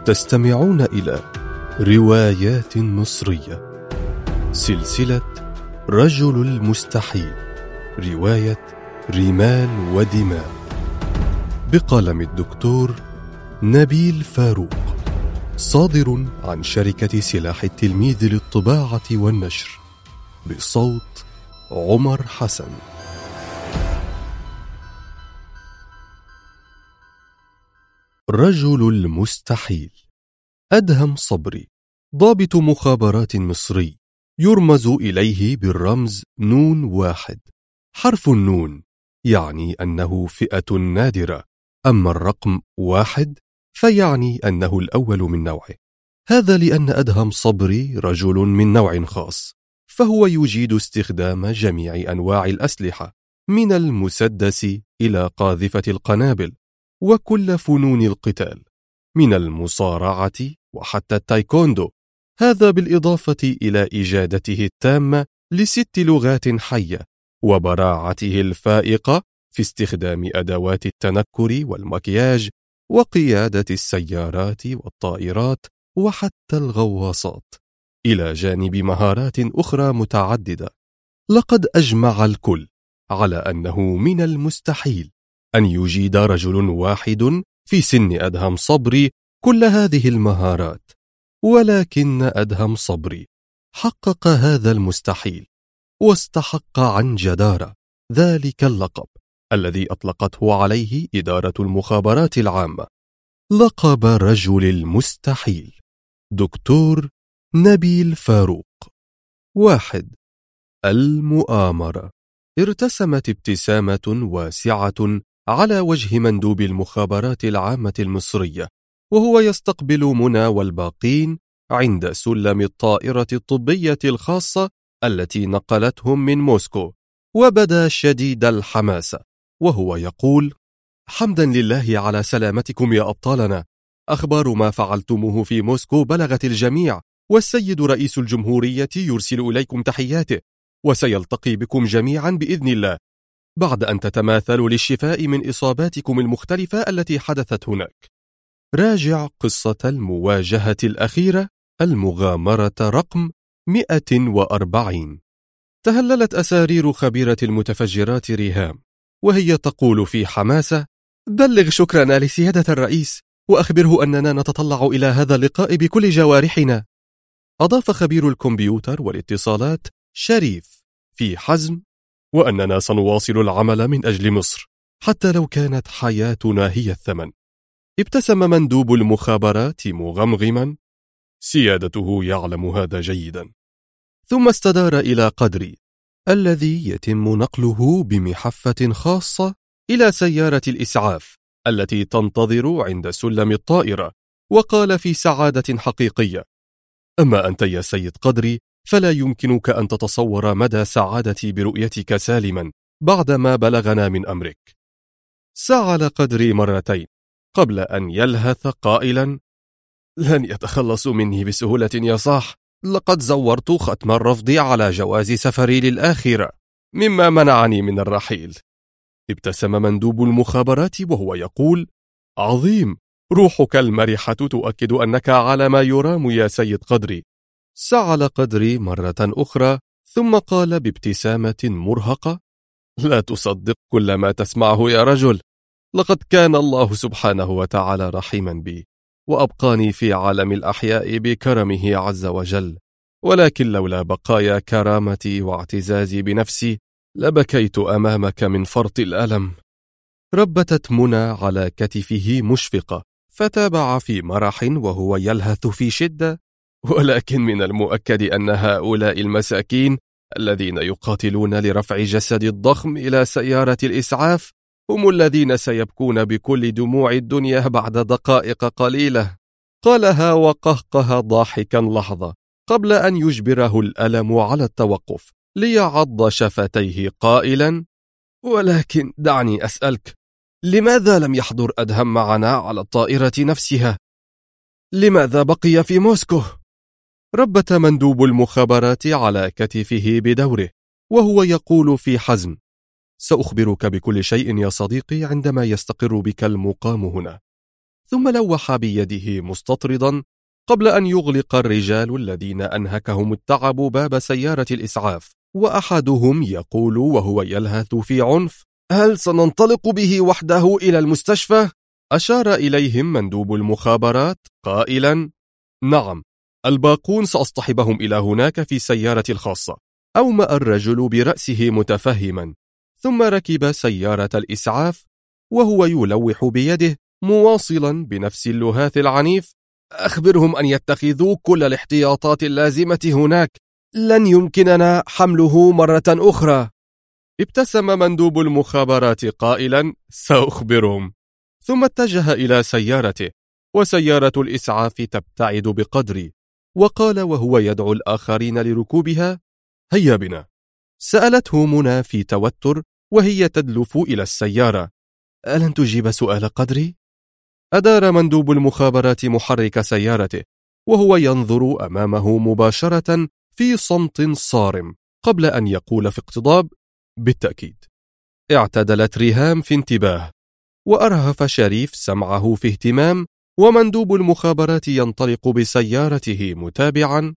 تستمعون إلى روايات مصرية، سلسلة رجل المستحيل، رواية رمال ودماء، بقلم الدكتور نبيل فاروق، صادر عن شركة سلاح التلميذ للطباعة والنشر، بصوت عمر حسن. رجل المستحيل. أدهم صبري، ضابط مخابرات مصري، يرمز إليه بالرمز نون واحد. حرف النون يعني أنه فئة نادرة، أما الرقم واحد فيعني أنه الأول من نوعه. هذا لأن أدهم صبري رجل من نوع خاص، فهو يجيد استخدام جميع أنواع الأسلحة، من المسدس إلى قاذفة القنابل، وكل فنون القتال، من المصارعة وحتى التايكوندو. هذا بالإضافة إلى إجادته التامة ل6 لغات حية، وبراعته الفائقة في استخدام أدوات التنكر والمكياج، وقيادة السيارات والطائرات وحتى الغواصات، إلى جانب مهارات أخرى متعددة. لقد أجمع الكل على أنه من المستحيل أن يجيد رجل واحد في سن أدهم صبري كل هذه المهارات، ولكن أدهم صبري حقق هذا المستحيل، واستحق عن جدارة ذلك اللقب الذي أطلقته عليه إدارة المخابرات العامة، لقب رجل المستحيل. دكتور نبيل فاروق. 1. المؤامرة. ارتسمت ابتسامة واسعة على وجه مندوب المخابرات العامة المصرية وهو يستقبل منى والباقين عند سلم الطائرة الطبية الخاصة التي نقلتهم من موسكو، وبدا شديد الحماسة وهو يقول: حمدا لله على سلامتكم يا أبطالنا. أخبار ما فعلتموه في موسكو بلغت الجميع، والسيد رئيس الجمهورية يرسل إليكم تحياته، وسيلتقي بكم جميعا بإذن الله بعد أن تتماثلوا للشفاء من إصاباتكم المختلفة التي حدثت هناك. راجع قصة المواجهة الأخيرة، المغامرة رقم 140. تهللت أسارير خبيرة المتفجرات ريهام وهي تقول في حماسة: بلغ شكرنا لسيادة الرئيس، وأخبره أننا نتطلع إلى هذا اللقاء بكل جوارحنا. أضاف خبير الكمبيوتر والاتصالات شريف في حزم: وأننا سنواصل العمل من أجل مصر حتى لو كانت حياتنا هي الثمن. ابتسم مندوب المخابرات مغمغما: سيادته يعلم هذا جيدا. ثم استدار إلى قدري الذي يتم نقله بمحفة خاصة إلى سيارة الإسعاف التي تنتظر عند سلم الطائرة، وقال في سعادة حقيقية: أما أنت يا سيد قدري فلا يمكنك أن تتصور مدى سعادتي برؤيتك سالما بعدما بلغنا من أمرك. سعل قدري مرتين قبل أن يلهث قائلا: لن يتخلصوا مني بسهولة يا صاح، لقد زورت ختم الرفض على جواز سفري للآخرة مما منعني من الرحيل. ابتسم مندوب المخابرات وهو يقول: عظيم، روحك المرحة تؤكد أنك على ما يرام يا سيد قدري. سعل قدري مرة أخرى ثم قال بابتسامة مرهقة: لا تصدق كل ما تسمعه يا رجل، لقد كان الله سبحانه وتعالى رحيما بي وأبقاني في عالم الأحياء بكرمه عز وجل، ولكن لولا بقايا كرامتي واعتزازي بنفسي لبكيت أمامك من فرط الألم. ربتت منى على كتفه مشفقة، فتابع في مرح وهو يلهث في شدة: ولكن من المؤكد أن هؤلاء المساكين الذين يقاتلون لرفع جسدي الضخم إلى سيارة الإسعاف هم الذين سيبكون بكل دموع الدنيا بعد دقائق قليلة. قالها وقهقه ضاحكا لحظة قبل أن يجبره الألم على التوقف، ليعض شفتيه قائلا: ولكن دعني أسألك، لماذا لم يحضر أدهم معنا على الطائرة نفسها؟ لماذا بقي في موسكو؟ ربت مندوب المخابرات على كتفه بدوره وهو يقول في حزم: سأخبرك بكل شيء يا صديقي عندما يستقر بك المقام هنا. ثم لوح بيده مستطردا قبل أن يغلق الرجال الذين أنهكهم التعب باب سيارة الإسعاف، وأحدهم يقول وهو يلهث في عنف: هل سننطلق به وحده إلى المستشفى؟ أشار إليهم مندوب المخابرات قائلا: نعم، الباقون سأصطحبهم إلى هناك في سيارتي الخاصة. أومأ الرجل برأسه متفهما، ثم ركب سيارة الإسعاف وهو يلوح بيده مواصلا بنفس اللهاث العنيف: أخبرهم أن يتخذوا كل الاحتياطات اللازمة هناك، لن يمكننا حمله مرة أخرى. ابتسم مندوب المخابرات قائلا: سأخبرهم. ثم اتجه إلى سيارته، وسيارة الإسعاف تبتعد بقدر، وقال وهو يدعو الآخرين لركوبها: هيا بنا. سألته منى في توتر وهي تدلف إلى السيارة: ألن تجيب سؤال قدري؟ أدار مندوب المخابرات محرك سيارته وهو ينظر أمامه مباشرة في صمت صارم قبل أن يقول في اقتضاب: بالتأكيد. اعتدلت ريهام في انتباه، وأرهف شريف سمعه في اهتمام، ومندوب المخابرات ينطلق بسيارته متابعا: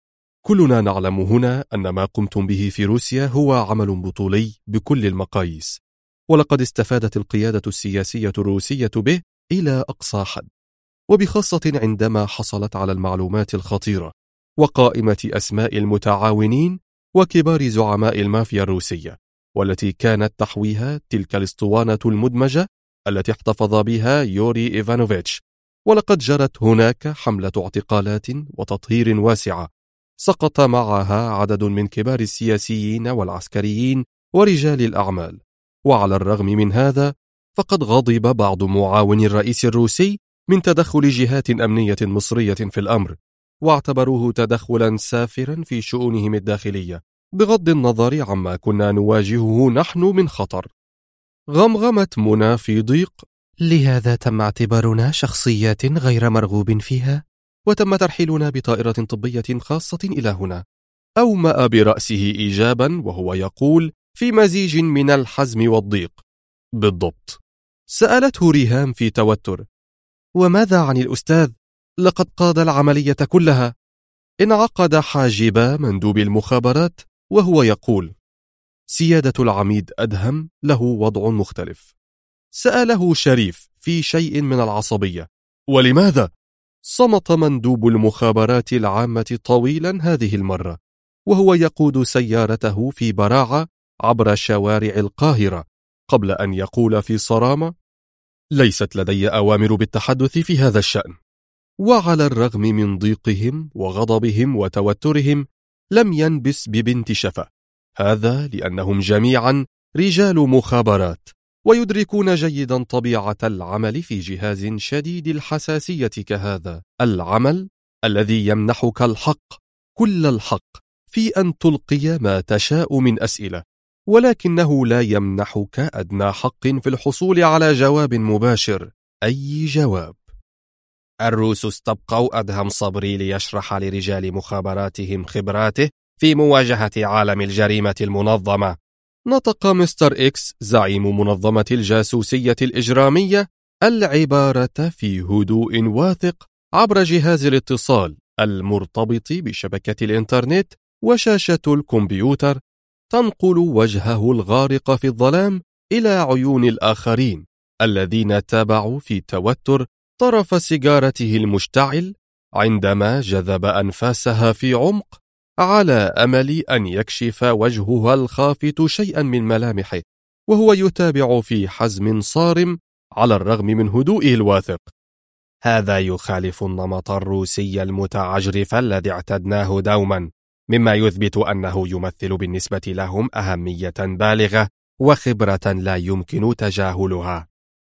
كلنا نعلم هنا أن ما قمتم به في روسيا هو عمل بطولي بكل المقاييس، ولقد استفادت القيادة السياسية الروسية به إلى أقصى حد، وبخاصة عندما حصلت على المعلومات الخطيرة وقائمة أسماء المتعاونين وكبار زعماء المافيا الروسية، والتي كانت تحويها تلك الاسطوانة المدمجة التي احتفظ بها يوري إيفانوفيتش. ولقد جرت هناك حملة اعتقالات وتطهير واسعة سقط معها عدد من كبار السياسيين والعسكريين ورجال الأعمال. وعلى الرغم من هذا فقد غضب بعض معاوني الرئيس الروسي من تدخل جهات أمنية مصرية في الأمر، واعتبروه تدخلا سافرا في شؤونهم الداخلية بغض النظر عما كنا نواجهه نحن من خطر. غمغمت منى في ضيق: لهذا تم اعتبارنا شخصيات غير مرغوب فيها، وتم ترحيلنا بطائرة طبية خاصة إلى هنا. أومأ برأسه إيجابا وهو يقول في مزيج من الحزم والضيق: بالضبط. سألته ريهام في توتر: وماذا عن الأستاذ؟ لقد قاد العملية كلها. انعقد حاجبا مندوب المخابرات وهو يقول: سيادة العميد أدهم له وضع مختلف. سأله شريف في شيء من العصبية: ولماذا؟ صمت مندوب المخابرات العامة طويلا هذه المرة وهو يقود سيارته في براعة عبر شوارع القاهرة قبل أن يقول في صرامة: ليست لدي أوامر بالتحدث في هذا الشأن. وعلى الرغم من ضيقهم وغضبهم وتوترهم لم ينبس ببنت شفا، هذا لأنهم جميعا رجال مخابرات ويدركون جيدا طبيعة العمل في جهاز شديد الحساسية كهذا، العمل الذي يمنحك الحق، كل الحق، في أن تلقي ما تشاء من أسئلة، ولكنه لا يمنحك أدنى حق في الحصول على جواب مباشر، أي جواب. الروس استبقوا أدهم صبري ليشرح لرجال مخابراتهم خبراته في مواجهة عالم الجريمة المنظمة. نطق مستر إكس زعيم منظمة الجاسوسية الإجرامية العبارة في هدوء واثق عبر جهاز الاتصال المرتبط بشبكة الإنترنت وشاشة الكمبيوتر، تنقل وجهه الغارق في الظلام إلى عيون الآخرين الذين تابعوا في توتر طرف سيجارته المشتعل عندما جذب أنفاسها في عمق على أمل أن يكشف وجهها الخافت شيئا من ملامحه، وهو يتابع في حزم صارم على الرغم من هدوئه الواثق. هذا يخالف النمط الروسي المتعجرف الذي اعتدناه دوما، مما يثبت أنه يمثل بالنسبة لهم أهمية بالغة وخبرة لا يمكن تجاهلها.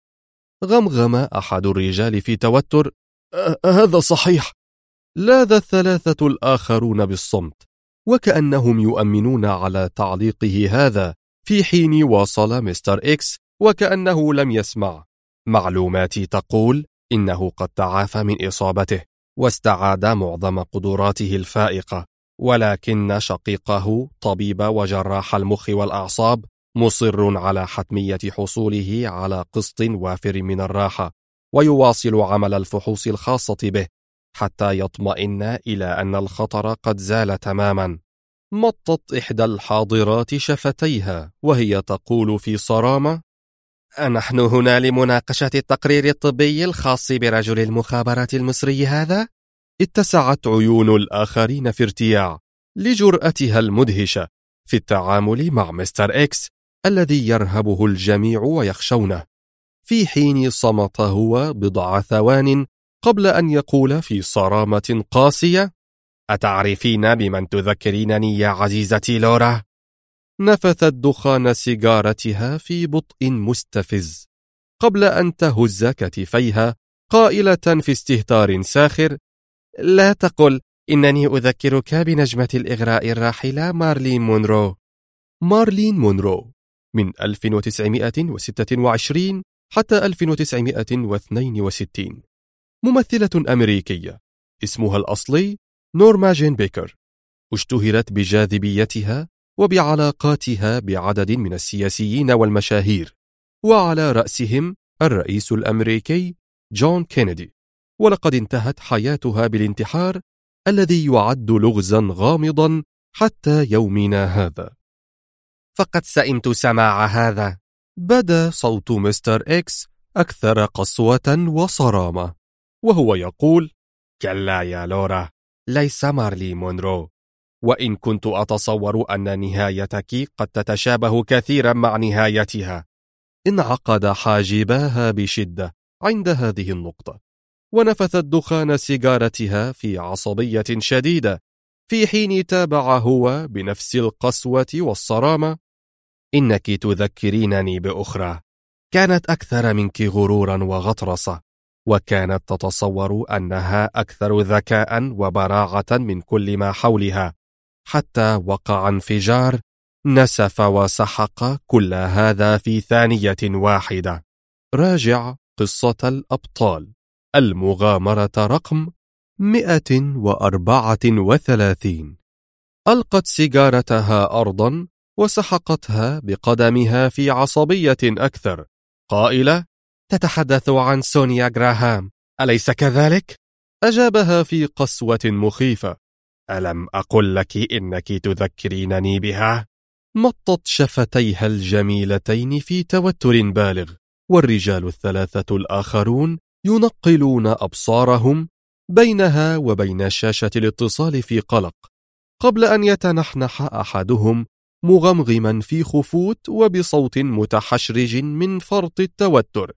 غمغم أحد الرجال في توتر: هذا صحيح. لاذ الثلاثة الآخرون بالصمت وكأنهم يؤمنون على تعليقه هذا، في حين واصل مستر إكس وكأنه لم يسمع: معلوماتي تقول إنه قد تعافى من إصابته واستعاد معظم قدراته الفائقة، ولكن شقيقه طبيب وجراح المخ والأعصاب مصر على حتمية حصوله على قسط وافر من الراحة، ويواصل عمل الفحوص الخاصة به حتى يطمئن إلى أن الخطر قد زال تماما. مطت إحدى الحاضرات شفتيها وهي تقول في صرامة: أنحن هنا لمناقشة التقرير الطبي الخاص برجل المخابرات المصري هذا؟ اتسعت عيون الآخرين في ارتياع لجرأتها المدهشة في التعامل مع مستر إكس الذي يرهبه الجميع ويخشونه، في حين صمت هو بضع ثوان قبل أن يقول في صرامة قاسية: أتعرفين بمن تذكرينني يا عزيزتي لورا؟ نفثت دخان سيجارتها في بطء مستفز قبل أن تهز كتفيها قائلة في استهتار ساخر: لا تقل إنني أذكرك بنجمة الإغراء الراحلة مارلين مونرو. مارلين مونرو من 1926 حتى 1962، ممثلة أمريكية اسمها الأصلي نورما جين بيكر. اشتهرت بجاذبيتها وبعلاقاتها بعدد من السياسيين والمشاهير، وعلى رأسهم الرئيس الأمريكي جون كينيدي. ولقد انتهت حياتها بالانتحار الذي يعد لغزا غامضا حتى يومنا هذا. فقد سئمت سماع هذا. بدا صوت مستر إكس أكثر قسوة وصرامة وهو يقول: كلا يا لورا، ليس مارلي مونرو، وإن كنت أتصور أن نهايتك قد تتشابه كثيرا مع نهايتها. انعقد حاجباها بشدة عند هذه النقطة، ونفثت دخان سيجارتها في عصبية شديدة، في حين تابع هو بنفس القسوة والصرامة: إنك تذكرينني بأخرى كانت أكثر منك غرورا وغطرسة، وكانت تتصور أنها أكثر ذكاء وبراعة من كل ما حولها، حتى وقع انفجار نسف وسحق كل هذا في ثانية واحدة. راجع قصة الأبطال، المغامرة رقم 134. ألقت سيجارتها أرضا وسحقتها بقدمها في عصبية أكثر قائلة: تتحدث عن سونيا غراهام، أليس كذلك؟ أجابها في قسوة مخيفة: ألم أقل لك إنك تذكرينني بها؟ مطت شفتيها الجميلتين في توتر بالغ، والرجال الثلاثة الآخرون ينقلون أبصارهم بينها وبين شاشة الاتصال في قلق، قبل أن يتنحنح أحدهم مغمغما في خفوت وبصوت متحشرج من فرط التوتر: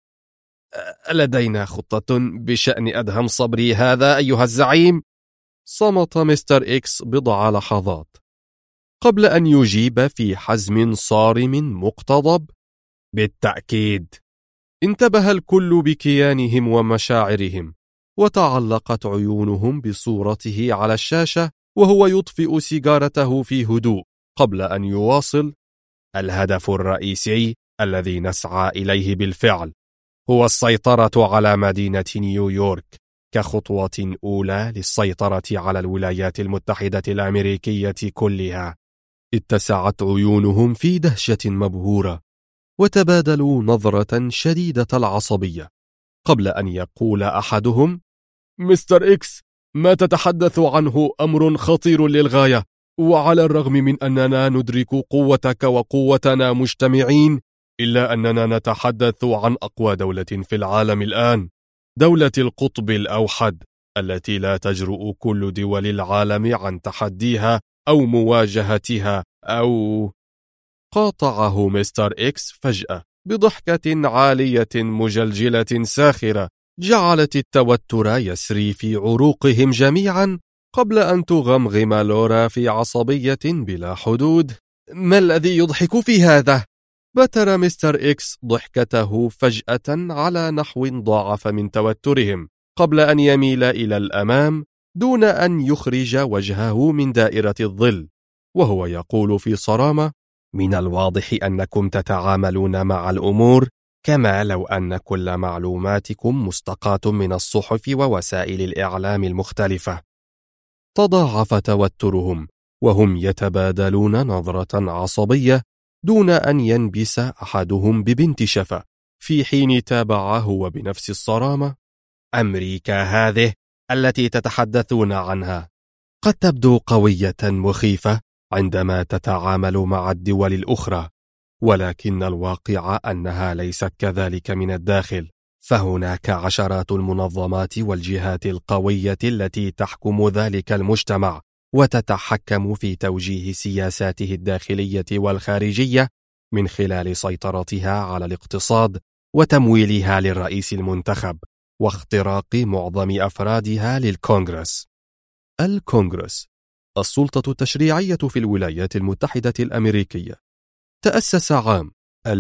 لدينا خطة بشأن أدهم صبري هذا أيها الزعيم. صمت مستر إكس بضع لحظات قبل أن يجيب في حزم صارم مقتضب: بالتأكيد. انتبه الكل بكيانهم ومشاعرهم، وتعلقت عيونهم بصورته على الشاشة وهو يطفئ سيجارته في هدوء قبل أن يواصل: الهدف الرئيسي الذي نسعى إليه بالفعل هو السيطرة على مدينة نيويورك كخطوة أولى للسيطرة على الولايات المتحدة الأمريكية كلها. اتسعت عيونهم في دهشة مبهورة، وتبادلوا نظرة شديدة العصبية قبل أن يقول أحدهم: مستر إكس، ما تتحدث عنه أمر خطير للغاية، وعلى الرغم من أننا ندرك قوتك وقوتنا مجتمعين، إلا أننا نتحدث عن أقوى دولة في العالم الآن، دولة القطب الأوحد التي لا تجرؤ كل دول العالم عن تحديها أو مواجهتها أو... قاطعه مستر إكس فجأة بضحكة عالية مجلجلة ساخرة جعلت التوتر يسري في عروقهم جميعا قبل أن تغمغم لورا في عصبية بلا حدود: ما الذي يضحك في هذا؟ بتر مستر إكس ضحكته فجأة على نحو ضاعف من توترهم قبل أن يميل إلى الأمام دون أن يخرج وجهه من دائرة الظل، وهو يقول في صرامة: من الواضح أنكم تتعاملون مع الأمور كما لو أن كل معلوماتكم مستقاة من الصحف ووسائل الإعلام المختلفة. تضاعف توترهم وهم يتبادلون نظرة عصبية دون أن ينبس أحدهم ببنت شفة في حين تابع هو بنفس الصرامة: أمريكا هذه التي تتحدثون عنها قد تبدو قوية مخيفة عندما تتعامل مع الدول الأخرى، ولكن الواقع أنها ليست كذلك من الداخل. فهناك عشرات المنظمات والجهات القوية التي تحكم ذلك المجتمع وتتحكم في توجيه سياساته الداخلية والخارجية من خلال سيطرتها على الاقتصاد وتمويلها للرئيس المنتخب واختراق معظم أفرادها للكونغرس. الكونغرس السلطة التشريعية في الولايات المتحدة الأمريكية، تأسس عام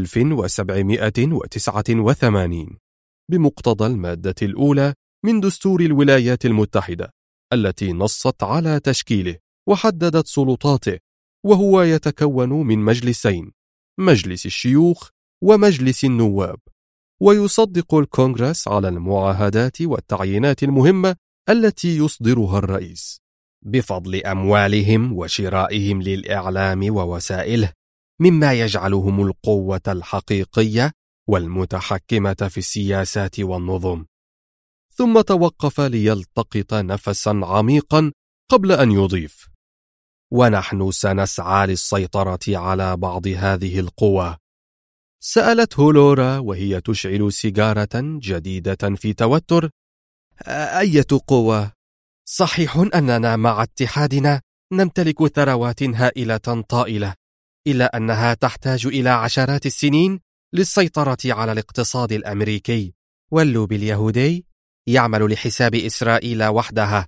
1789 بمقتضى المادة الأولى من دستور الولايات المتحدة التي نصت على تشكيله وحددت سلطاته، وهو يتكون من مجلسين: مجلس الشيوخ ومجلس النواب. ويصدق الكونغرس على المعاهدات والتعيينات المهمة التي يصدرها الرئيس بفضل أموالهم وشرائهم للإعلام ووسائله، مما يجعلهم القوة الحقيقية والمتحكمة في السياسات والنظم. ثم توقف ليلتقط نفسا عميقا قبل أن يضيف: ونحن سنسعى للسيطرة على بعض هذه القوى. سألته لورا وهي تشعل سيجارة جديدة في توتر: أية قوى؟ صحيح أننا مع اتحادنا نمتلك ثروات هائلة طائلة، إلا أنها تحتاج إلى عشرات السنين للسيطرة على الاقتصاد الأمريكي، واللوبي اليهودي يعمل لحساب إسرائيل وحدها.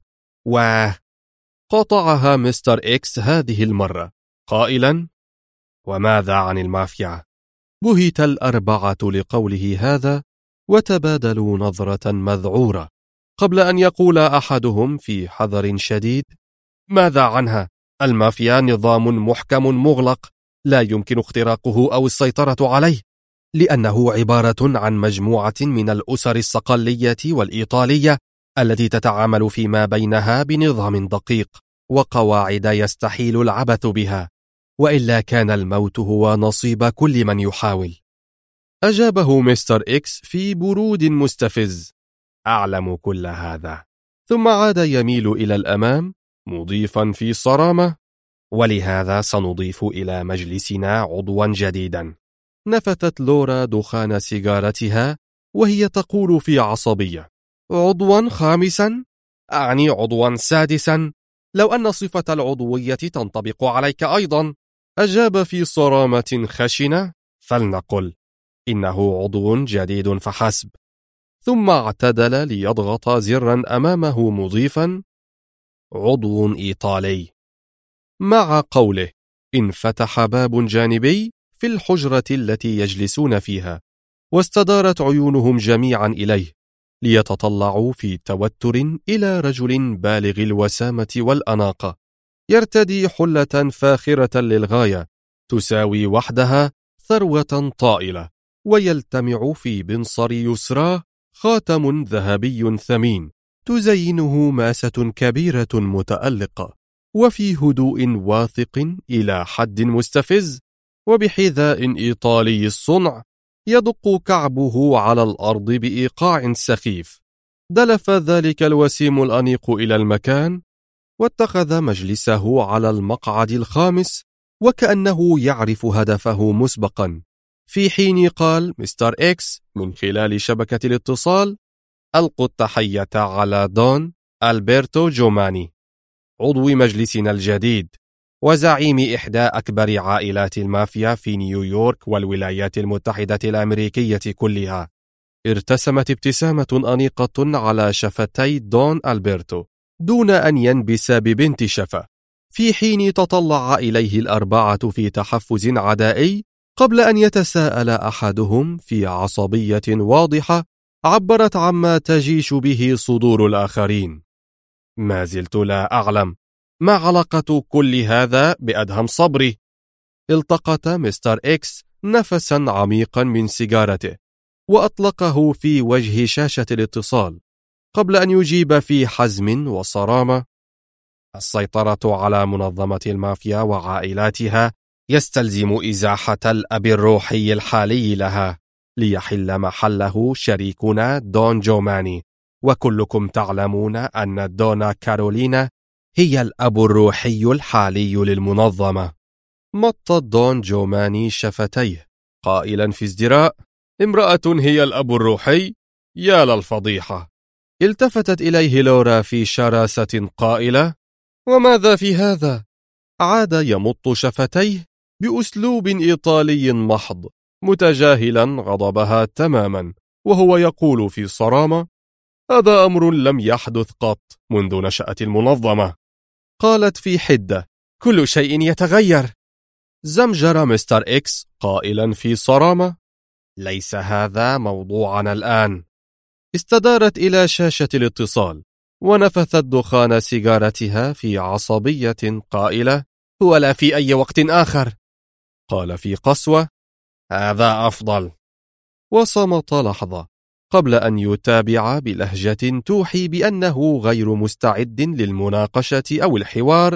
قاطعها مستر إكس هذه المرة قائلا: وماذا عن المافيا؟ بهت الأربعة لقوله هذا وتبادلوا نظرة مذعورة قبل أن يقول أحدهم في حذر شديد: ماذا عنها؟ المافيا نظام محكم مغلق لا يمكن اختراقه أو السيطرة عليه، لأنه عبارة عن مجموعة من الأسر الصقلية والإيطالية التي تتعامل فيما بينها بنظام دقيق وقواعد يستحيل العبث بها، وإلا كان الموت هو نصيب كل من يحاول. أجابه مستر إكس في برود مستفز: أعلم كل هذا. ثم عاد يميل إلى الأمام مضيفا في صرامة: ولهذا سنضيف إلى مجلسنا عضوا جديدا. نفتت لورا دخان سيجارتها وهي تقول في عصبية: عضوا خامسا؟ أعني عضوا سادسا، لو أن صفة العضوية تنطبق عليك أيضا. أجاب في صرامة خشنة: فلنقل إنه عضو جديد فحسب. ثم اعتدل ليضغط زرا أمامه مضيفا: عضو إيطالي. مع قوله انفتح باب جانبي في الحجرة التي يجلسون فيها، واستدارت عيونهم جميعا إليه ليتطلعوا في توتر إلى رجل بالغ الوسامة والأناقة، يرتدي حلة فاخرة للغاية تساوي وحدها ثروة طائلة، ويلتمع في بنصر يسراه خاتم ذهبي ثمين تزينه ماسة كبيرة متألقة، وفي هدوء واثق إلى حد مستفز وبحذاء إيطالي الصنع يدق كعبه على الأرض بإيقاع سخيف. دلف ذلك الوسيم الأنيق إلى المكان واتخذ مجلسه على المقعد الخامس وكأنه يعرف هدفه مسبقا، في حين قال مستر إكس من خلال شبكة الاتصال: ألقوا التحية على دون ألبرتو جوماني، عضو مجلسنا الجديد وزعيم إحدى أكبر عائلات المافيا في نيويورك والولايات المتحدة الأمريكية كلها. ارتسمت ابتسامة أنيقة على شفتي دون ألبرتو دون أن ينبس ببنت شفة، في حين تطلع إليه الأربعة في تحفز عدائي قبل أن يتساءل أحدهم في عصبية واضحة عبرت عما تجيش به صدور الآخرين: ما زلت لا أعلم ما علاقة كل هذا بأدهم صبري. التقط مستر إكس نفسا عميقا من سيجارته وأطلقه في وجه شاشة الاتصال قبل أن يجيب في حزم وصرامة: السيطرة على منظمة المافيا وعائلاتها يستلزم إزاحة الأب الروحي الحالي لها، ليحل محله شريكنا دون جوماني، وكلكم تعلمون أن دونا كارولينا هي الأب الروحي الحالي للمنظمة. مط دون جوماني شفتيه قائلا في ازدراء: امرأة هي الأب الروحي؟ يا للفضيحة. التفتت إليه لورا في شراسة قائلة: وماذا في هذا؟ عاد يمط شفتيه بأسلوب إيطالي محض، متجاهلا غضبها تماما، وهو يقول في صرامة: هذا أمر لم يحدث قط منذ نشأة المنظمة. قالت في حدة: كل شيء يتغير. زمجر مستر إكس قائلا في صرامة: ليس هذا موضوعنا الآن. استدارت إلى شاشة الاتصال ونفثت دخان سيجارتها في عصبية قائلة: ولا في أي وقت آخر. قال في قسوة: هذا أفضل. وصمت لحظة قبل أن يتابع بلهجة توحي بأنه غير مستعد للمناقشة أو الحوار: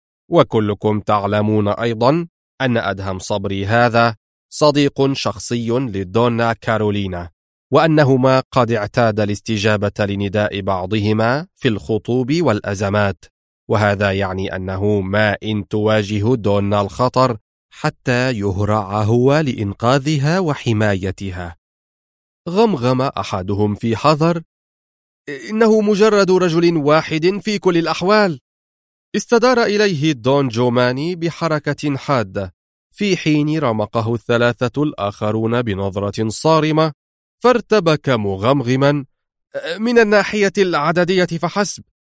وكلكم تعلمون أيضا أن أدهم صبري هذا صديق شخصي لدونا كارولينا، وأنهما قد اعتاد الاستجابة لنداء بعضهما في الخطوب والأزمات، وهذا يعني أنه ما إن تواجه دونا الخطر حتى يهرع هو لإنقاذها وحمايتها. غمغم أحدهم في حذر: إنه مجرد رجل واحد في كل الأحوال. استدار إليه دون جوماني بحركة حادة، في حين رمقه الثلاثة الآخرون بنظرة صارمة، فارتبك مغمغما: من الناحية العددية فحسب.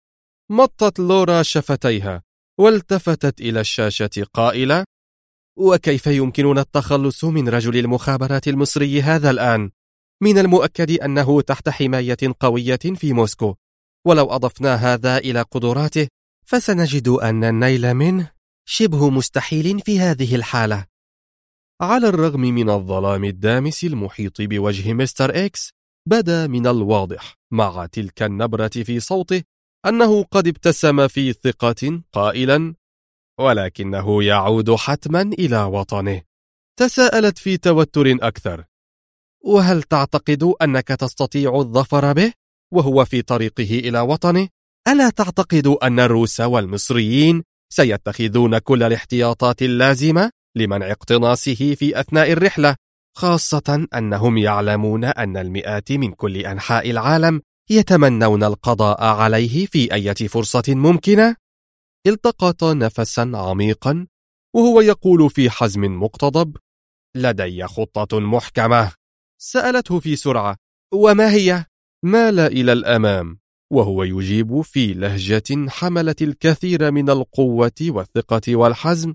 مطت لورا شفتيها والتفتت إلى الشاشة قائلة: وكيف يمكننا التخلص من رجل المخابرات المصري هذا الآن؟ من المؤكد أنه تحت حماية قوية في موسكو، ولو أضفنا هذا إلى قدراته فسنجد أن النيل منه شبه مستحيل في هذه الحالة. على الرغم من الظلام الدامس المحيط بوجه مستر إكس، بدا من الواضح مع تلك النبرة في صوته أنه قد ابتسم في ثقة قائلا: ولكنه يعود حتما إلى وطنه. تساءلت في توتر أكثر: وهل تعتقد أنك تستطيع الظفر به وهو في طريقه إلى وطنه؟ ألا تعتقد أن الروس والمصريين سيتخذون كل الاحتياطات اللازمة لمنع اقتناصه في أثناء الرحلة، خاصة أنهم يعلمون أن المئات من كل أنحاء العالم يتمنون القضاء عليه في أي فرصة ممكنة؟ التقط نفسا عميقا وهو يقول في حزم مقتضب: لدي خطة محكمة. سألته في سرعة: وما هي؟ مال إلى الأمام وهو يجيب في لهجة حملت الكثير من القوة والثقة والحزم: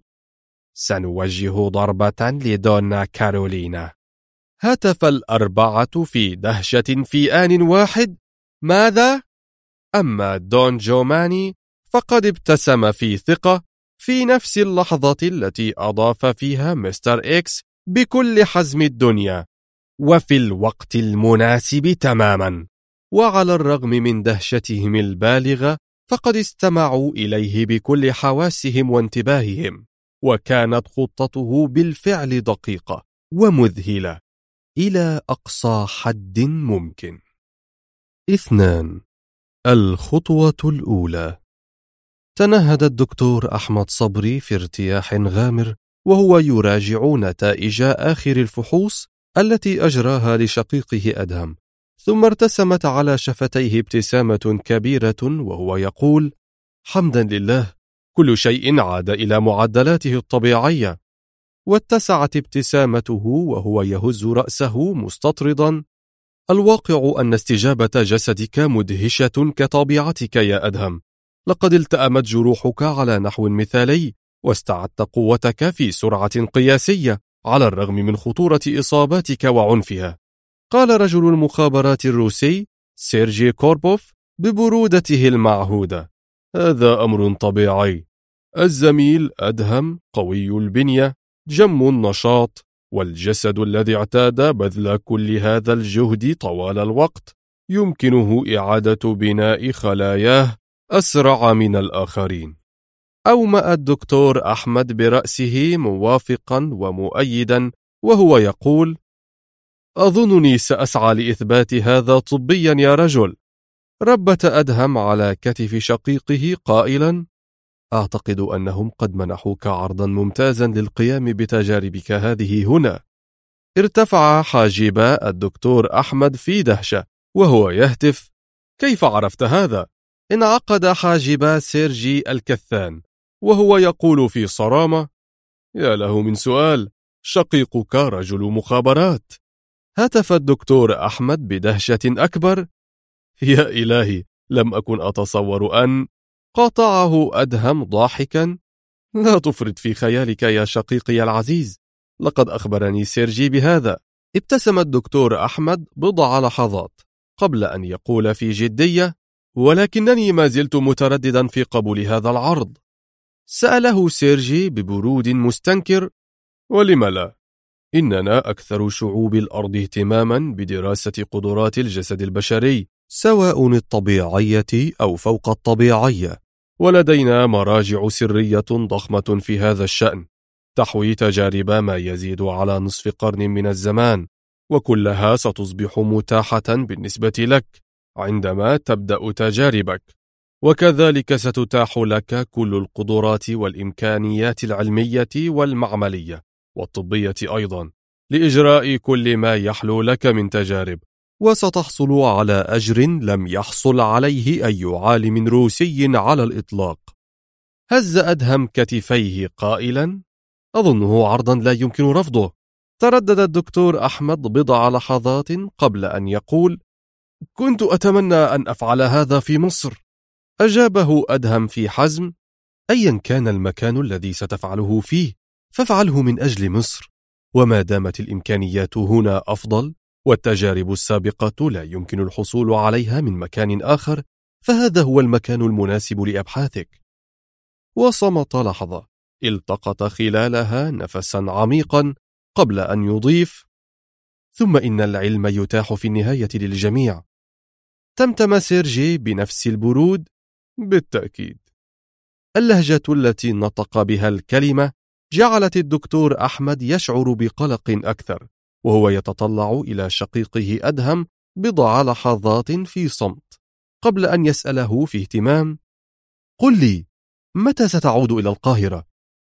سنوجه ضربة لدونا كارولينا. هتف الأربعة في دهشة في آن واحد: ماذا؟ أما دون جوماني فقد ابتسم في ثقة في نفس اللحظة التي أضاف فيها مستر إكس بكل حزم الدنيا: وفي الوقت المناسب تماما. وعلى الرغم من دهشتهم البالغة فقد استمعوا إليه بكل حواسهم وانتباههم، وكانت خطته بالفعل دقيقة ومذهلة إلى أقصى حد ممكن. 2. الخطوة الأولى. تنهد الدكتور أحمد صبري في ارتياح غامر وهو يراجع نتائج آخر الفحوص التي أجراها لشقيقه أدهم، ثم ارتسمت على شفتيه ابتسامة كبيرة وهو يقول: حمدا لله، كل شيء عاد إلى معدلاته الطبيعية. واتسعت ابتسامته وهو يهز رأسه مستطردا: الواقع أن استجابة جسدك مدهشة كطبيعتك يا أدهم، لقد التأمت جروحك على نحو مثالي واستعدت قوتك في سرعة قياسية على الرغم من خطورة إصاباتك وعنفها. قال رجل المخابرات الروسي سيرجي كوربوف ببرودته المعهودة: هذا أمر طبيعي. الزميل أدهم قوي البنية، جم النشاط، والجسد الذي اعتاد بذل كل هذا الجهد طوال الوقت يمكنه إعادة بناء خلاياه أسرع من الآخرين. أومأ الدكتور أحمد برأسه موافقا ومؤيدا وهو يقول: أظنني سأسعى لإثبات هذا طبيا يا رجل. ربت أدهم على كتف شقيقه قائلا: أعتقد أنهم قد منحوك عرضا ممتازا للقيام بتجاربك هذه هنا. ارتفع حاجبا الدكتور أحمد في دهشة وهو يهتف: كيف عرفت هذا؟ انعقد حاجبا سيرجي الكثان وهو يقول في صرامة: يا له من سؤال، شقيقك رجل مخابرات. هتف الدكتور أحمد بدهشة أكبر: يا إلهي، لم أكن أتصور أن... قاطعه أدهم ضاحكا: لا تفرط في خيالك يا شقيقي العزيز، لقد أخبرني سيرجي بهذا. ابتسم الدكتور أحمد بضع لحظات قبل أن يقول في جدية: ولكنني ما زلت مترددا في قبول هذا العرض. سأله سيرجي ببرود مستنكر: ولم لا؟ إننا أكثر شعوب الأرض اهتماما بدراسة قدرات الجسد البشري، سواء الطبيعية أو فوق الطبيعية، ولدينا مراجع سرية ضخمة في هذا الشأن، تحوي تجارب ما يزيد على نصف قرن من الزمان، وكلها ستصبح متاحة بالنسبة لك عندما تبدأ تجاربك، وكذلك ستتاح لك كل القدرات والإمكانيات العلمية والمعملية والطبية أيضا لإجراء كل ما يحلو لك من تجارب، وستحصل على أجر لم يحصل عليه أي عالم روسي على الإطلاق. هز أدهم كتفيه قائلا: أظنه عرضا لا يمكن رفضه. تردد الدكتور أحمد بضع لحظات قبل أن يقول: كنت أتمنى أن أفعل هذا في مصر. أجابه أدهم في حزم: أيا كان المكان الذي ستفعله فيه فافعله من أجل مصر، وما دامت الإمكانيات هنا أفضل والتجارب السابقة لا يمكن الحصول عليها من مكان آخر، فهذا هو المكان المناسب لأبحاثك. وصمت لحظة، التقط خلالها نفسا عميقا قبل أن يضيف: ثم إن العلم يتاح في النهاية للجميع. تمتم سيرجي بنفس البرود: بالتأكيد. اللهجة التي نطق بها الكلمة جعلت الدكتور أحمد يشعر بقلق أكثر، وهو يتطلع إلى شقيقه أدهم بضع لحظات في صمت قبل أن يسأله في اهتمام: قل لي، متى ستعود إلى القاهرة؟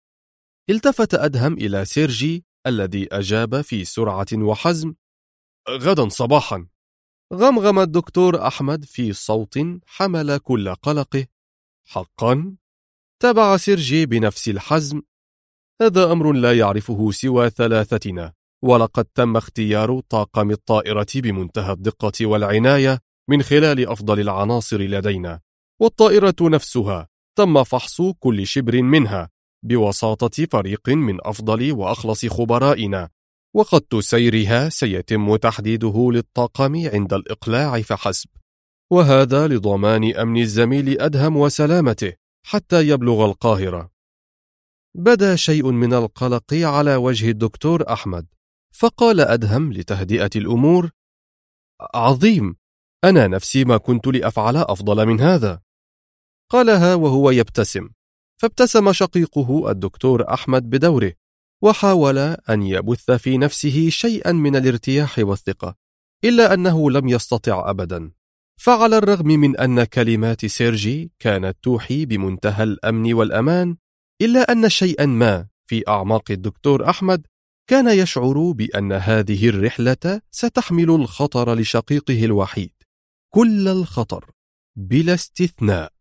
التفت أدهم إلى سيرجي الذي أجاب في سرعة وحزم: غدا صباحا. غمغم الدكتور أحمد في صوت حمل كل قلقه: حقا؟ تابع سيرجي بنفس الحزم: هذا أمر لا يعرفه سوى ثلاثتنا، ولقد تم اختيار طاقم الطائرة بمنتهى الدقة والعناية من خلال أفضل العناصر لدينا، والطائرة نفسها تم فحص كل شبر منها بوساطة فريق من أفضل وأخلص خبرائنا، وخط سيرها سيتم تحديده للطاقم عند الإقلاع فحسب، وهذا لضمان أمن الزميل أدهم وسلامته حتى يبلغ القاهرة. بدا شيء من القلق على وجه الدكتور أحمد، فقال أدهم لتهدئة الأمور: عظيم، أنا نفسي ما كنت لأفعل أفضل من هذا. قالها وهو يبتسم، فابتسم شقيقه الدكتور أحمد بدوره، وحاول أن يبث في نفسه شيئا من الارتياح والثقة، إلا أنه لم يستطع أبدا. فعلى الرغم من أن كلمات سيرجي كانت توحي بمنتهى الأمن والأمان، إلا أن شيئا ما في أعماق الدكتور أحمد كان يشعر بأن هذه الرحلة ستحمل الخطر لشقيقه الوحيد، كل الخطر بلا استثناء.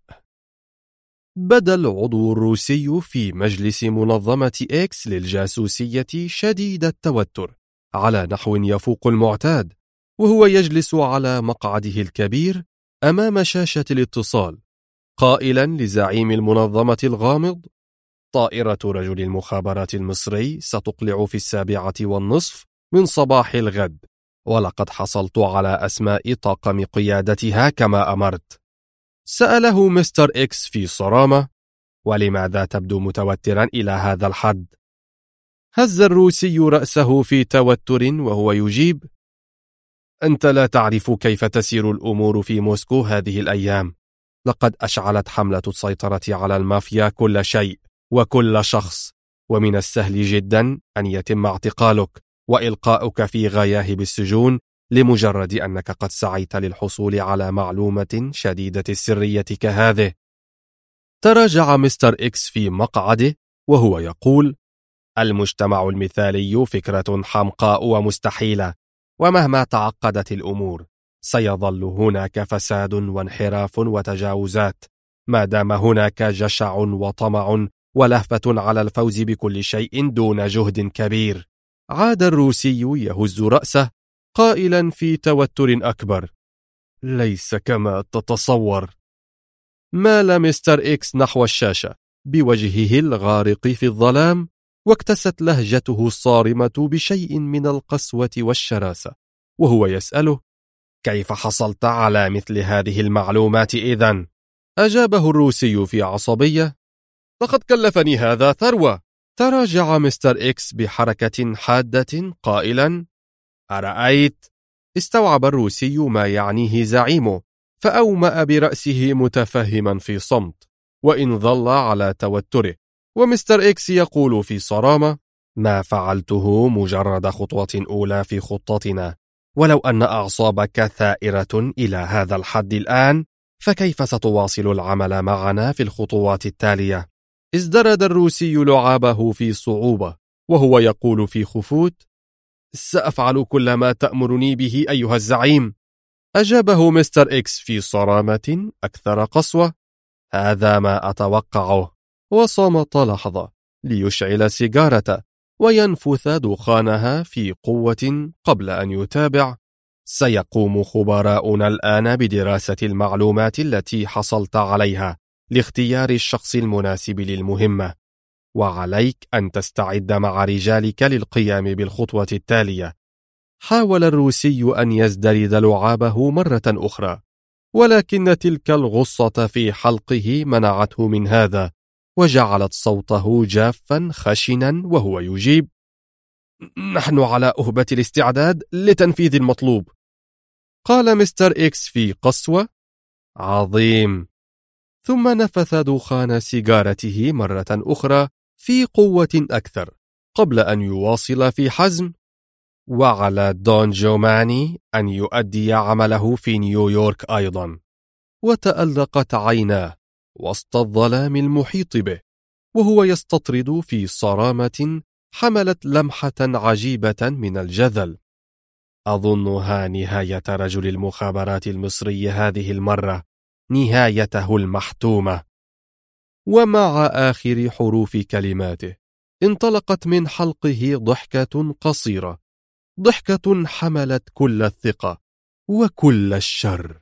بدا العضو الروسي في مجلس منظمة إكس للجاسوسية شديد التوتر على نحو يفوق المعتاد، وهو يجلس على مقعده الكبير أمام شاشة الاتصال، قائلا لزعيم المنظمة الغامض: طائرة رجل المخابرات المصري ستقلع في 7:30 من صباح الغد، ولقد حصلت على أسماء طاقم قيادتها كما أمرت. سأله مستر إكس في صرامة: ولماذا تبدو متوترا إلى هذا الحد؟ هز الروسي رأسه في توتر وهو يجيب: أنت لا تعرف كيف تسير الأمور في موسكو هذه الأيام، لقد أشعلت حملة السيطرة على المافيا كل شيء وكل شخص، ومن السهل جدا أن يتم اعتقالك وإلقاؤك في غياهب السجون لمجرد أنك قد سعيت للحصول على معلومة شديدة السرية كهذه. تراجع مستر إكس في مقعده وهو يقول: المجتمع المثالي فكرة حمقاء ومستحيلة، ومهما تعقدت الأمور سيظل هناك فساد وانحراف وتجاوزات ما دام هناك جشع وطمع ولهفة على الفوز بكل شيء دون جهد كبير. عاد الروسي يهز رأسه قائلا في توتر أكبر: ليس كما تتصور. مال مستر إكس نحو الشاشة بوجهه الغارق في الظلام، واكتست لهجته الصارمة بشيء من القسوة والشراسة وهو يسأله: كيف حصلت على مثل هذه المعلومات إذن؟ أجابه الروسي في عصبية: لقد كلفني هذا ثروة. تراجع مستر إكس بحركة حادة قائلا: أرأيت؟ استوعب الروسي ما يعنيه زعيمه، فأومأ برأسه متفهما في صمت، وإن ظل على توتره، ومستر إكس يقول في صرامة: ما فعلته مجرد خطوة أولى في خطتنا، ولو أن أعصابك ثائرة إلى هذا الحد الآن فكيف ستواصل العمل معنا في الخطوات التالية؟ ازدرد الروسي لعابه في صعوبة وهو يقول في خفوت: سأفعل كل ما تأمرني به أيها الزعيم. أجابه مستر إكس في صرامة أكثر قسوة: هذا ما أتوقعه. وصمت لحظة ليشعل سيجارة وينفث دخانها في قوة قبل أن يتابع: سيقوم خبراؤنا الآن بدراسة المعلومات التي حصلت عليها لاختيار الشخص المناسب للمهمة، وعليك أن تستعد مع رجالك للقيام بالخطوة التالية. حاول الروسي أن يزدرد لعابه مرة أخرى، ولكن تلك الغصة في حلقه منعته من هذا، وجعلت صوته جافا خشنا وهو يجيب: نحن على أهبة الاستعداد لتنفيذ المطلوب. قال مستر إكس في قسوة: عظيم. ثم نفث دخان سيجارته مرة أخرى في قوة أكثر قبل أن يواصل في حزم: وعلى دون جوماني أن يؤدي عمله في نيويورك أيضا. وتألقت عيناه وسط الظلام المحيط به وهو يستطرد في صرامة حملت لمحة عجيبة من الجذل. أظنها نهاية رجل المخابرات المصري هذه المرة، نهايته المحتومة. ومع آخر حروف كلماته انطلقت من حلقه ضحكة قصيرة، ضحكة حملت كل الثقة وكل الشر.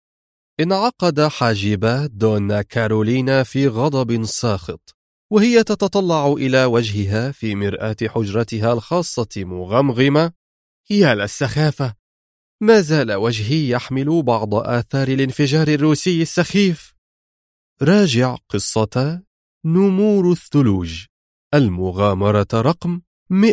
انعقد حاجبا دون كارولينا في غضب ساخط وهي تتطلع إلى وجهها في مرآة حجرتها الخاصة مغمغمة: يا للسخافة، ما زال وجهي يحمل بعض آثار الانفجار الروسي السخيف. راجع قصة نمور الثلوج، المغامرة رقم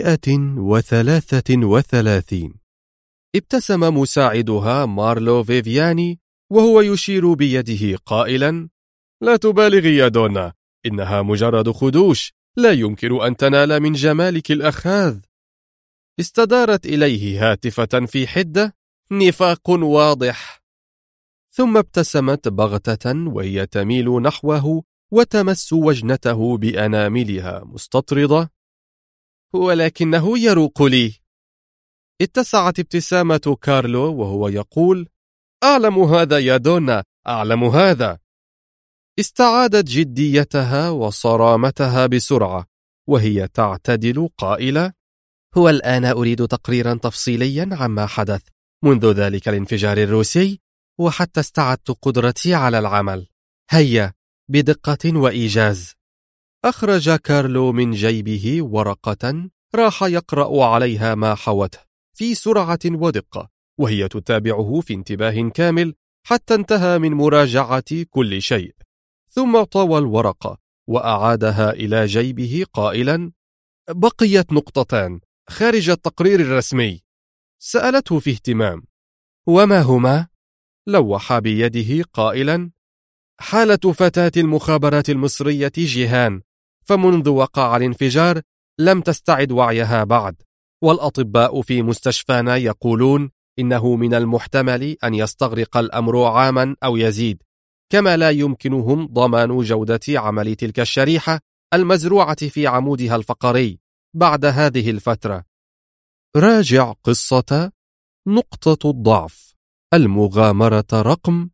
133. ابتسم مساعدها مارلو فيفياني وهو يشير بيده قائلا: لا تبالغي يا دونا، إنها مجرد خدوش، لا يمكن أن تنال من جمالك الأخاذ. استدارت إليه هاتفة في حدة: نفاق واضح. ثم ابتسمت بغتة وهي تميل نحوه وتمس وجنته بأناملها مستطردة: ولكنه يروق لي. اتسعت ابتسامة كارلو وهو يقول: أعلم هذا يا دونا، أعلم هذا. استعادت جديتها وصرامتها بسرعة وهي تعتدل قائلة: هو الآن أريد تقريرا تفصيليا عما حدث منذ ذلك الانفجار الروسي، وحتى استعدت قدرتي على العمل. هيا بدقة وإيجاز. أخرج كارلو من جيبه ورقة راح يقرأ عليها ما حوته في سرعة ودقة، وهي تتابعه في انتباه كامل حتى انتهى من مراجعة كل شيء، ثم طوى الورقة وأعادها إلى جيبه قائلا: بقيت نقطتان خارج التقرير الرسمي. سألته في اهتمام: وما هما؟ لوح بيده قائلا: حالة فتاة المخابرات المصرية جيهان، فمنذ وقع الانفجار لم تستعد وعيها بعد، والأطباء في مستشفانا يقولون إنه من المحتمل أن يستغرق الأمر عاما أو يزيد، كما لا يمكنهم ضمان جودة عمل تلك الشريحة المزروعة في عمودها الفقري بعد هذه الفترة. راجع قصة نقطة الضعف، المغامرة رقم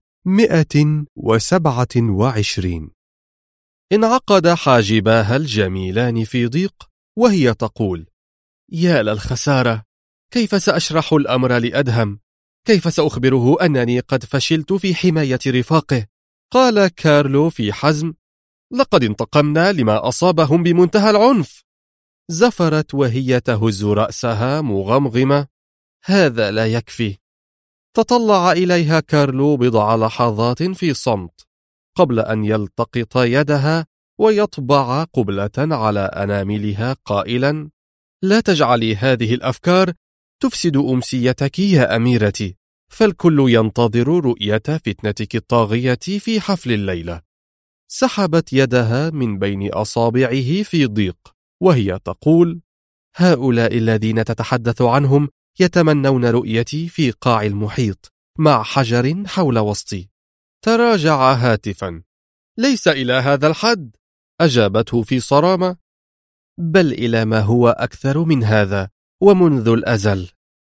127. انعقد حاجباها الجميلان في ضيق وهي تقول: يا للخسارة، كيف سأشرح الأمر لأدهم؟ كيف سأخبره أنني قد فشلت في حماية رفاقه؟ قال كارلو في حزم: لقد انتقمنا لما أصابهم بمنتهى العنف. زفرت وهي تهز رأسها مغمغمة: هذا لا يكفي. تطلع إليها كارلو بضع لحظات في صمت قبل أن يلتقط يدها ويطبع قبلة على أناملها قائلا: لا تجعلي هذه الأفكار تفسد أمسيتك يا أميرتي، فالكل ينتظر رؤية فتنتك الطاغية في حفل الليلة. سحبت يدها من بين أصابعه في ضيق وهي تقول: هؤلاء الذين تتحدث عنهم يتمنون رؤيتي في قاع المحيط مع حجر حول وسطي. تراجع هاتفا: ليس إلى هذا الحد، أجابته في صرامة، بل إلى ما هو أكثر من هذا ومنذ الأزل.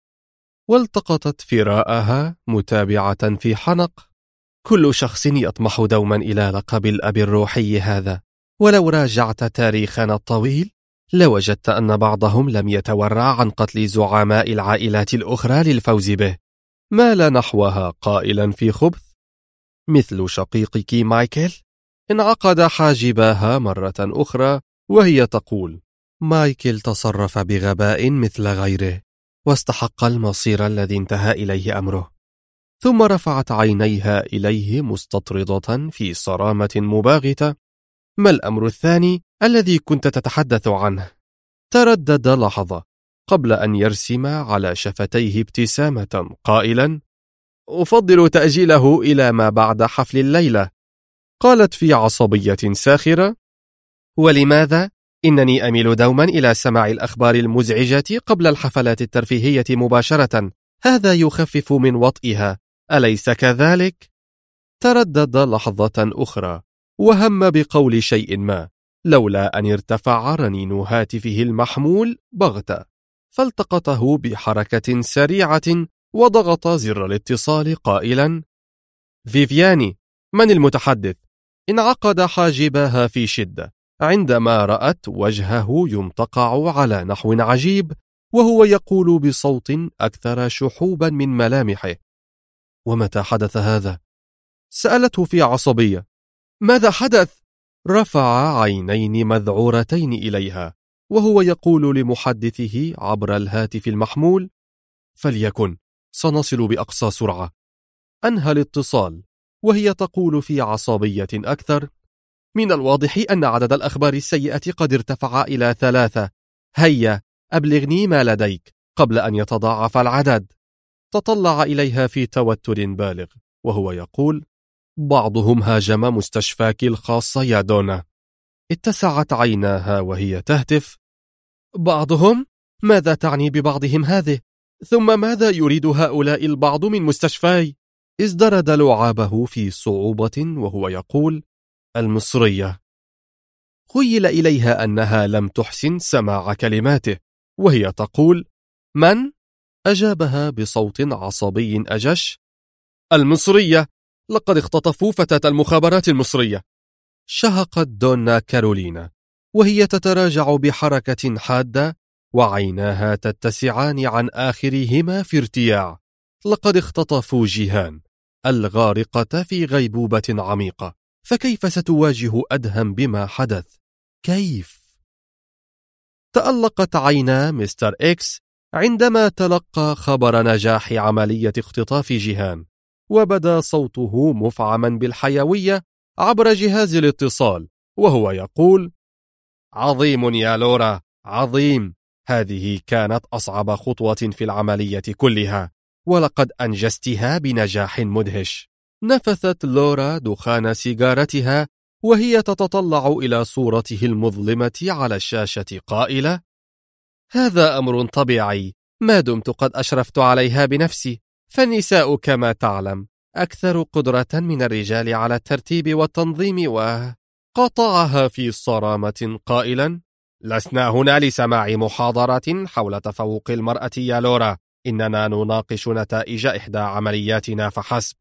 والتقطت فراءها متابعة في حنق: كل شخص يطمح دوما إلى لقب الأب الروحي هذا، ولو راجعت تاريخنا الطويل لوجدت أن بعضهم لم يتورع عن قتل زعماء العائلات الأخرى للفوز به. مال نحوها قائلا في خبث: مثل شقيقك مايكل. انعقد حاجباها مرة أخرى وهي تقول: مايكل تصرف بغباء مثل غيره واستحق المصير الذي انتهى إليه أمره. ثم رفعت عينيها إليه مستطردة في صرامة مباغتة: ما الأمر الثاني الذي كنت تتحدث عنه؟ تردد لحظة قبل أن يرسم على شفتيه ابتسامة قائلا: أفضل تأجيله إلى ما بعد حفل الليلة. قالت في عصبية ساخرة: ولماذا؟ إنني أميل دوما إلى سماع الأخبار المزعجة قبل الحفلات الترفيهية مباشرة، هذا يخفف من وطئها، أليس كذلك؟ تردد لحظة أخرى وهم بقول شيء ما، لولا أن ارتفع رنين هاتفه المحمول بغتة، فالتقطه بحركة سريعة وضغط زر الاتصال قائلا: فيفياني، من المتحدث؟ انعقد حاجباها في شدة عندما رأت وجهه ينتقع على نحو عجيب وهو يقول بصوت أكثر شحوبا من ملامحه: ومتى حدث هذا؟ سألته في عصبية: ماذا حدث؟ رفع عينين مذعورتين إليها وهو يقول لمحدثه عبر الهاتف المحمول: فليكن، سنصل بأقصى سرعة. أنهى الاتصال وهي تقول في عصبية أكثر: من الواضح أن عدد الأخبار السيئة قد ارتفع إلى 3، هيا أبلغني ما لديك قبل أن يتضاعف العدد. تطلع إليها في توتر بالغ وهو يقول: بعضهم هاجم مستشفاك الخاص يا دونا. اتسعت عيناها وهي تهتف: بعضهم؟ ماذا تعني ببعضهم هذه؟ ثم ماذا يريد هؤلاء البعض من مستشفاي؟ ازدرد لعابه في صعوبة وهو يقول: المصرية. خيل إليها أنها لم تحسن سماع كلماته وهي تقول: من؟ أجابها بصوت عصبي أجش: المصرية، لقد اختطفوا فتاة المخابرات المصرية. شهقت دونا كارولينا وهي تتراجع بحركة حادة وعيناها تتسعان عن آخرهما في ارتياع. لقد اختطفوا جيهان الغارقة في غيبوبة عميقة، فكيف ستواجه أدهم بما حدث؟ كيف؟ تألقت عينا مستر إكس عندما تلقى خبر نجاح عملية اختطاف جيهان، وبدا صوته مفعما بالحيوية عبر جهاز الاتصال وهو يقول: عظيم يا لورا، عظيم. هذه كانت أصعب خطوة في العملية كلها، ولقد أنجزتها بنجاح مدهش. نفثت لورا دخان سيجارتها وهي تتطلع إلى صورته المظلمة على الشاشة قائلة: هذا أمر طبيعي ما دمت قد أشرفت عليها بنفسي، فالنساء كما تعلم أكثر قدرة من الرجال على الترتيب والتنظيم. وقاطعها في صرامة قائلا: لسنا هنا لسماع محاضرة حول تفوق المرأة يا لورا، إننا نناقش نتائج إحدى عملياتنا فحسب.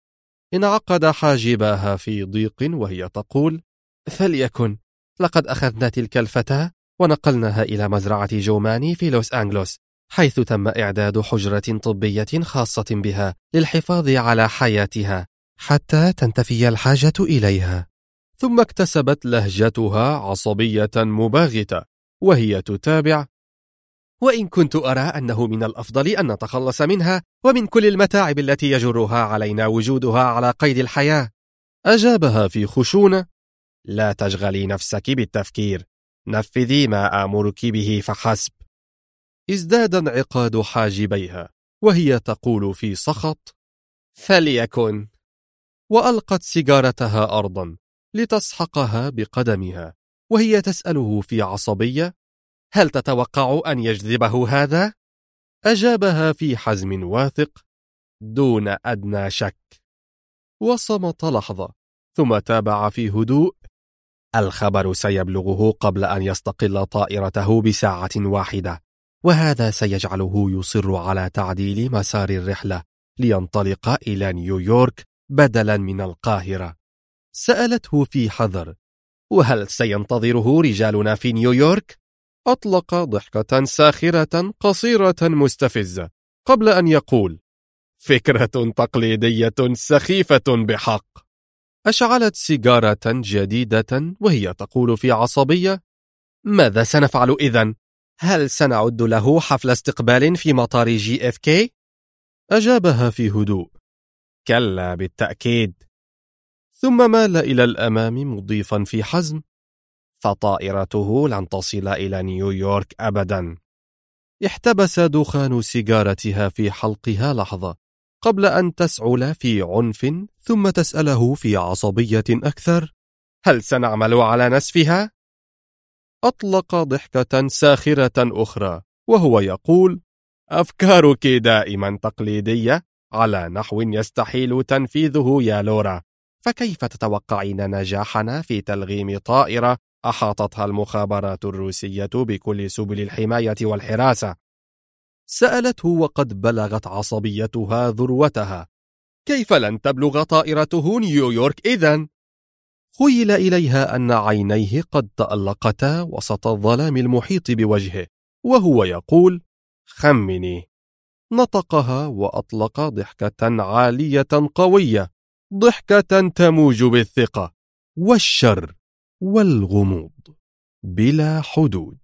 انعقد حاجباها في ضيق وهي تقول: فليكن، لقد أخذنا تلك الفتاة ونقلناها إلى مزرعة جوماني في لوس أنجلوس، حيث تم إعداد حجرة طبية خاصة بها للحفاظ على حياتها حتى تنتفي الحاجة إليها. ثم اكتسبت لهجتها عصبية مباغتة وهي تتابع: وإن كنت أرى أنه من الأفضل أن نتخلص منها ومن كل المتاعب التي يجرها علينا وجودها على قيد الحياة. أجابها في خشونة: لا تشغلي نفسك بالتفكير، نفذي ما آمرك به فحسب. ازداد انعقاد حاجبيها وهي تقول في سخط: فليكن. وألقت سيجارتها أرضا لتسحقها بقدمها وهي تسأله في عصبية: هل تتوقع أن يجذبه هذا؟ أجابها في حزم واثق: دون أدنى شك. وصمت لحظة ثم تابع في هدوء: الخبر سيبلغه قبل أن يستقل طائرته بساعة واحدة، وهذا سيجعله يصر على تعديل مسار الرحلة لينطلق إلى نيويورك بدلا من القاهرة. سألته في حذر: وهل سينتظره رجالنا في نيويورك؟ أطلق ضحكة ساخرة قصيرة مستفزة قبل أن يقول: فكرة تقليدية سخيفة بحق. أشعلت سيجارة جديدة وهي تقول في عصبية: ماذا سنفعل إذن؟ هل سنعد له حفل استقبال في مطار JFK؟ أجابها في هدوء: كلا بالتأكيد. ثم مال إلى الأمام مضيفا في حزم: فطائرته لن تصل إلى نيويورك أبدا. احتبس دخان سيجارتها في حلقها لحظة قبل أن تسعل في عنف ثم تسأله في عصبية أكثر: هل سنعمل على نسفها؟ أطلق ضحكة ساخرة أخرى وهو يقول: أفكارك دائما تقليدية على نحو يستحيل تنفيذه يا لورا، فكيف تتوقعين نجاحنا في تلغيم طائرة أحاطتها المخابرات الروسية بكل سبل الحماية والحراسة؟ سألته وقد بلغت عصبيتها ذروتها: كيف لن تبلغ طائرته نيويورك إذن؟ خيل إليها أن عينيه قد تألقتا وسط الظلام المحيط بوجهه وهو يقول: خمني. نطقها وأطلق ضحكة عالية قوية، ضحكة تموج بالثقة والشر والغموض بلا حدود.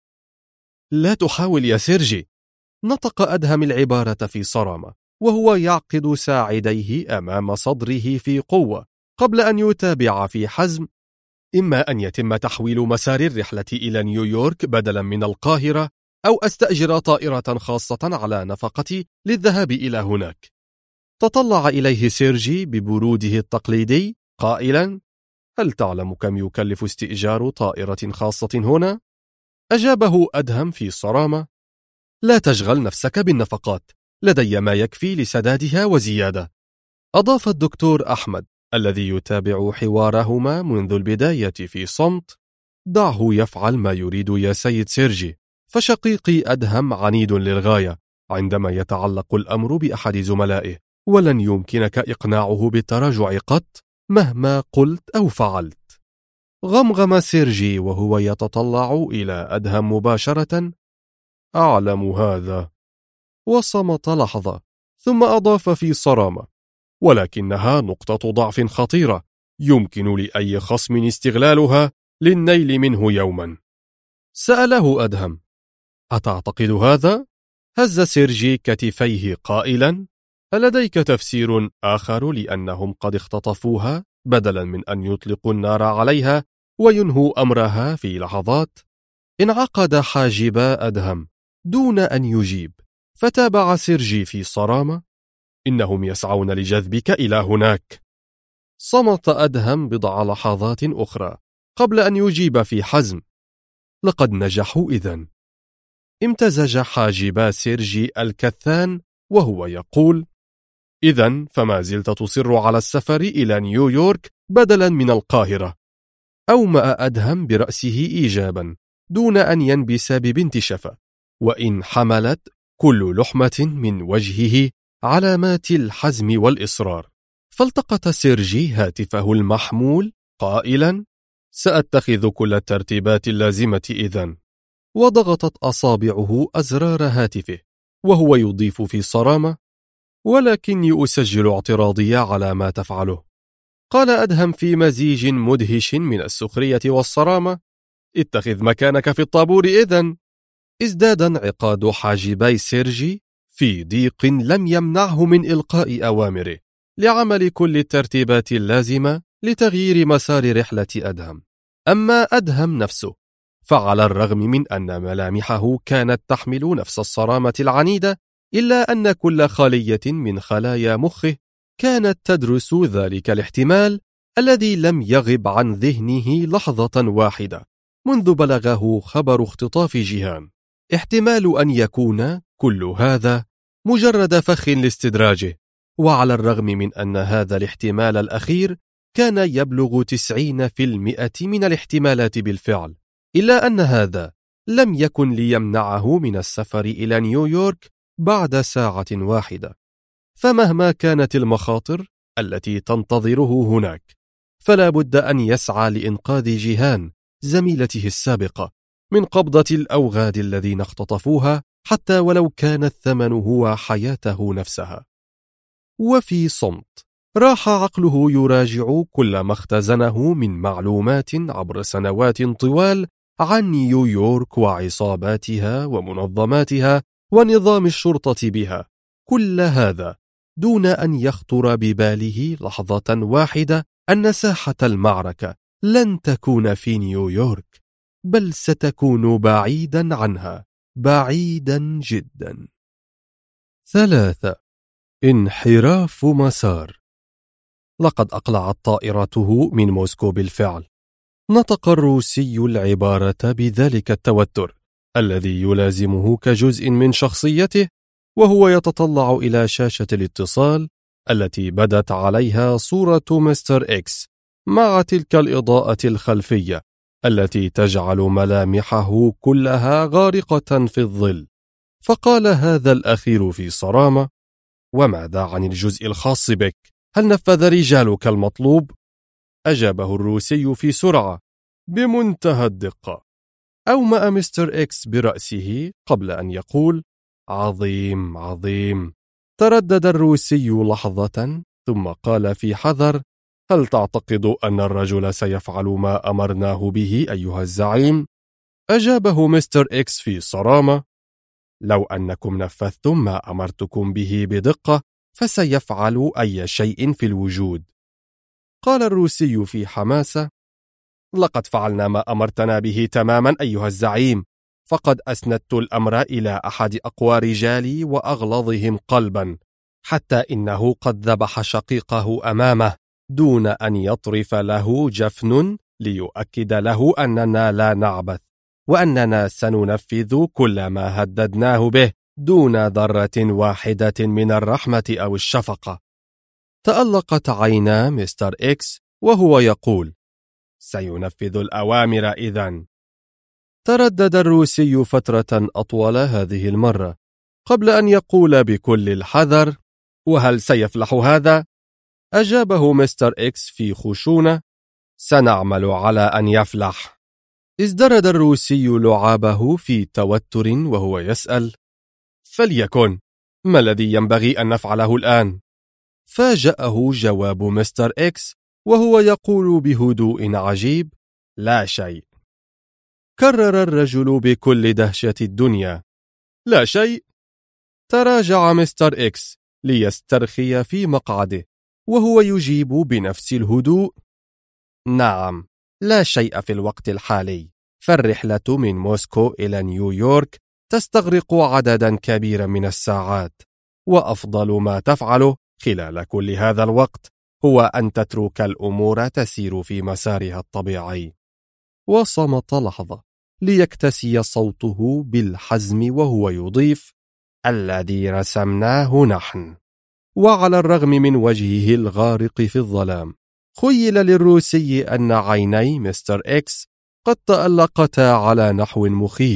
لا تحاول يا سيرجي. نطق أدهم العبارة في صرامة وهو يعقد ساعديه أمام صدره في قوة قبل أن يتابع في حزم: إما أن يتم تحويل مسار الرحلة إلى نيويورك بدلا من القاهرة، أو أستأجر طائرة خاصة على نفقتي للذهاب إلى هناك. تطلع إليه سيرجي ببروده التقليدي قائلا: هل تعلم كم يكلف استئجار طائرة خاصة هنا؟ أجابه أدهم في صرامة: لا تشغل نفسك بالنفقات، لدي ما يكفي لسدادها وزيادة. أضاف الدكتور أحمد الذي يتابع حوارهما منذ البداية في صمت: دعه يفعل ما يريد يا سيد سيرجي، فشقيقي أدهم عنيد للغاية عندما يتعلق الأمر بأحد زملائه، ولن يمكنك إقناعه بالتراجع قط مهما قلت أو فعلت. غمغم سيرجي وهو يتطلع إلى أدهم مباشرة: أعلم هذا. وصمت لحظة ثم أضاف في صرامة: ولكنها نقطة ضعف خطيرة يمكن لأي خصم استغلالها للنيل منه يوما. سأله أدهم: أتعتقد هذا؟ هز سيرجي كتفيه قائلا: ألديك تفسير آخر لأنهم قد اختطفوها بدلا من أن يطلقوا النار عليها وينهوا أمرها في لحظات؟ انعقد حاجبا أدهم دون أن يجيب، فتابع سيرجي في صرامة: إنهم يسعون لجذبك إلى هناك. صمت أدهم بضع لحظات أخرى قبل أن يجيب في حزم: لقد نجحوا إذن. امتزج حاجبا سيرجي الكثان وهو يقول: إذن فما زلت تصر على السفر إلى نيويورك بدلا من القاهرة. أومأ أدهم برأسه إيجابا دون أن ينبس ببنت شفا، وإن حملت كل لحمة من وجهه علامات الحزم والإصرار. فالتقط سيرجي هاتفه المحمول قائلا: سأتخذ كل الترتيبات اللازمة إذن. وضغطت أصابعه أزرار هاتفه وهو يضيف في صرامة: ولكني أسجل اعتراضي على ما تفعله. قال أدهم في مزيج مدهش من السخرية والصرامة: اتخذ مكانك في الطابور إذن. ازداد انعقاد حاجبي سيرجي في ضيق لم يمنعه من إلقاء أوامره لعمل كل الترتيبات اللازمة لتغيير مسار رحلة أدهم. أما أدهم نفسه فعلى الرغم من أن ملامحه كانت تحمل نفس الصرامة العنيدة، إلا أن كل خلية من خلايا مخه كانت تدرس ذلك الاحتمال الذي لم يغب عن ذهنه لحظة واحدة منذ بلغه خبر اختطاف جيهان. احتمال أن يكون كل هذا مجرد فخ لاستدراجه، وعلى الرغم من أن هذا الاحتمال الأخير كان يبلغ 90% من الاحتمالات بالفعل، إلا أن هذا لم يكن ليمنعه من السفر إلى نيويورك بعد ساعة واحدة. فمهما كانت المخاطر التي تنتظره هناك، فلا بد أن يسعى لإنقاذ جيهان زميلته السابقة من قبضة الأوغاد الذين اختطفوها، حتى ولو كان الثمن هو حياته نفسها. وفي صمت راح عقله يراجع كل ما اختزنه من معلومات عبر سنوات طوال عن نيويورك وعصاباتها ومنظماتها ونظام الشرطة بها، كل هذا دون أن يخطر بباله لحظة واحدة أن ساحة المعركة لن تكون في نيويورك، بل ستكون بعيدا عنها، بعيدا جدا. 3. انحراف مسار. لقد أقلعت طائرته من موسكو بالفعل. نطق الروسي العبارة بذلك التوتر الذي يلازمه كجزء من شخصيته، وهو يتطلع إلى شاشة الاتصال التي بدت عليها صورة مستر إكس مع تلك الإضاءة الخلفية التي تجعل ملامحه كلها غارقة في الظل. فقال هذا الأخير في صرامة: وماذا عن الجزء الخاص بك؟ هل نفذ رجالك المطلوب؟ أجابه الروسي في سرعة بمنتهى الدقة. أومأ مستر إكس برأسه قبل أن يقول: عظيم عظيم. تردد الروسي لحظة ثم قال في حذر: هل تعتقد أن الرجل سيفعل ما أمرناه به أيها الزعيم؟ أجابه مستر إكس في صرامة: لو أنكم نفذتم ما أمرتكم به بدقة فسيفعل أي شيء في الوجود. قال الروسي في حماسة: لقد فعلنا ما أمرتنا به تماما أيها الزعيم، فقد أسندت الأمر إلى أحد أقوى رجالي وأغلظهم قلبا، حتى إنه قد ذبح شقيقه أمامه دون أن يطرف له جفن ليؤكد له أننا لا نعبث، وأننا سننفذ كل ما هددناه به دون ذرة واحدة من الرحمة أو الشفقة. تألقت عينا مستر إكس وهو يقول: سينفذ الأوامر إذن. تردد الروسي فترة أطول هذه المرة قبل أن يقول بكل الحذر: وهل سيفلح هذا؟ أجابه مستر إكس في خشونة: سنعمل على أن يفلح. ازدرد الروسي لعابه في توتر وهو يسأل: فليكن، ما الذي ينبغي أن نفعله الآن؟ فاجأه جواب مستر إكس وهو يقول بهدوء عجيب: لا شيء. كرر الرجل بكل دهشة الدنيا: لا شيء؟ تراجع مستر إكس ليسترخي في مقعده وهو يجيب بنفس الهدوء: نعم، لا شيء في الوقت الحالي، فالرحلة من موسكو إلى نيويورك تستغرق عددا كبيرا من الساعات، وأفضل ما تفعله خلال كل هذا الوقت هو أن تترك الأمور تسير في مسارها الطبيعي. وصمت لحظة ليكتسي صوته بالحزم وهو يضيف: الذي رسمناه نحن. وعلى الرغم من وجهه الغارق في الظلام، خيل للروسي أن عيني مستر إكس قد تألقتا على نحو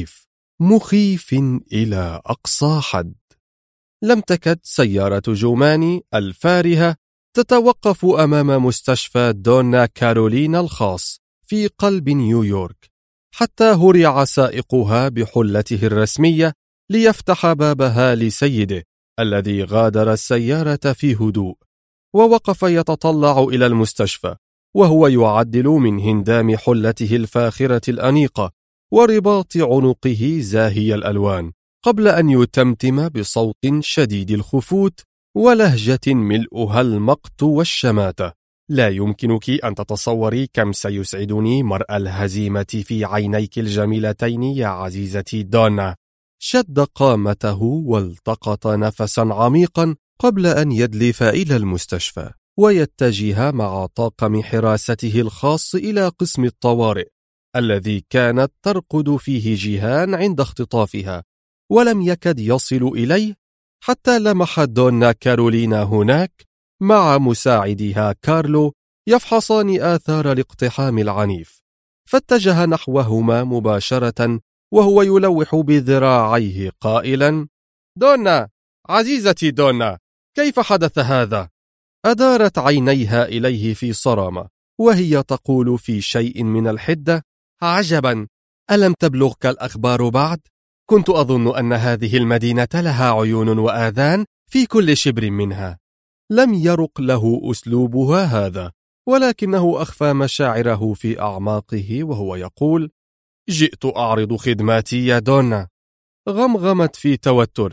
مخيف إلى أقصى حد. لم تكد سيارة جوماني الفارهة تتوقف أمام مستشفى دونا كارولينا الخاص في قلب نيويورك، حتى هرع سائقها بحلته الرسمية ليفتح بابها لسيده الذي غادر السيارة في هدوء، ووقف يتطلع إلى المستشفى وهو يعدل من هندام حلته الفاخرة الأنيقة ورباط عنقه زاهي الألوان، قبل أن يتمتم بصوت شديد الخفوت ولهجة ملؤها المقت والشماتة: لا يمكنك أن تتصوري كم سيسعدني مرأى الهزيمة في عينيك الجميلتين يا عزيزتي دونا. شد قامته والتقط نفسا عميقا قبل أن يدلف إلى المستشفى ويتجه مع طاقم حراسته الخاص إلى قسم الطوارئ الذي كانت ترقد فيه جيهان عند اختطافها، ولم يكد يصل إليه حتى لمح دونا كارولينا هناك مع مساعدها كارلو يفحصان آثار الاقتحام العنيف، فاتجه نحوهما مباشرة وهو يلوح بذراعيه قائلا: دونا، عزيزتي دونا، كيف حدث هذا؟ أدارت عينيها إليه في صرامة وهي تقول في شيء من الحدة: عجبا، ألم تبلغك الأخبار بعد؟ كنت أظن أن هذه المدينة لها عيون وآذان في كل شبر منها. لم يرق له أسلوبها هذا، ولكنه أخفى مشاعره في أعماقه وهو يقول: جئت أعرض خدماتي يا دونا. غمغمت في توتر: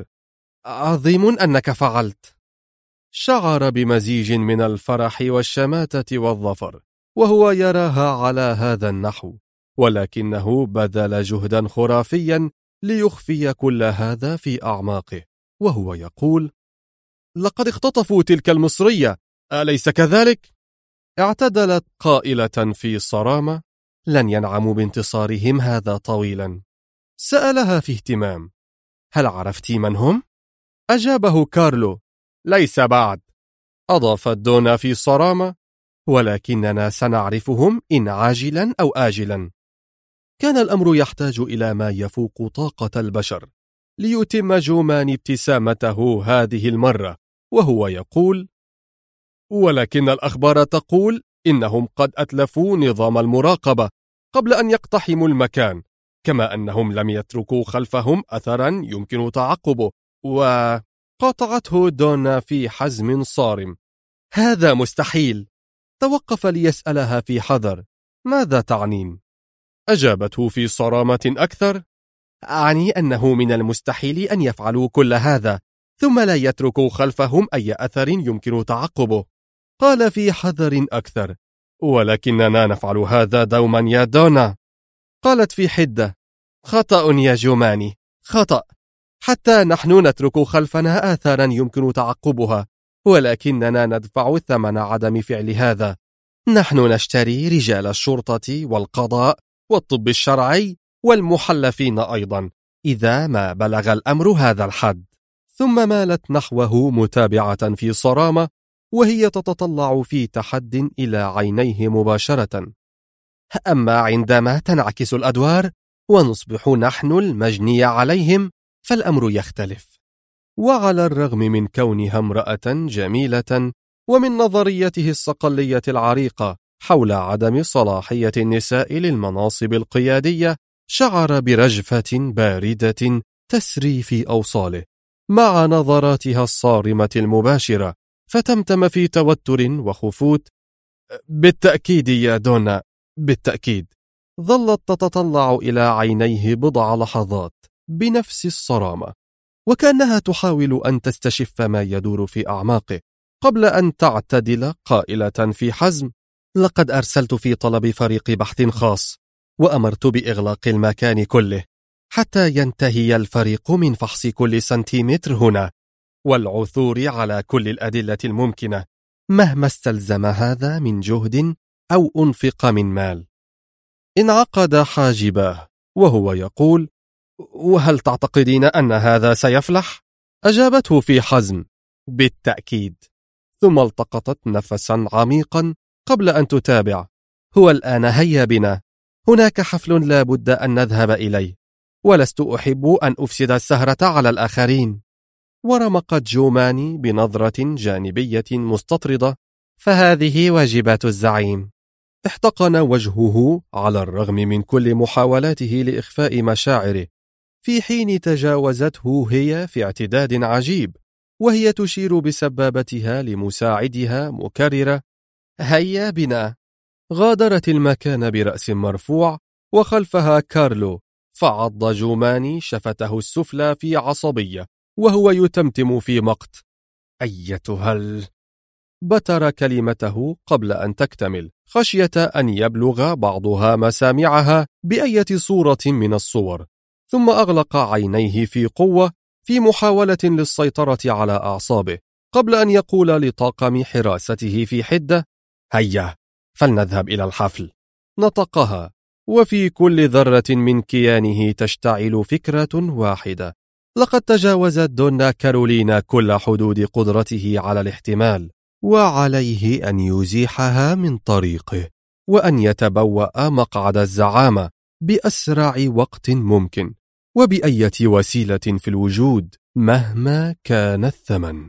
عظيم أنك فعلت. شعر بمزيج من الفرح والشماتة والظفر وهو يراها على هذا النحو، ولكنه بذل جهدا خرافيا ليخفي كل هذا في أعماقه وهو يقول: لقد اختطفوا تلك المصرية، أليس كذلك؟ اعتدلت قائلة في صرامة: لن ينعموا بانتصارهم هذا طويلا. سألها في اهتمام: هل عرفت من هم؟ أجابه كارلو: ليس بعد. أضافت دونا في صرامة: ولكننا سنعرفهم إن عاجلا أو آجلا. كان الأمر يحتاج إلى ما يفوق طاقة البشر ليتم جومان ابتسامته هذه المرة وهو يقول: ولكن الأخبار تقول إنهم قد أتلفوا نظام المراقبة قبل أن يقتحموا المكان، كما أنهم لم يتركوا خلفهم أثرا يمكن تعقبه. وقاطعته دونا في حزم صارم: هذا مستحيل. توقف ليسألها في حذر: ماذا تعنين؟ أجابته في صرامة أكثر: أعني أنه من المستحيل أن يفعلوا كل هذا ثم لا يتركوا خلفهم أي أثر يمكن تعقبه. قال في حذر أكثر: ولكننا نفعل هذا دوما يا دونا. قالت في حدة: خطأ يا جوماني، خطأ. حتى نحن نترك خلفنا آثارا يمكن تعقبها، ولكننا ندفع ثمن عدم فعل هذا. نحن نشتري رجال الشرطة والقضاء والطب الشرعي والمحلفين أيضا إذا ما بلغ الأمر هذا الحد. ثم مالت نحوه متابعة في صرامة وهي تتطلع في تحد إلى عينيه مباشرة: أما عندما تنعكس الأدوار ونصبح نحن المجني عليهم فالأمر يختلف. وعلى الرغم من كونها امرأة جميلة ومن نظريته الصقلية العريقة حول عدم صلاحية النساء للمناصب القيادية، شعر برجفة باردة تسري في أوصاله مع نظراتها الصارمة المباشرة، فتمتم في توتر وخفوت: بالتأكيد يا دونا، بالتأكيد. ظلت تتطلع إلى عينيه بضع لحظات بنفس الصرامة، وكأنها تحاول أن تستشف ما يدور في أعماقه قبل أن تعتدل قائلة في حزم: لقد أرسلت في طلب فريق بحث خاص وأمرت بإغلاق المكان كله حتى ينتهي الفريق من فحص كل سنتيمتر هنا والعثور على كل الأدلة الممكنة، مهما استلزم هذا من جهد أو أنفق من مال. انعقد حاجباه وهو يقول: وهل تعتقدين أن هذا سيفلح؟ أجابته في حزم: بالتأكيد. ثم التقطت نفسا عميقا قبل أن تتابع: هو الآن هيا بنا، هناك حفل لا بد أن نذهب إليه، ولست أحب أن أفسد السهرة على الآخرين. ورمقت جوماني بنظرة جانبية مستطردة: فهذه واجبات الزعيم. احتقن وجهه على الرغم من كل محاولاته لإخفاء مشاعره، في حين تجاوزته هي في اعتداد عجيب، وهي تشير بسبابتها لمساعدها مكررة: هيا بنا. غادرت المكان برأس مرفوع، وخلفها كارلو، فعض جوماني شفته السفلى في عصبية وهو يتمتم في مقت: أيتها بتر كلمته قبل أن تكتمل، خشية أن يبلغ بعضها مسامعها بأية صورة من الصور، ثم أغلق عينيه في قوة في محاولة للسيطرة على أعصابه، قبل أن يقول لطاقم حراسته في حدة: هيا فلنذهب إلى الحفل. نطقها، وفي كل ذرة من كيانه تشتعل فكرة واحدة: لقد تجاوزت دونا كارولينا كل حدود قدرته على الاحتمال، وعليه أن يزيحها من طريقه، وأن يتبوأ مقعد الزعامة بأسرع وقت ممكن، وبأية وسيلة في الوجود مهما كان الثمن.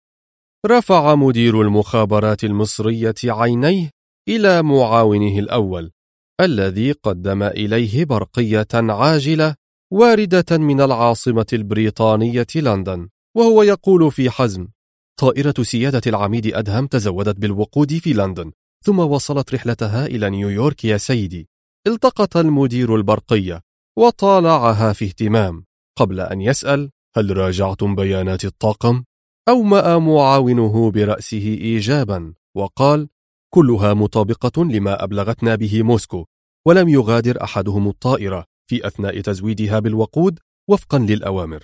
رفع مدير المخابرات المصرية عينيه إلى معاونه الأول، الذي قدم إليه برقية عاجلة واردة من العاصمة البريطانية لندن، وهو يقول في حزم: طائرة سيادة العميد أدهم تزودت بالوقود في لندن، ثم وصلت رحلتها إلى نيويورك يا سيدي. التقط المدير البرقية وطالعها في اهتمام قبل أن يسأل: هل راجعتم بيانات الطاقم؟ أومأ معاونه برأسه إيجابا وقال: كلها مطابقة لما أبلغتنا به موسكو، ولم يغادر أحدهم الطائرة في أثناء تزويدها بالوقود وفقا للأوامر.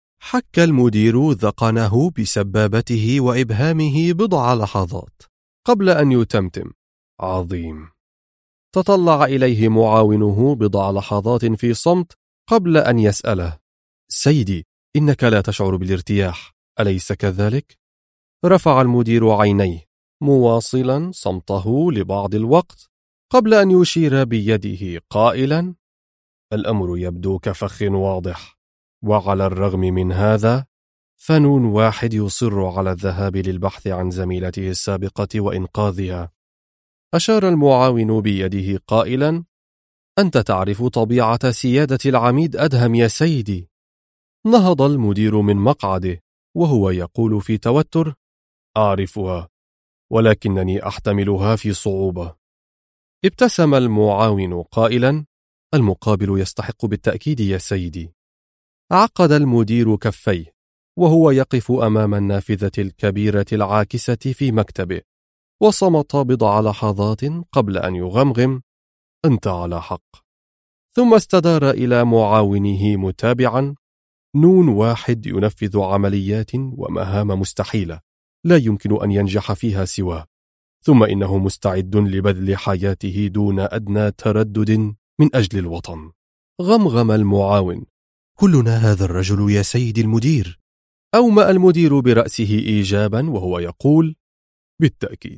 حك المدير ذقنه بسبابته وإبهامه بضع لحظات قبل أن يتمتم: عظيم. تطلع إليه معاونه بضع لحظات في صمت قبل أن يسأله: سيدي، إنك لا تشعر بالارتياح، أليس كذلك؟ رفع المدير عينيه مواصلا صمته لبعض الوقت قبل أن يشير بيده قائلا: الأمر يبدو كفخ واضح، وعلى الرغم من هذا فنون واحد يصر على الذهاب للبحث عن زميلته السابقة وإنقاذها. أشار المعاون بيده قائلا: أنت تعرف طبيعة سيادة العميد أدهم يا سيدي. نهض المدير من مقعده وهو يقول في توتر: أعرفها، ولكنني أحتملها في صعوبة. ابتسم المعاون قائلا: المقابل يستحق بالتأكيد يا سيدي. عقد المدير كفيه وهو يقف أمام النافذة الكبيرة العاكسة في مكتبه، وصمت بضع لحظات قبل أن يغمغم: أنت على حق. ثم استدار إلى معاونه متابعا: نون واحد ينفذ عمليات ومهام مستحيلة لا يمكن أن ينجح فيها سواه، ثم إنه مستعد لبذل حياته دون أدنى تردد من أجل الوطن. غمغم المعاون: كلنا هذا الرجل يا سيدي المدير. أومأ المدير برأسه إيجابا وهو يقول: بالتأكيد.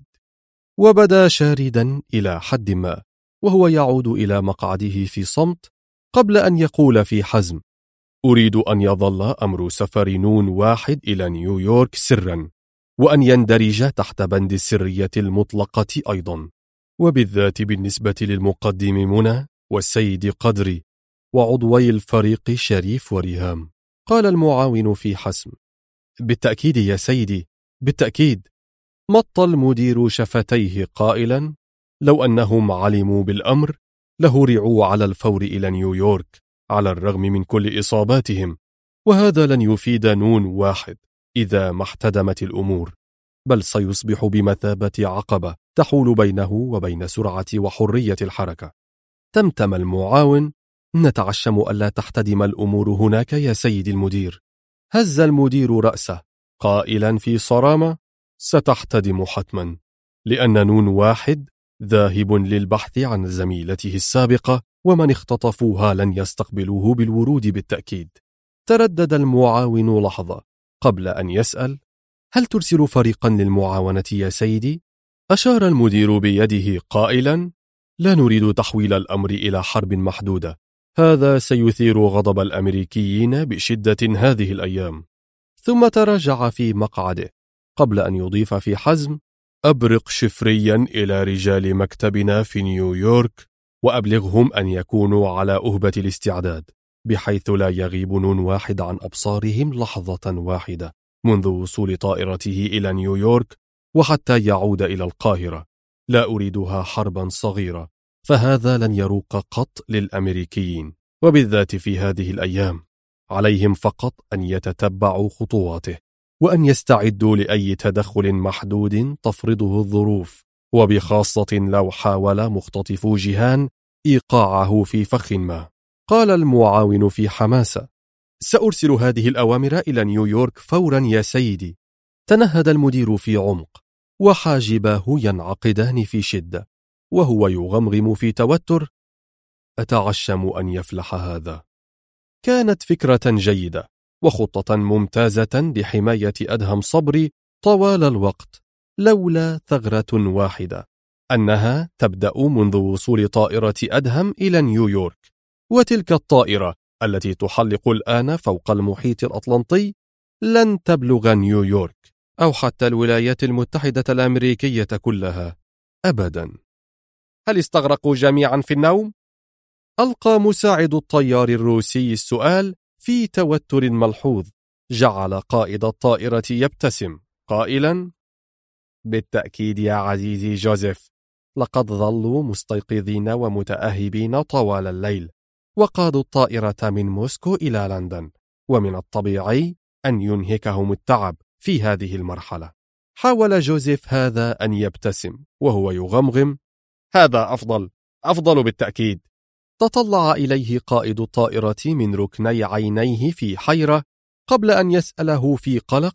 وبدا شاردا إلى حد ما، وهو يعود إلى مقعده في صمت قبل أن يقول في حزم: أريد أن يظل أمر سفر نون واحد إلى نيويورك سرا، وأن يندرج تحت بند السرية المطلقة أيضا، وبالذات بالنسبة للمقدم منى والسيد قدري وعضوي الفريق شريف وريهام. قال المعاون في حسم: بالتأكيد يا سيدي، بالتأكيد. مط المدير شفتيه قائلا: لو أنهم علموا بالأمر لهرعوا على الفور إلى نيويورك على الرغم من كل إصاباتهم، وهذا لن يفيد نون واحد إذا ما احتدمت الأمور، بل سيصبح بمثابة عقبة تحول بينه وبين سرعة وحرية الحركة. تمتم المعاون: نتعشم ألا تحتدم الأمور هناك يا سيدي المدير. هز المدير رأسه قائلا في صرامة: ستحتدم حتما، لأن نون واحد ذاهب للبحث عن زميلته السابقة، ومن اختطفوها لن يستقبلوه بالورود بالتأكيد. تردد المعاون لحظة قبل أن يسأل: هل ترسل فريقا للمعاونة يا سيدي؟ أشار المدير بيده قائلا: لا نريد تحويل الأمر إلى حرب محدودة، هذا سيثير غضب الأمريكيين بشدة هذه الأيام. ثم تراجع في مقعده قبل أن يضيف في حزم: أبرق شفريا إلى رجال مكتبنا في نيويورك وأبلغهم أن يكونوا على أهبة الاستعداد، بحيث لا يغيب نون واحد عن أبصارهم لحظة واحدة منذ وصول طائرته إلى نيويورك وحتى يعود إلى القاهرة. لا أريدها حربا صغيرة، فهذا لن يروق قط للأمريكيين، وبالذات في هذه الأيام. عليهم فقط أن يتتبعوا خطواته وأن يستعدوا لأي تدخل محدود تفرضه الظروف، وبخاصة لو حاول مختطفو جيهان إيقاعه في فخ ما. قال المعاون في حماسة: سأرسل هذه الأوامر إلى نيويورك فورا يا سيدي. تنهد المدير في عمق وحاجباه ينعقدان في شدة وهو يغمغم في توتر: أتعشم أن يفلح هذا. كانت فكرة جيدة وخطة ممتازة لحماية أدهم صبري طوال الوقت، لولا ثغرة واحدة، أنها تبدأ منذ وصول طائرة أدهم إلى نيويورك، وتلك الطائرة التي تحلق الآن فوق المحيط الأطلنطي لن تبلغ نيويورك أو حتى الولايات المتحدة الأمريكية كلها أبدا. هل استغرقوا جميعا في النوم؟ ألقى مساعد الطيار الروسي السؤال في توتر ملحوظ، جعل قائد الطائرة يبتسم قائلا: بالتأكيد يا عزيزي جوزيف، لقد ظلوا مستيقظين ومتأهبين طوال الليل، وقادوا الطائرة من موسكو إلى لندن، ومن الطبيعي أن ينهكهم التعب في هذه المرحلة. حاول جوزيف هذا أن يبتسم وهو يغمغم: هذا أفضل بالتأكيد. تطلع إليه قائد الطائرة من ركني عينيه في حيرة قبل أن يسأله في قلق: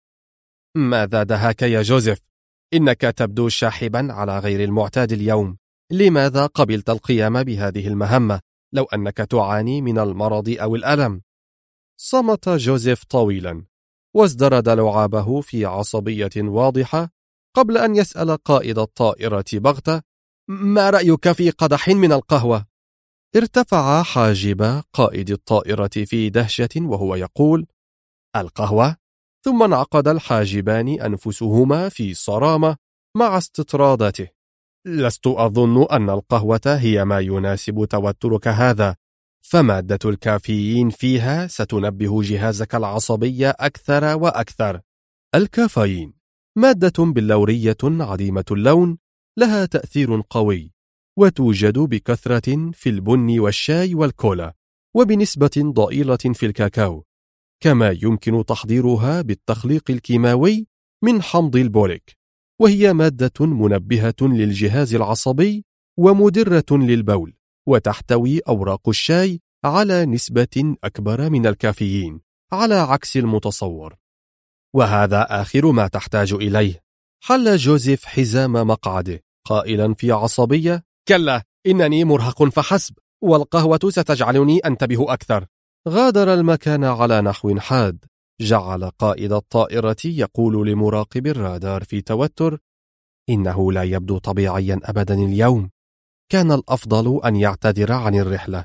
ماذا دهاك يا جوزيف؟ إنك تبدو شاحبا على غير المعتاد اليوم، لماذا قبلت القيام بهذه المهمة لو أنك تعاني من المرض أو الألم؟ صمت جوزيف طويلا وازدرد لعابه في عصبية واضحة قبل أن يسأل قائد الطائرة بغتة: ما رأيك في قدح من القهوة؟ ارتفع حاجب قائد الطائرة في دهشة وهو يقول: القهوة؟ ثم انعقد الحاجبان أنفسهما في صرامة مع استطرادته: لست أظن أن القهوة هي ما يناسب توترك هذا، فمادة الكافيين فيها ستنبه جهازك العصبي أكثر وأكثر. الكافيين مادة بلورية عديمة اللون، لها تأثير قوي، وتوجد بكثرة في البن والشاي والكولا، وبنسبة ضئيلة في الكاكاو، كما يمكن تحضيرها بالتخليق الكيماوي من حمض البوليك، وهي مادة منبهة للجهاز العصبي ومدرة للبول، وتحتوي أوراق الشاي على نسبة أكبر من الكافيين على عكس المتصور. وهذا آخر ما تحتاج إليه. حل جوزيف حزام مقعده قائلا في عصبية: كلا، إنني مرهق فحسب، والقهوة ستجعلني أنتبه أكثر. غادر المكان على نحو حاد. جعل قائد الطائرة يقول لمراقب الرادار في توتر: إنه لا يبدو طبيعيا أبدا اليوم، كان الأفضل أن يعتذر عن الرحلة.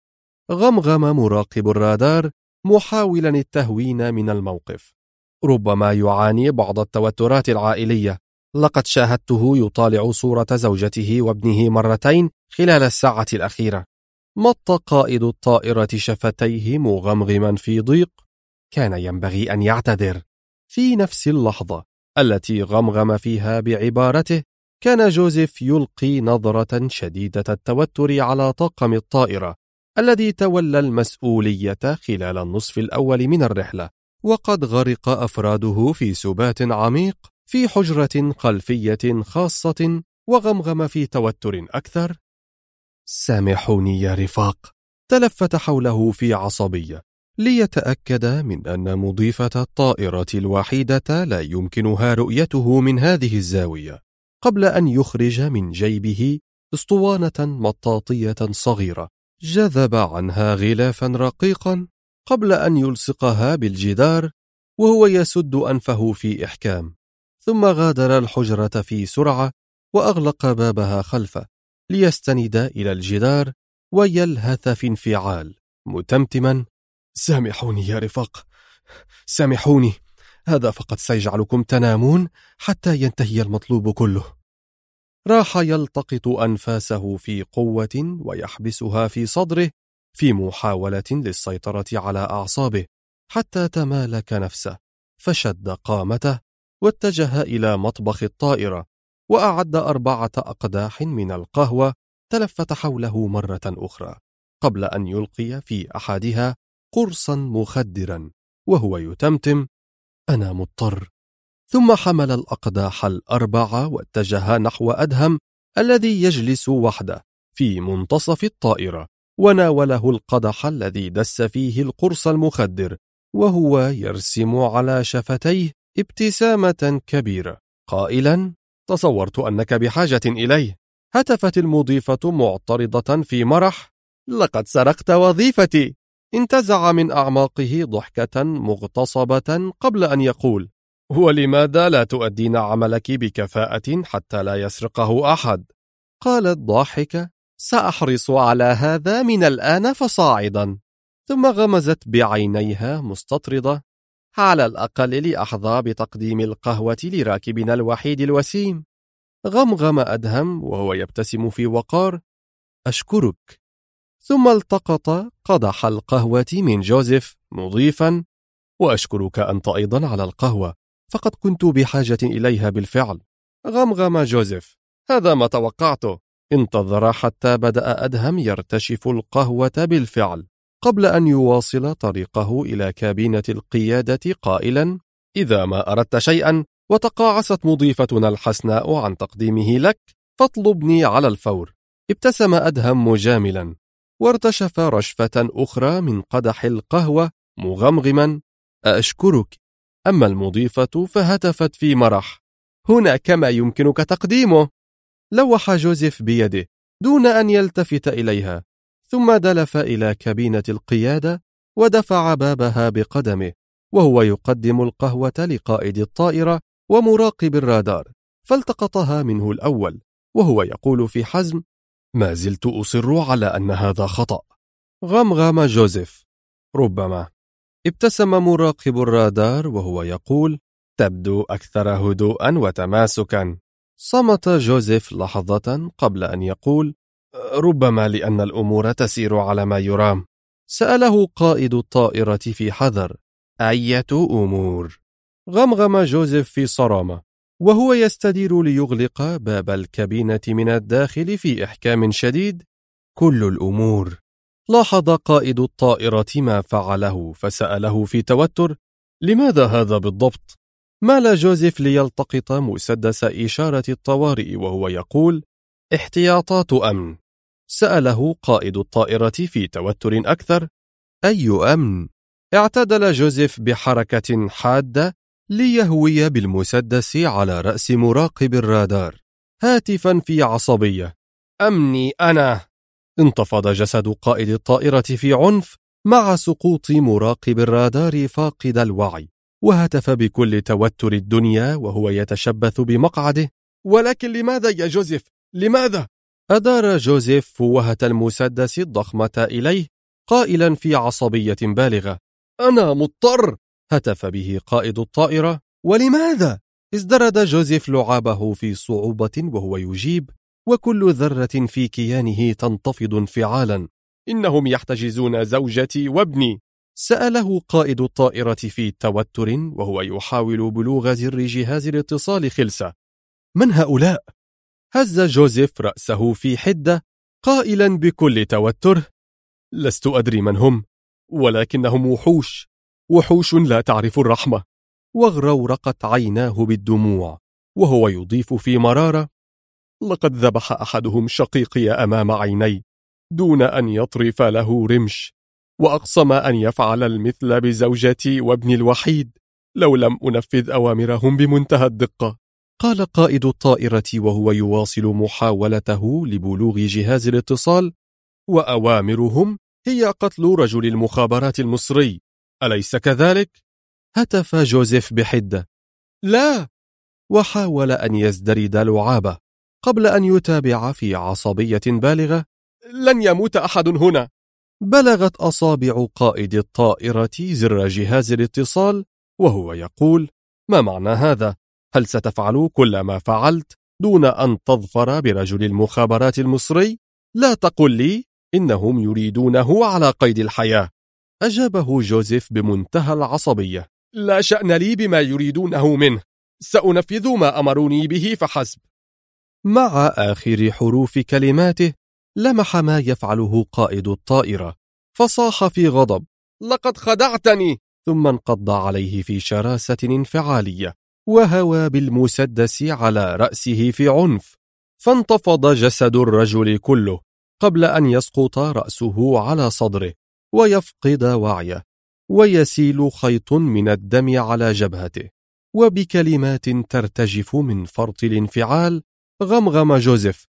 غمغم مراقب الرادار محاولا التهوين من الموقف: ربما يعاني بعض التوترات العائلية، لقد شاهدته يطالع صورة زوجته وابنه مرتين خلال الساعة الأخيرة. مط قائد الطائرة شفتيه مغمغما في ضيق. كان ينبغي أن يعتذر. في نفس اللحظة التي غمغم فيها بعبارته، كان جوزيف يلقي نظرة شديدة التوتر على طاقم الطائرة الذي تولى المسؤولية خلال النصف الأول من الرحلة، وقد غرق أفراده في سبات عميق في حجرة خلفية خاصة، وغمغم في توتر أكثر: سامحوني يا رفاق. تلفت حوله في عصبية ليتأكد من أن مضيفة الطائرة الوحيدة لا يمكنها رؤيته من هذه الزاوية. قبل أن يخرج من جيبه اسطوانة مطاطية صغيرة، جذب عنها غلافا رقيقا قبل أن يلصقها بالجدار وهو يسد أنفه في إحكام، ثم غادر الحجرة في سرعة وأغلق بابها خلفه ليستند إلى الجدار ويلهث في انفعال متمتما: سامحوني يا رفاق، سامحوني، هذا فقط سيجعلكم تنامون حتى ينتهي المطلوب كله. راح يلتقط أنفاسه في قوة ويحبسها في صدره في محاولة للسيطرة على أعصابه، حتى تمالك نفسه، فشد قامته واتجه إلى مطبخ الطائرة وأعد 4 أقداح من القهوة، تلفت حوله مرة أخرى قبل أن يلقي في أحدها قرصا مخدرا وهو يتمتم: أنا مضطر. ثم حمل الأقداح 4 واتجه نحو أدهم الذي يجلس وحده في منتصف الطائرة، وناوله القدح الذي دس فيه القرص المخدر وهو يرسم على شفتيه ابتسامة كبيرة قائلا: تصورت أنك بحاجة إليه. هتفت المضيفة معترضة في مرح: لقد سرقت وظيفتي. انتزع من أعماقه ضحكة مغتصبة قبل أن يقول: ولماذا لا تؤدين عملك بكفاءة حتى لا يسرقه أحد؟ قالت ضاحكة: سأحرص على هذا من الآن فصاعدا. ثم غمزت بعينيها مستطردة: على الأقل لأحظى بتقديم القهوة لراكبنا الوحيد الوسيم. غمغم أدهم وهو يبتسم في وقار: أشكرك. ثم التقط قدح القهوة من جوزيف مضيفا: وأشكرك أنت أيضا على القهوة، فقد كنت بحاجة إليها بالفعل. غمغم جوزيف: هذا ما توقعته. انتظر حتى بدأ أدهم يرتشف القهوة بالفعل قبل أن يواصل طريقه إلى كابينة القيادة قائلا: إذا ما أردت شيئا وتقاعست مضيفتنا الحسناء عن تقديمه لك فاطلبني على الفور. ابتسم أدهم مجاملا وارتشف رشفة أخرى من قدح القهوة مغمغما: أشكرك. أما المضيفة فهتفت في مرح: هنا كما يمكنك تقديمه. لوح جوزيف بيده دون أن يلتفت إليها، ثم دلف إلى كابينة القيادة ودفع بابها بقدمه وهو يقدم القهوة لقائد الطائرة ومراقب الرادار، فالتقطها منه الأول وهو يقول في حزم: ما زلت أصر على أن هذا خطأ. غمغم جوزيف: ربما. ابتسم مراقب الرادار وهو يقول: تبدو أكثر هدوءا وتماسكا. صمت جوزيف لحظة قبل أن يقول: ربما لأن الأمور تسير على ما يرام. سأله قائد الطائرة في حذر: أية أمور؟ غمغم جوزيف في صرامة وهو يستدير ليغلق باب الكابينة من الداخل في إحكام شديد: كل الأمور. لاحظ قائد الطائرة ما فعله فسأله في توتر: لماذا هذا بالضبط؟ مال جوزيف ليلتقط مسدس إشارة الطوارئ وهو يقول: احتياطات أمن. سأله قائد الطائرة في توتر أكثر: أي أمن؟ اعتدل جوزيف بحركة حادة ليهوي بالمسدس على رأس مراقب الرادار هاتفا في عصبية: أمني أنا. انتفض جسد قائد الطائرة في عنف مع سقوط مراقب الرادار فاقد الوعي، وهتف بكل توتر الدنيا وهو يتشبث بمقعده: ولكن لماذا يا جوزيف؟ لماذا؟ أدار جوزيف فوهة المسدس الضخمة إليه قائلا في عصبية بالغة: أنا مضطر. هتف به قائد الطائرة: ولماذا؟ ازدرد جوزيف لعابه في صعوبة وهو يجيب وكل ذرة في كيانه تنتفض انفعالا: إنهم يحتجزون زوجتي وابني. سأله قائد الطائرة في توتر وهو يحاول بلوغ زر جهاز الاتصال خلسة: من هؤلاء؟ هز جوزيف رأسه في حدة قائلا بكل توتر: لست أدري من هم، ولكنهم وحوش لا تعرف الرحمة. واغرورقت عيناه بالدموع وهو يضيف في مرارة: لقد ذبح أحدهم شقيقي أمام عيني دون أن يطرف له رمش، وأقسم أن يفعل المثل بزوجتي وابني الوحيد لو لم أنفذ أوامرهم بمنتهى الدقة. قال قائد الطائرة وهو يواصل محاولته لبلوغ جهاز الاتصال: وأوامرهم هي قتل رجل المخابرات المصري، أليس كذلك؟ هتف جوزيف بحدة: لا! وحاول أن يزدرد لعابه قبل أن يتابع في عصبية بالغة: لن يموت أحد هنا. بلغت أصابع قائد الطائرة زر جهاز الاتصال وهو يقول: ما معنى هذا؟ هل ستفعل كل ما فعلت دون أن تظفر برجل المخابرات المصري؟ لا تقل لي إنهم يريدونه على قيد الحياة. أجابه جوزيف بمنتهى العصبية: لا شأن لي بما يريدونه منه، سأنفذ ما أمروني به فحسب. مع آخر حروف كلماته لمح ما يفعله قائد الطائرة، فصاح في غضب: لقد خدعتني! ثم انقض عليه في شراسة انفعالية وهوى بالمسدس على رأسه في عنف، فانتفض جسد الرجل كله قبل أن يسقط رأسه على صدره ويفقد وعيه ويسيل خيط من الدم على جبهته. وبكلمات ترتجف من فرط الانفعال غمغم جوزيف: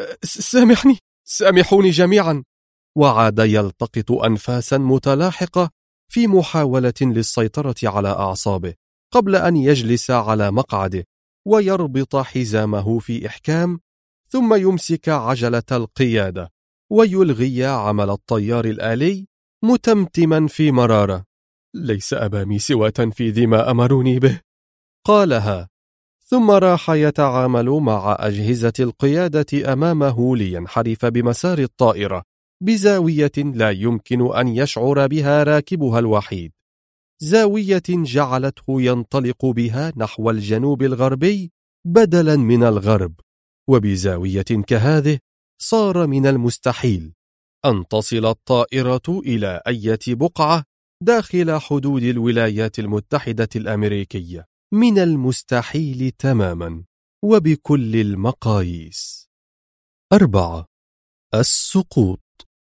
سامحوني جميعا. وعاد يلتقط أنفاسا متلاحقة في محاولة للسيطرة على أعصابه قبل أن يجلس على مقعده ويربط حزامه في إحكام، ثم يمسك عجلة القيادة ويلغي عمل الطيار الآلي متمتما في مرارة: ليس أمامي سوى تنفيذ ما أمروني به، قالها، ثم راح يتعامل مع أجهزة القيادة أمامه لينحرف بمسار الطائرة بزاوية لا يمكن أن يشعر بها راكبها الوحيد، زاوية جعلته ينطلق بها نحو الجنوب الغربي بدلا من الغرب. وبزاوية كهذه صار من المستحيل أن تصل الطائرة إلى أي بقعة داخل حدود الولايات المتحدة الأمريكية، من المستحيل تماما وبكل المقاييس. 4. السقوط.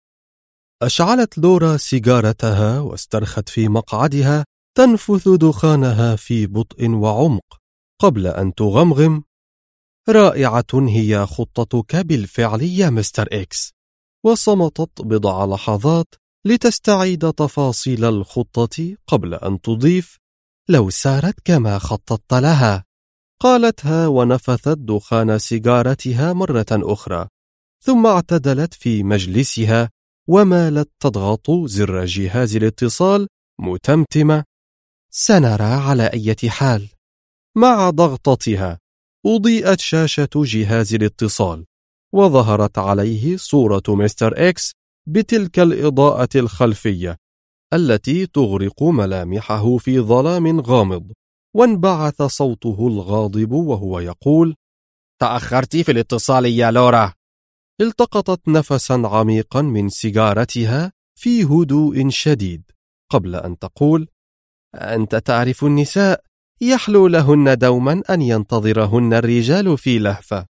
أشعلت لورا سيجارتها واسترخت في مقعدها تنفث دخانها في بطء وعمق قبل أن تغمغم: رائعة هي خطتك بالفعل يا مستر إكس. وصمتت بضع لحظات لتستعيد تفاصيل الخطة قبل أن تضيف: لو سارت كما خططت لها. قالتها ونفثت دخان سيجارتها مرة أخرى، ثم اعتدلت في مجلسها ومالت تضغط زر جهاز الاتصال متمتمة: سنرى على أي حال. مع ضغطتها أضيئت شاشة جهاز الاتصال وظهرت عليه صورة مستر إكس بتلك الإضاءة الخلفية التي تغرق ملامحه في ظلام غامض، وانبعث صوته الغاضب وهو يقول: تأخرت في الاتصال يا لورا. التقطت نفسا عميقا من سيجارتها في هدوء شديد قبل أن تقول: أنت تعرف النساء يحلو لهن دوما أن ينتظرهن الرجال في لهفة.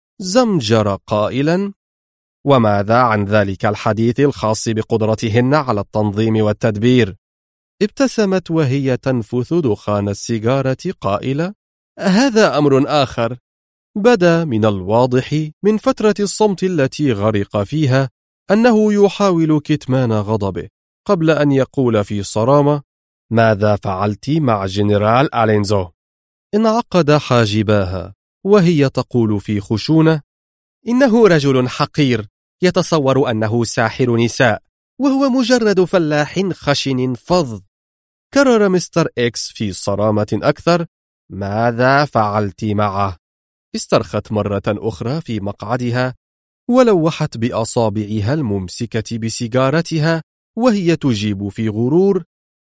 زمجر قائلا: وماذا عن ذلك الحديث الخاص بقدرتهن على التنظيم والتدبير؟ ابتسمت وهي تنفث دخان السيجارة قائلة: هذا أمر آخر. بدا من الواضح من فترة الصمت التي غرق فيها أنه يحاول كتمان غضبه قبل أن يقول في صرامة: ماذا فعلت مع جنرال ألينزو؟ انعقد حاجباها وهي تقول في خشونة: إنه رجل حقير يتصور أنه ساحر نساء وهو مجرد فلاح خشن فظ. كرر مستر إكس في صرامة أكثر: ماذا فعلت معه؟ استرخت مرة أخرى في مقعدها ولوحت بأصابعها الممسكة بسيجارتها وهي تجيب في غرور: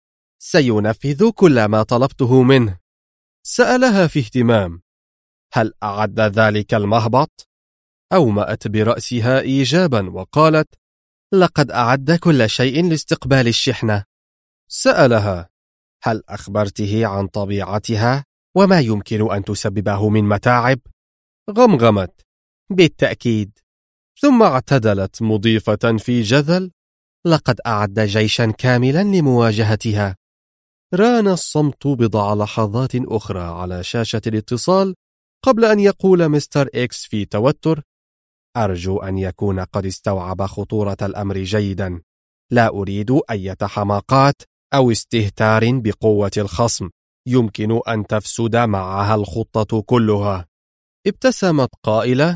سينفذ كل ما طلبته منه. سألها في اهتمام: هل أعد ذلك المهبط؟ أومأت برأسها إيجابا وقالت: لقد أعد كل شيء لاستقبال الشحنة. سألها: هل أخبرته عن طبيعتها وما يمكن أن تسببه من متاعب؟ غمغمت: بالتأكيد. ثم اعتدلت مضيفة في جذل: لقد أعد جيشا كاملا لمواجهتها. ران الصمت بضع لحظات أخرى على شاشة الاتصال قبل أن يقول مستر إكس في توتر: أرجو أن يكون قد استوعب خطورة الأمر جيدا. لا أريد أي حماقات أو استهتار بقوة الخصم، يمكن أن تفسد معها الخطة كلها. ابتسمت قائلة: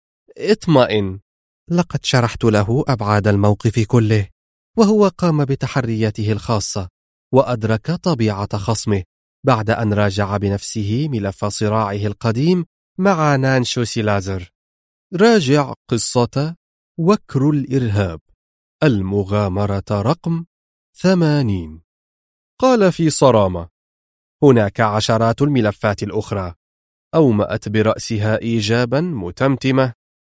اطمئن، لقد شرحت له أبعاد الموقف كله، وهو قام بتحرياته الخاصة وأدرك طبيعة خصمه بعد أن راجع بنفسه ملف صراعه القديم مع نانشو سيلازر. راجع قصة وكر الإرهاب، المغامرة رقم 80. قال في صرامة: هناك عشرات الملفات الأخرى. أومأت برأسها إيجابا متمتمة: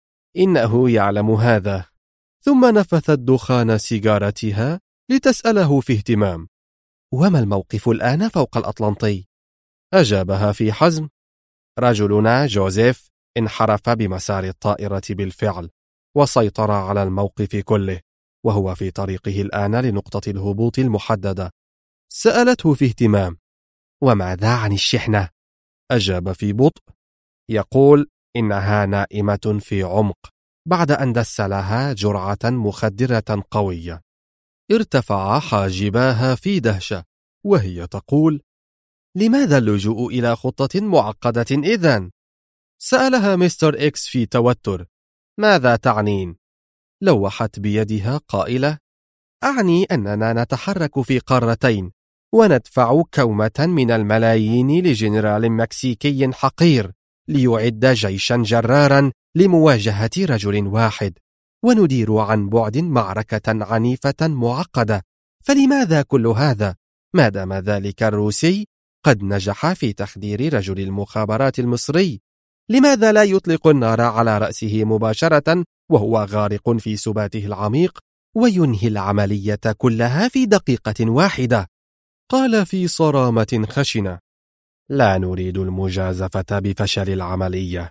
إنه يعلم هذا. ثم نفثت دخان سيجارتها لتسأله في اهتمام: وما الموقف الآن فوق الأطلنطي؟ أجابها في حزم: رجلنا جوزيف انحرف بمسار الطائرة بالفعل وسيطر على الموقف كله، وهو في طريقه الآن لنقطة الهبوط المحددة. سألته في اهتمام: وماذا عن الشحنة؟ أجاب في بطء: يقول إنها نائمة في عمق بعد أن دس لها جرعة مخدرة قوية. ارتفع حاجباها في دهشة وهي تقول: لماذا اللجوء إلى خطة معقدة إذن؟ سألها مستر إكس في توتر: ماذا تعنين؟ لوحت بيدها قائلة: أعني أننا نتحرك في قارتين وندفع كومة من الملايين لجنرال مكسيكي حقير ليعد جيشا جرارا لمواجهة رجل واحد، وندير عن بعد معركة عنيفة معقدة. فلماذا كل هذا ما دام ذلك الروسي قد نجح في تخدير رجل المخابرات المصري؟ لماذا لا يطلق النار على رأسه مباشرة وهو غارق في سباته العميق وينهي العملية كلها في دقيقة واحدة؟ قال في صرامة خشنة: لا نريد المجازفة بفشل العملية.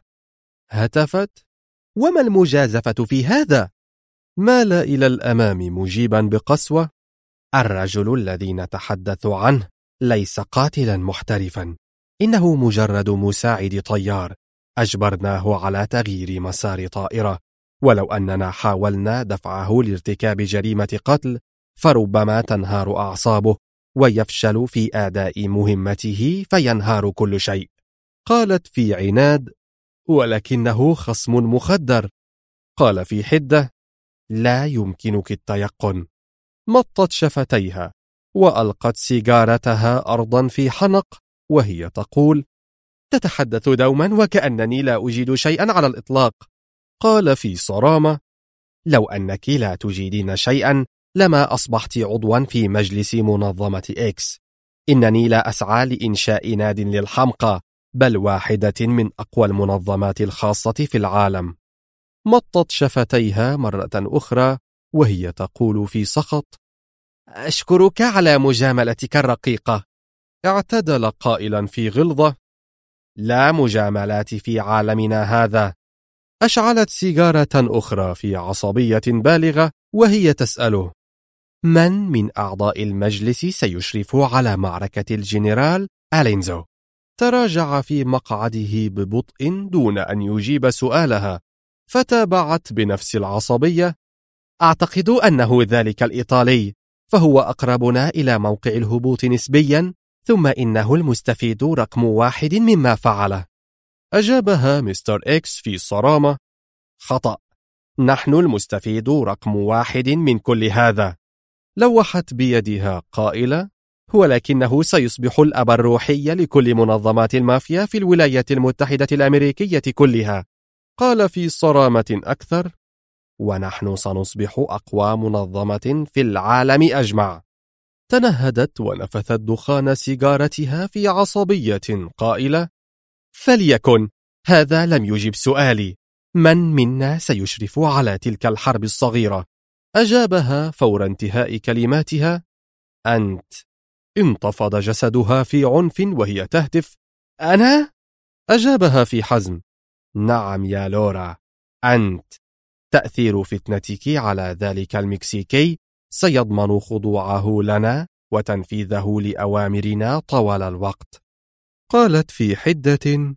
هتفت: وما المجازفة في هذا؟ مال إلى الأمام مجيبا بقسوة: الرجل الذي نتحدث عنه ليس قاتلا محترفا، إنه مجرد مساعد طيار أجبرناه على تغيير مسار طائرة، ولو أننا حاولنا دفعه لارتكاب جريمة قتل فربما تنهار أعصابه ويفشل في أداء مهمته فينهار كل شيء. قالت في عناد: ولكنه خصم مخدر. قال في حدة: لا يمكنك التيقن. مطت شفتيها وألقت سيجارتها أرضا في حنق وهي تقول: تتحدث دوما وكأنني لا أجيد شيئا على الإطلاق. قال في صرامة: لو أنك لا تجيدين شيئا لما أصبحت عضوا في مجلس منظمة إكس. إنني لا أسعى لإنشاء ناد للحمقى، بل واحدة من أقوى المنظمات الخاصة في العالم. مطت شفتيها مرة أخرى وهي تقول في سخط: أشكرك على مجاملتك الرقيقة. اعتدل قائلا في غلظة: لا مجاملات في عالمنا هذا. أشعلت سيجارة أخرى في عصبية بالغة وهي تسأله: من أعضاء المجلس سيشرف على معركة الجنرال ألينزو؟ تراجع في مقعده ببطء دون أن يجيب سؤالها، فتابعت بنفس العصبية: أعتقد أنه ذلك الإيطالي، فهو أقربنا إلى موقع الهبوط نسبيا، ثم إنه المستفيد رقم 1 مما فعله. أجابها مستر إكس في صرامة: خطأ، نحن المستفيد رقم 1 من كل هذا. لوحت بيدها قائلة: ولكنه سيصبح الأب الروحي لكل منظمات المافيا في الولايات المتحدة الأمريكية كلها. قال في صرامة أكثر: ونحن سنصبح أقوى منظمة في العالم أجمع. تنهدت ونفثت دخان سيجارتها في عصبية قائلة: فليكن، هذا لم يجب سؤالي. من منا سيشرف على تلك الحرب الصغيرة؟ أجابها فور انتهاء كلماتها: أنت. انتفض جسدها في عنف وهي تهتف: أنا؟ أجابها في حزم: نعم يا لورا، أنت. تأثير فتنتك على ذلك المكسيكي سيضمن خضوعه لنا وتنفيذه لأوامرنا طوال الوقت. قالت في حدة: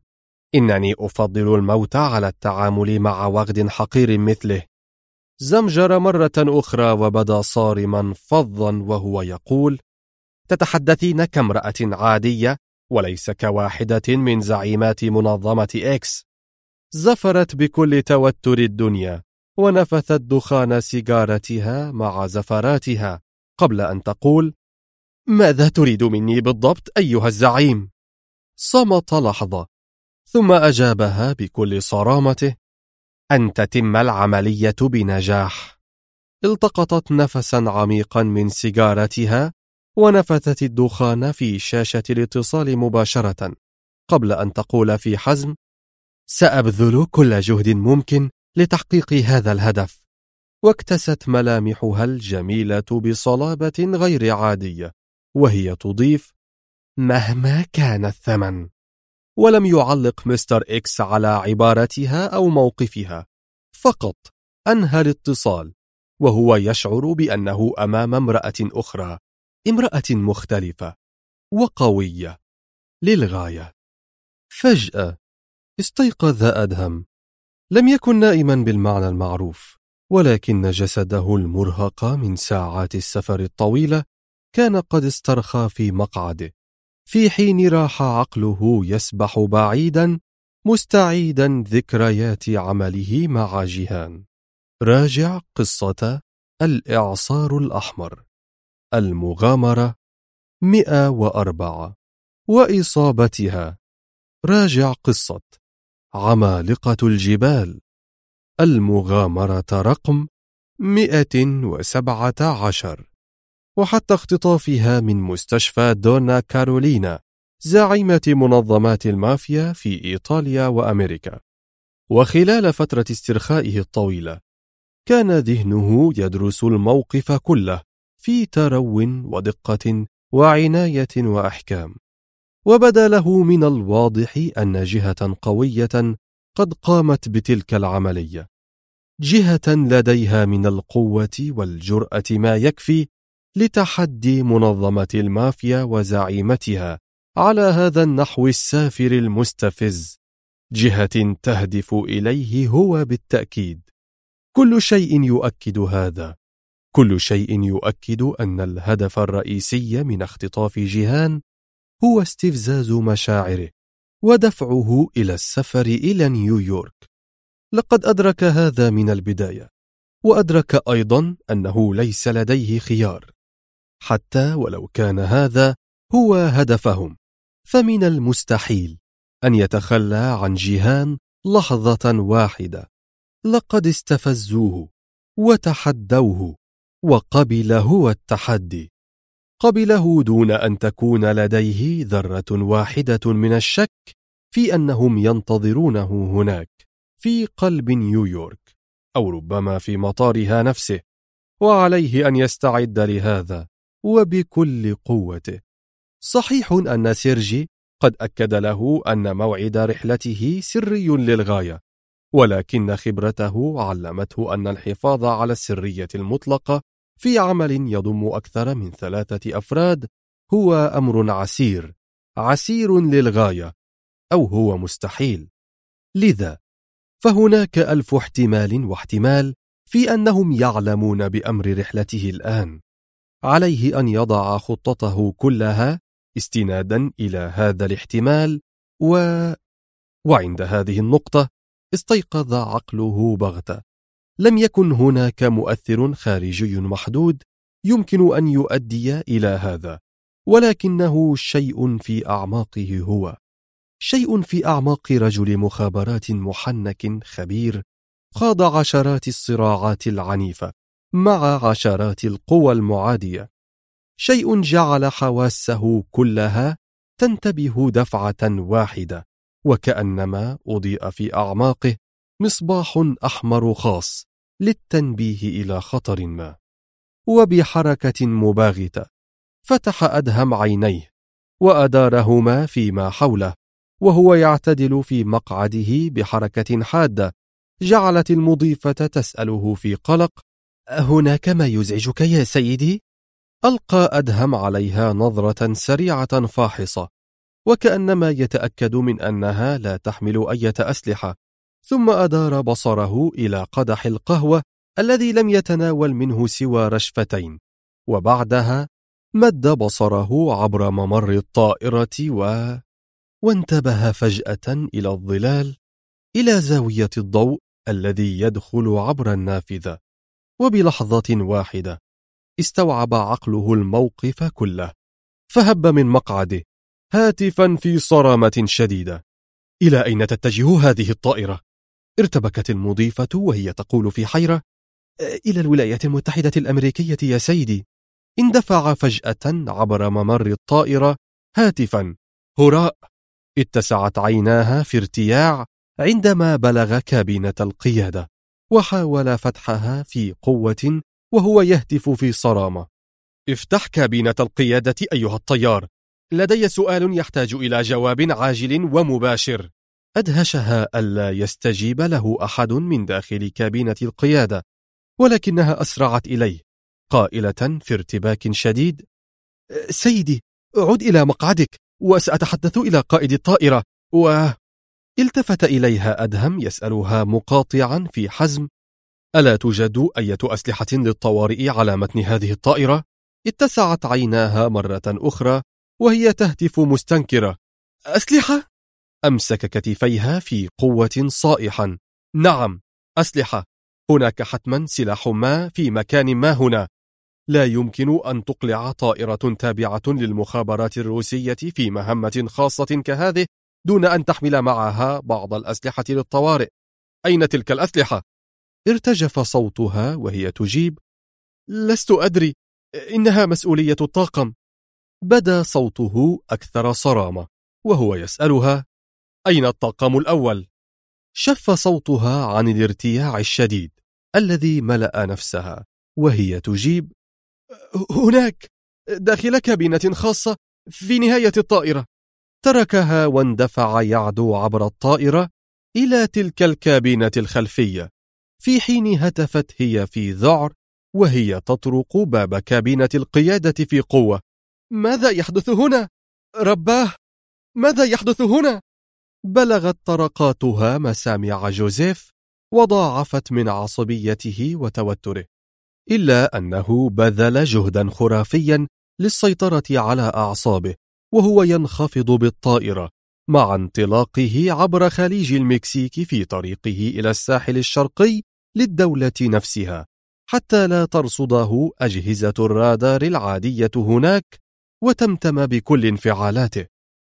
إنني أفضل الموت على التعامل مع وغد حقير مثله. زمجر مرة أخرى وبدا صارما فظا وهو يقول: تتحدثين كامرأة عادية وليس كواحدة من زعيمات منظمة إكس. زفرت بكل توتر الدنيا ونفثت دخان سيجارتها مع زفراتها قبل أن تقول: ماذا تريد مني بالضبط أيها الزعيم؟ صمت لحظة ثم أجابها بكل صرامته: أن تتم العملية بنجاح. التقطت نفسا عميقا من سيجارتها ونفثت الدخان في شاشة الاتصال مباشرة قبل أن تقول في حزم: سأبذل كل جهد ممكن لتحقيق هذا الهدف. واكتست ملامحها الجميلة بصلابة غير عادية وهي تضيف: مهما كان الثمن. ولم يعلق مستر إكس على عبارتها أو موقفها، فقط أنهى الاتصال وهو يشعر بأنه أمام امرأة أخرى، امرأة مختلفة وقوية للغاية. فجأة استيقظ أدهم. لم يكن نائما بالمعنى المعروف، ولكن جسده المرهق من ساعات السفر الطويلة كان قد استرخى في مقعده، في حين راح عقله يسبح بعيدا مستعيدا ذكريات عمله مع جيهان. راجع قصة الإعصار الأحمر، المغامرة 104 وإصابتها. راجع قصة عمالقة الجبال، المغامرة رقم 117، وحتى اختطافها من مستشفى دونا كارولينا زعيمة منظمات المافيا في إيطاليا وأمريكا. وخلال فترة استرخائه الطويلة كان ذهنه يدرس الموقف كله في ترو ودقة وعناية وأحكام، وبدا له من الواضح أن جهة قوية قد قامت بتلك العملية، جهة لديها من القوة والجرأة ما يكفي لتحدي منظمة المافيا وزعيمتها على هذا النحو السافر المستفز، جهة تهدف إليه هو بالتأكيد. كل شيء يؤكد هذا، كل شيء يؤكد أن الهدف الرئيسي من اختطاف جيهان هو استفزاز مشاعره ودفعه إلى السفر إلى نيويورك. لقد أدرك هذا من البداية، وأدرك أيضا أنه ليس لديه خيار. حتى ولو كان هذا هو هدفهم، فمن المستحيل أن يتخلى عن جيهان لحظة واحدة. لقد استفزوه وتحدوه، وقبل هو التحدي، قبله دون أن تكون لديه ذرة واحدة من الشك في أنهم ينتظرونه هناك في قلب نيويورك، أو ربما في مطارها نفسه، وعليه أن يستعد لهذا وبكل قوته. صحيح أن سيرجي قد أكد له أن موعد رحلته سري للغاية، ولكن خبرته علمته أن الحفاظ على السرية المطلقة في عمل يضم أكثر من 3 أفراد هو أمر عسير للغاية، أو هو مستحيل. لذا فهناك 1000 احتمال واحتمال في أنهم يعلمون بأمر رحلته الآن. عليه أن يضع خطته كلها استنادا إلى هذا الاحتمال وعند هذه النقطة استيقظ عقله بغتة. لم يكن هناك مؤثر خارجي محدود يمكن أن يؤدي إلى هذا، ولكنه شيء في أعماقه هو، شيء في أعماق رجل مخابرات محنك خبير خاض عشرات الصراعات العنيفة مع عشرات القوى المعادية، شيء جعل حواسه كلها تنتبه دفعة واحدة، وكأنما أضيء في أعماقه مصباح أحمر خاص للتنبيه إلى خطر ما. وبحركة مباغتة فتح أدهم عينيه وأدارهما فيما حوله وهو يعتدل في مقعده بحركة حادة جعلت المضيفة تسأله في قلق: هناك ما يزعجك يا سيدي؟ ألقى أدهم عليها نظرة سريعة فاحصة وكأنما يتأكد من أنها لا تحمل أي أسلحة، ثم أدار بصره إلى قدح القهوة الذي لم يتناول منه سوى رشفتين، وبعدها مد بصره عبر ممر الطائرة وانتبه فجأة إلى الظلال، إلى زاوية الضوء الذي يدخل عبر النافذة. وبلحظة واحدة استوعب عقله الموقف كله، فهب من مقعده هاتفا في صرامة شديدة: إلى أين تتجه هذه الطائرة؟ ارتبكت المضيفة وهي تقول في حيرة: إلى الولايات المتحدة الأمريكية يا سيدي. اندفع فجأة عبر ممر الطائرة هاتفا: هراء! اتسعت عيناها في ارتياع عندما بلغ كابينة القيادة، وحاول فتحها في قوة وهو يهتف في صرامة: افتح كابينة القيادة أيها الطيار، لدي سؤال يحتاج إلى جواب عاجل ومباشر. أدهشها ألا يستجيب له أحد من داخل كابينة القيادة، ولكنها أسرعت إليه قائلة في ارتباك شديد: سيدي، عد إلى مقعدك وسأتحدث إلى قائد الطائرة. التفت إليها أدهم يسألها مقاطعا في حزم: ألا توجد أي أسلحة للطوارئ على متن هذه الطائرة؟ اتسعت عيناها مرة أخرى وهي تهتف مستنكرة: أسلحة؟ أمسك كتفيها في قوة صائحا: نعم، أسلحة. هناك حتما سلاح ما في مكان ما هنا. لا يمكن أن تقلع طائرة تابعة للمخابرات الروسية في مهمة خاصة كهذه دون أن تحمل معها بعض الأسلحة للطوارئ. أين تلك الأسلحة؟ ارتجف صوتها وهي تجيب: لست أدري، إنها مسؤولية الطاقم. بدا صوته أكثر صرامة وهو يسألها: أين الطاقم الأول؟ شف صوتها عن الارتياع الشديد الذي ملأ نفسها وهي تجيب: هناك، داخل كابينة خاصة في نهاية الطائرة. تركها واندفع يعدو عبر الطائرة إلى تلك الكابينة الخلفية، في حين هتفت هي في ذعر وهي تطرق باب كابينة القيادة في قوة: ماذا يحدث هنا؟ رباه، ماذا يحدث هنا؟ بلغت طرقاتها مسامع جوزيف وضاعفت من عصبيته وتوتره، إلا أنه بذل جهدا خرافيا للسيطرة على أعصابه وهو ينخفض بالطائرة مع انطلاقه عبر خليج المكسيك في طريقه إلى الساحل الشرقي للدولة نفسها، حتى لا ترصده أجهزة الرادار العادية هناك وتمتم بكل انفعالاته.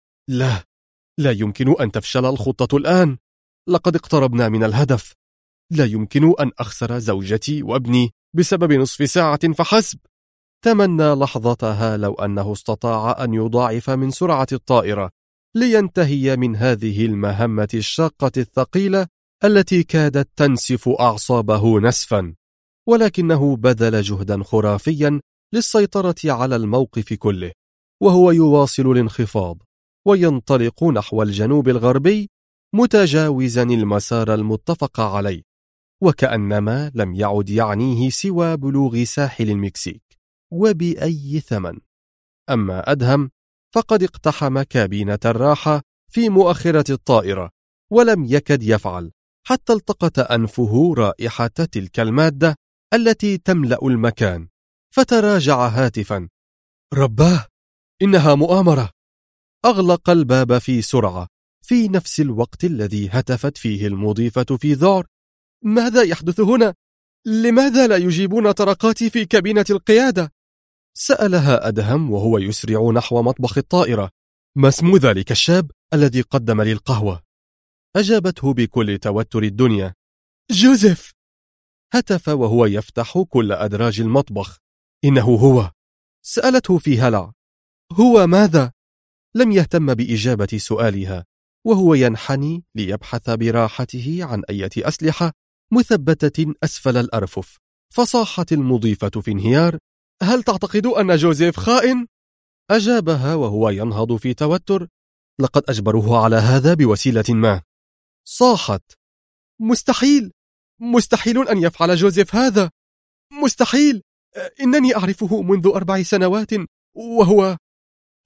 لا يمكن أن تفشل الخطة الآن، لقد اقتربنا من الهدف. لا يمكن أن أخسر زوجتي وابني بسبب نصف ساعة فحسب. تمنى لحظتها لو أنه استطاع أن يضاعف من سرعة الطائرة لينتهي من هذه المهمة الشاقة الثقيلة التي كادت تنسف أعصابه نسفا، ولكنه بذل جهدا خرافيا للسيطرة على الموقف كله، وهو يواصل الانخفاض وينطلق نحو الجنوب الغربي متجاوزا المسار المتفق عليه، وكأنما لم يعد يعنيه سوى بلوغ ساحل المكسيك وبأي ثمن. أما أدهم فقد اقتحم كابينة الراحة في مؤخرة الطائرة ولم يكد يفعل حتى التقط أنفه رائحة تلك المادة التي تملأ المكان، فتراجع هاتفا: رباه، إنها مؤامرة. أغلق الباب في سرعة في نفس الوقت الذي هتفت فيه المضيفة في ذعر: ماذا يحدث هنا؟ لماذا لا يجيبون طرقاتي في كابينة القيادة؟ سألها أدهم وهو يسرع نحو مطبخ الطائرة: ما اسم ذلك الشاب الذي قدم لي القهوة؟ أجابته بكل توتر الدنيا: جوزيف. هتف وهو يفتح كل أدراج المطبخ: إنه هو. سألته في هلع: هو ماذا؟ لم يهتم بإجابة سؤالها، وهو ينحني ليبحث براحته عن أي أسلحة مثبتة أسفل الأرفف، فصاحت المضيفة في انهيار: هل تعتقد أن جوزيف خائن؟ أجابها وهو ينهض في توتر: لقد أجبروه على هذا بوسيلة ما. صاحت: مستحيل، مستحيل أن يفعل جوزيف هذا، مستحيل، إنني أعرفه منذ 4 سنوات وهو...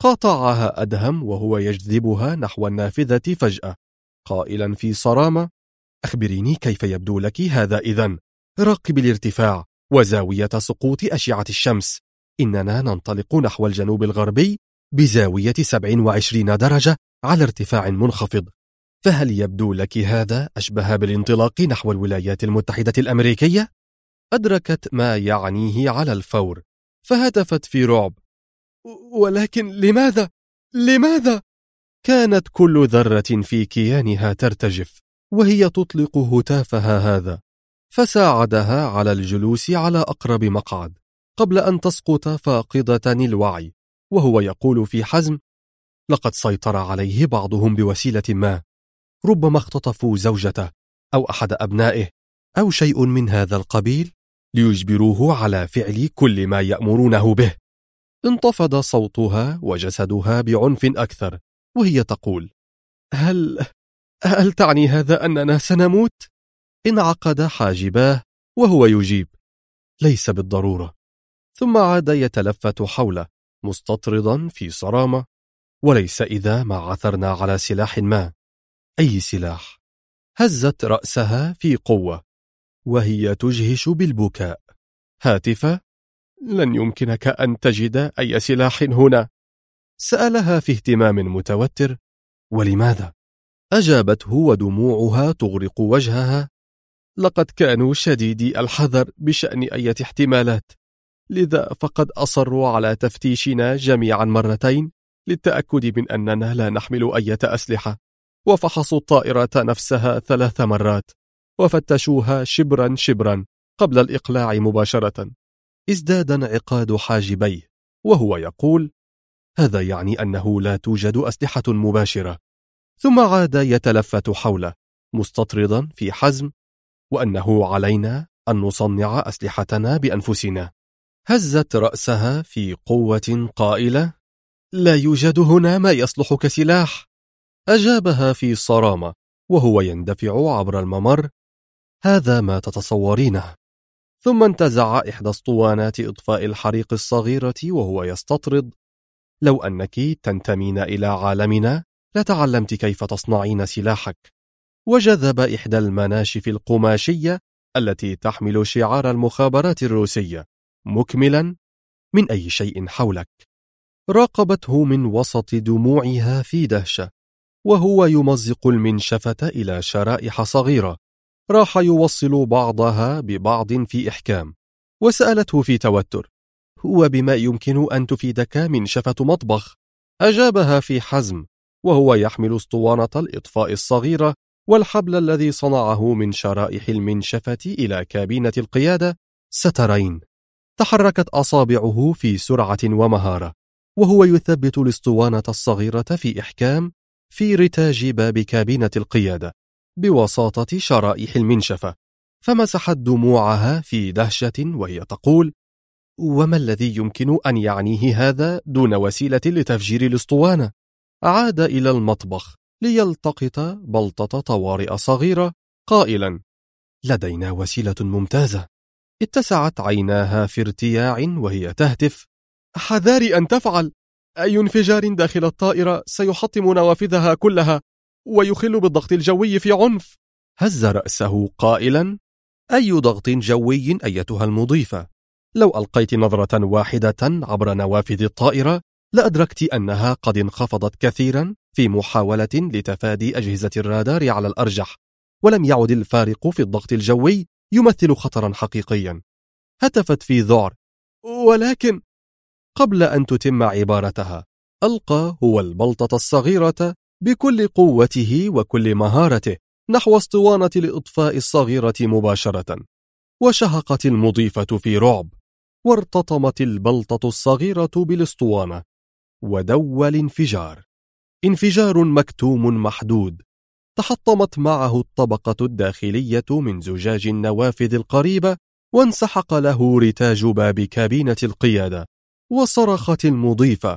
قاطعها أدهم وهو يجذبها نحو النافذة فجأة، قائلا في صرامة: أخبريني كيف يبدو لك هذا إذن؟ راقب الارتفاع وزاوية سقوط أشعة الشمس. إننا ننطلق نحو الجنوب الغربي بزاوية 27 درجة على ارتفاع منخفض، فهل يبدو لك هذا أشبه بالانطلاق نحو الولايات المتحدة الأمريكية؟ أدركت ما يعنيه على الفور، فهتفت في رعب: ولكن لماذا؟ لماذا؟ كانت كل ذرة في كيانها ترتجف وهي تطلق هتافها هذا، فساعدها على الجلوس على أقرب مقعد قبل أن تسقط فاقدة الوعي، وهو يقول في حزم: لقد سيطر عليه بعضهم بوسيلة ما، ربما اختطفوا زوجته أو أحد أبنائه أو شيء من هذا القبيل ليجبروه على فعل كل ما يأمرونه به. انتفض صوتها وجسدها بعنف أكثر وهي تقول: هل تعني هذا أننا سنموت؟ انعقد حاجباه وهو يجيب: ليس بالضرورة. ثم عاد يتلفت حوله مستطردا في صرامة: وليس إذا ما عثرنا على سلاح ما. أي سلاح؟ هزت رأسها في قوة وهي تجهش بالبكاء، هاتفة: لن يمكنك أن تجد أي سلاح هنا. سألها في اهتمام متوتر: ولماذا؟ أجابته ودموعها تغرق وجهها: لقد كانوا شديدي الحذر بشأن أي احتمالات، لذا فقد أصروا على تفتيشنا جميعا مرتين للتأكد من أننا لا نحمل أي أسلحة، وفحصوا الطائرة نفسها 3 مرات وفتشوها شبرا شبرا قبل الإقلاع مباشرة. ازداد انعقاد حاجبيه وهو يقول: هذا يعني أنه لا توجد أسلحة مباشرة. ثم عاد يتلفت حوله مستطردا في حزم: وأنه علينا أن نصنع أسلحتنا بأنفسنا. هزت رأسها في قوة قائلة: لا يوجد هنا ما يصلح كسلاح. أجابها في صرامة وهو يندفع عبر الممر: هذا ما تتصورينه. ثم انتزع إحدى اسطوانات إطفاء الحريق الصغيرة وهو يستطرد: لو أنك تنتمين إلى عالمنا لتعلمت كيف تصنعين سلاحك. وجذب إحدى المناشف القماشية التي تحمل شعار المخابرات الروسية مكملا: من أي شيء حولك. راقبته من وسط دموعها في دهشة وهو يمزق المنشفة إلى شرائح صغيرة راح يوصل بعضها ببعض في إحكام، وسألته في توتر: هو بما يمكن أن تفيدك منشفة مطبخ؟ أجابها في حزم وهو يحمل اسطوانة الإطفاء الصغيرة والحبل الذي صنعه من شرائح المنشفة إلى كابينة القيادة. سترين. تحركت أصابعه في سرعة ومهارة وهو يثبت الاسطوانة الصغيرة في إحكام في رتاج باب كابينة القيادة بوساطة شرائح المنشفة، فمسحت دموعها في دهشة وهي تقول: وما الذي يمكن أن يعنيه هذا دون وسيلة لتفجير الاسطوانة؟ عاد إلى المطبخ ليلتقط بلطة طوارئ صغيرة قائلا: لدينا وسيلة ممتازة. اتسعت عيناها في ارتياع وهي تهتف: حذاري أن تفعل، أي انفجار داخل الطائرة سيحطم نوافذها كلها ويخل بالضغط الجوي في عنف. هز رأسه قائلا: أي ضغط جوي أيتها المضيفة؟ لو ألقيت نظرة واحدة عبر نوافذ الطائرة لأدركت أنها قد انخفضت كثيرا في محاولة لتفادي أجهزة الرادار على الأرجح، ولم يعد الفارق في الضغط الجوي يمثل خطرا حقيقيا. هتفت في ذعر: ولكن. قبل أن تتم عبارتها ألقى هو البلطة الصغيرة بكل قوته وكل مهارته نحو اسطوانة الإطفاء الصغيرة مباشرة، وشهقت المضيفة في رعب، وارتطمت البلطة الصغيرة بالاسطوانة ودوى الانفجار. انفجار مكتوم محدود تحطمت معه الطبقة الداخلية من زجاج النوافذ القريبة، وانسحق له رتاج باب كابينة القيادة. وصرخت المضيفة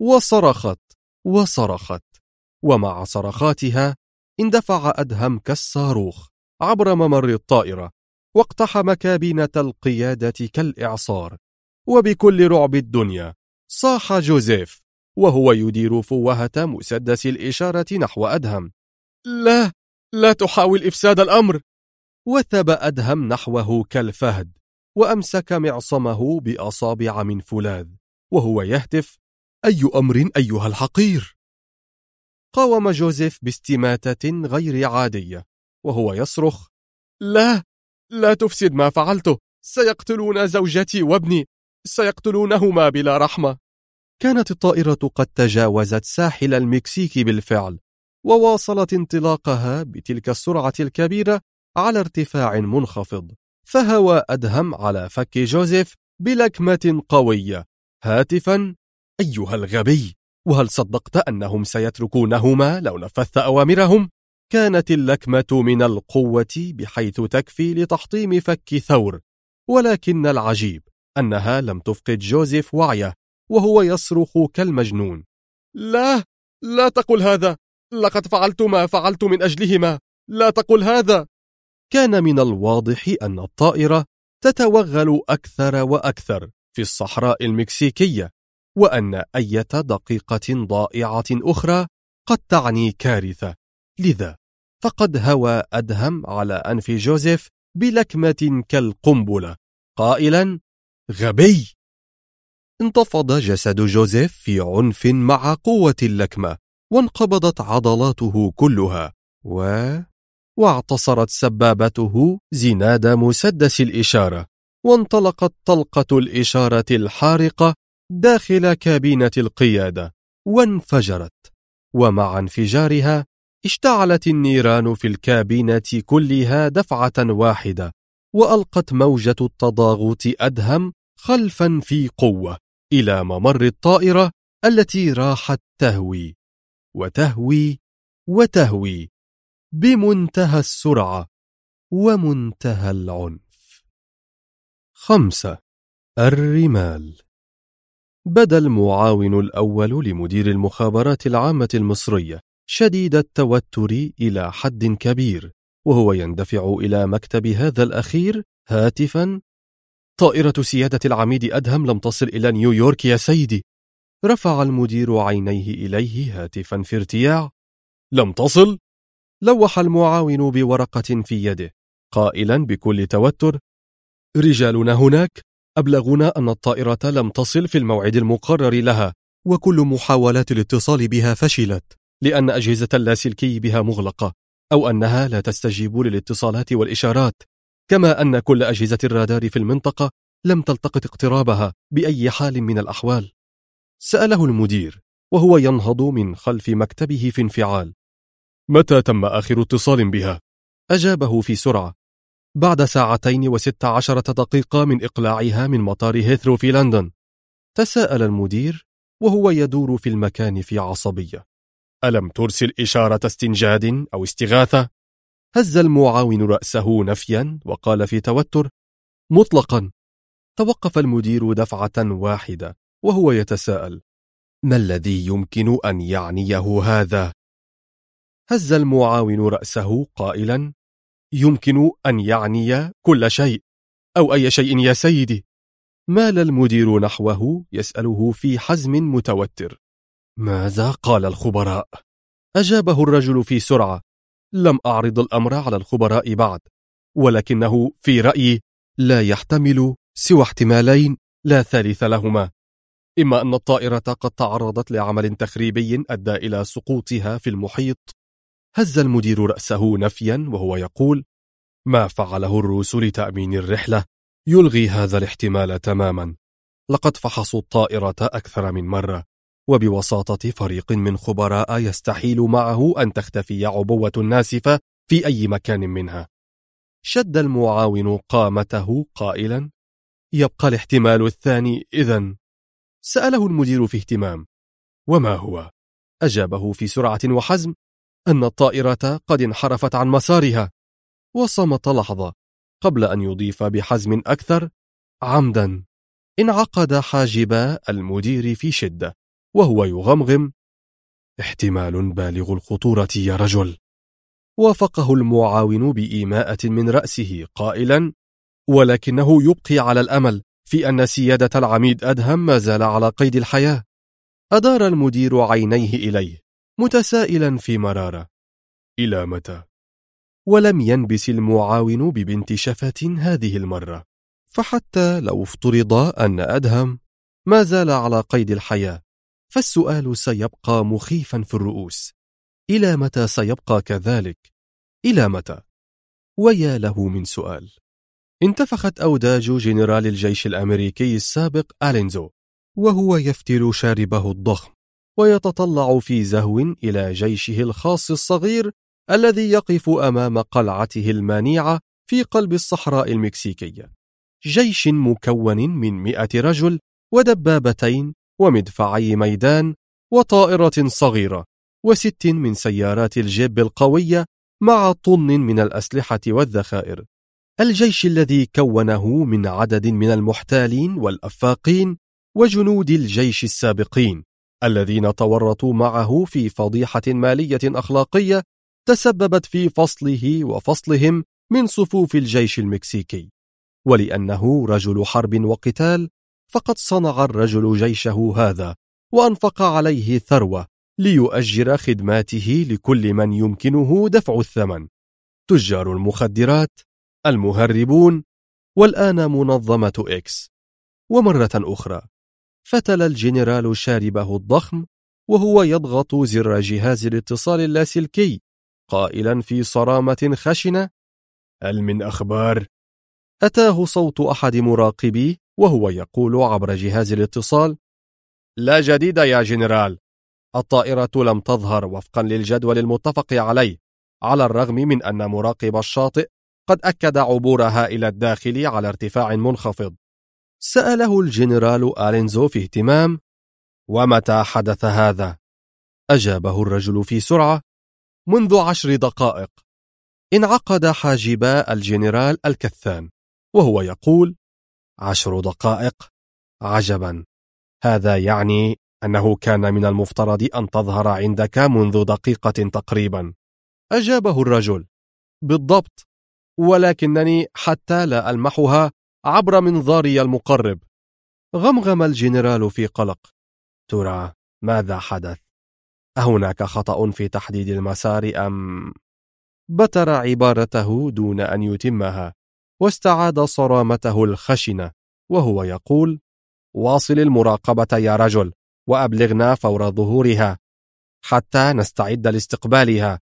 وصرخت، ومع صرخاتها اندفع أدهم كالصاروخ عبر ممر الطائرة واقتحم كابينة القيادة كالإعصار. وبكل رعب الدنيا صاح جوزيف وهو يدير فوهة مسدس الإشارة نحو أدهم. لا، لا تحاول إفساد الأمر. وثب أدهم نحوه كالفهد، وأمسك معصمه بأصابع من فولاذ وهو يهتف: أي أمر أيها الحقير؟ قاوم جوزيف باستماتة غير عادية وهو يصرخ: لا، لا تفسد ما فعلته، سيقتلون زوجتي وابني، سيقتلونهما بلا رحمة. كانت الطائرة قد تجاوزت ساحل المكسيك بالفعل، وواصلت انطلاقها بتلك السرعة الكبيرة على ارتفاع منخفض، فهوى أدهم على فك جوزيف بلكمة قوية هاتفا: أيها الغبي، وهل صدقت أنهم سيتركونهما لو نفذت أوامرهم؟ كانت اللكمة من القوة بحيث تكفي لتحطيم فك ثور، ولكن العجيب أنها لم تفقد جوزيف وعيه وهو يصرخ كالمجنون: لا، لا تقل هذا، لقد فعلت ما فعلت من أجلهما، لا تقل هذا. كان من الواضح أن الطائرة تتوغل أكثر وأكثر في الصحراء المكسيكية، وأن أي دقيقة ضائعة أخرى قد تعني كارثة، لذا فقد هوى أدهم على أنف جوزيف بلكمة كالقنبلة قائلا: غبي. انتفض جسد جوزيف في عنف مع قوة اللكمة، وانقبضت عضلاته كلها، واعتصرت سبابته زناد مسدس الإشارة، وانطلقت طلقة الإشارة الحارقة داخل كابينة القيادة وانفجرت، ومع انفجارها اشتعلت النيران في الكابينة كلها دفعة واحدة، وألقت موجة التضاغط أدهم خلفا في قوة إلى ممر الطائرة التي راحت تهوي وتهوي وتهوي بمنتهى السرعة ومنتهى العنف. 5. الرمال. بدا المعاون الأول لمدير المخابرات العامة المصرية شديد التوتر إلى حد كبير، وهو يندفع إلى مكتب هذا الأخير هاتفا: طائرة سيادة العميد أدهم لم تصل إلى نيويورك يا سيدي. رفع المدير عينيه إليه هاتفا في ارتياع: لم تصل؟ لوح المعاون بورقة في يده قائلا بكل توتر: رجالنا هناك أبلغونا أن الطائرة لم تصل في الموعد المقرر لها، وكل محاولات الاتصال بها فشلت لأن أجهزة اللاسلكي بها مغلقة، أو أنها لا تستجيب للاتصالات والإشارات، كما أن كل أجهزة الرادار في المنطقة لم تلتقط اقترابها بأي حال من الأحوال. سأله المدير وهو ينهض من خلف مكتبه في انفعال: متى تم آخر اتصال بها؟ أجابه في سرعة: بعد 2:16 دقيقة من إقلاعها من مطار هيثرو في لندن. تساءل المدير وهو يدور في المكان في عصبية: ألم ترسل إشارة استنجاد أو استغاثة؟ هز المعاون رأسه نفيا وقال في توتر: مطلقا. توقف المدير دفعة واحدة وهو يتساءل: ما الذي يمكن أن يعنيه هذا؟ هز المعاون رأسه قائلا: يمكن أن يعني كل شيء، أو أي شيء يا سيدي. مال المدير نحوه يسأله في حزم متوتر: ماذا قال الخبراء؟ أجابه الرجل في سرعة: لم أعرض الأمر على الخبراء بعد، ولكنه في رأيي لا يحتمل سوى احتمالين لا ثالث لهما: إما أن الطائرة قد تعرضت لعمل تخريبي أدى إلى سقوطها في المحيط. هز المدير رأسه نفيا وهو يقول: ما فعله الروس لتأمين الرحلة يلغي هذا الاحتمال تماما. لقد فحصوا الطائرة أكثر من مرة، وبوساطة فريق من خبراء يستحيل معه أن تختفي عبوة ناسفة في أي مكان منها. شد المعاون قامته قائلا: يبقى الاحتمال الثاني إذن؟ سأله المدير في اهتمام: وما هو؟ أجابه في سرعة وحزم: أن الطائرة قد انحرفت عن مسارها. وصمت لحظة قبل أن يضيف بحزم أكثر: عمدا. انعقد حاجبا المدير في شدة وهو يغمغم: احتمال بالغ الخطورة يا رجل. وافقه المعاون بإيماءة من رأسه قائلا: ولكنه يبقي على الأمل في أن سيادة العميد أدهم ما زال على قيد الحياة. أدار المدير عينيه إليه متسائلا في مرارة: إلى متى؟ ولم ينبس المعاون ببنت شفة هذه المرة، فحتى لو افترض أن أدهم ما زال على قيد الحياة، فالسؤال سيبقى مخيفا في الرؤوس: إلى متى سيبقى كذلك؟ إلى متى؟ ويا له من سؤال. انتفخت أوداج جنرال الجيش الأمريكي السابق ألينزو وهو يفتل شاربه الضخم ويتطلع في زهو إلى جيشه الخاص الصغير الذي يقف أمام قلعته المانعة في قلب الصحراء المكسيكية. جيش مكون من 100 رجل ودبابتين ومدفعي ميدان وطائرة صغيرة و6 من سيارات الجيب القوية مع طن من الأسلحة والذخائر. الجيش الذي كونه من عدد من المحتالين والأفاقين وجنود الجيش السابقين الذين تورطوا معه في فضيحة مالية أخلاقية تسببت في فصله وفصلهم من صفوف الجيش المكسيكي. ولأنه رجل حرب وقتال فقد صنع الرجل جيشه هذا وأنفق عليه ثروة ليؤجر خدماته لكل من يمكنه دفع الثمن: تجار المخدرات، المهربون، والآن منظمة إكس. ومرة أخرى فتل الجنرال شاربه الضخم وهو يضغط زر جهاز الاتصال اللاسلكي قائلا في صرامة خشنة: هل من أخبار؟ أتاه صوت أحد مراقبيه وهو يقول عبر جهاز الاتصال: لا جديد يا جنرال، الطائرة لم تظهر وفقا للجدول المتفق عليه، على الرغم من أن مراقب الشاطئ قد أكد عبورها إلى الداخل على ارتفاع منخفض. سأله الجنرال ألينزو في اهتمام: ومتى حدث هذا؟ أجابه الرجل في سرعة: منذ 10 دقائق. انعقد حاجبا الجنرال الكثان وهو يقول: 10 دقائق؟ عجبا، هذا يعني أنه كان من المفترض أن تظهر عندك منذ دقيقة تقريبا. أجابه الرجل: بالضبط، ولكنني حتى لا ألمحها عبر منظاري المقرب. غمغم الجنرال في قلق: ترى ماذا حدث؟ أهناك خطأ في تحديد المسار أم؟ بتر عبارته دون أن يتمها، واستعاد صرامته الخشنة وهو يقول: واصل المراقبة يا رجل، وأبلغنا فور ظهورها حتى نستعد لاستقبالها.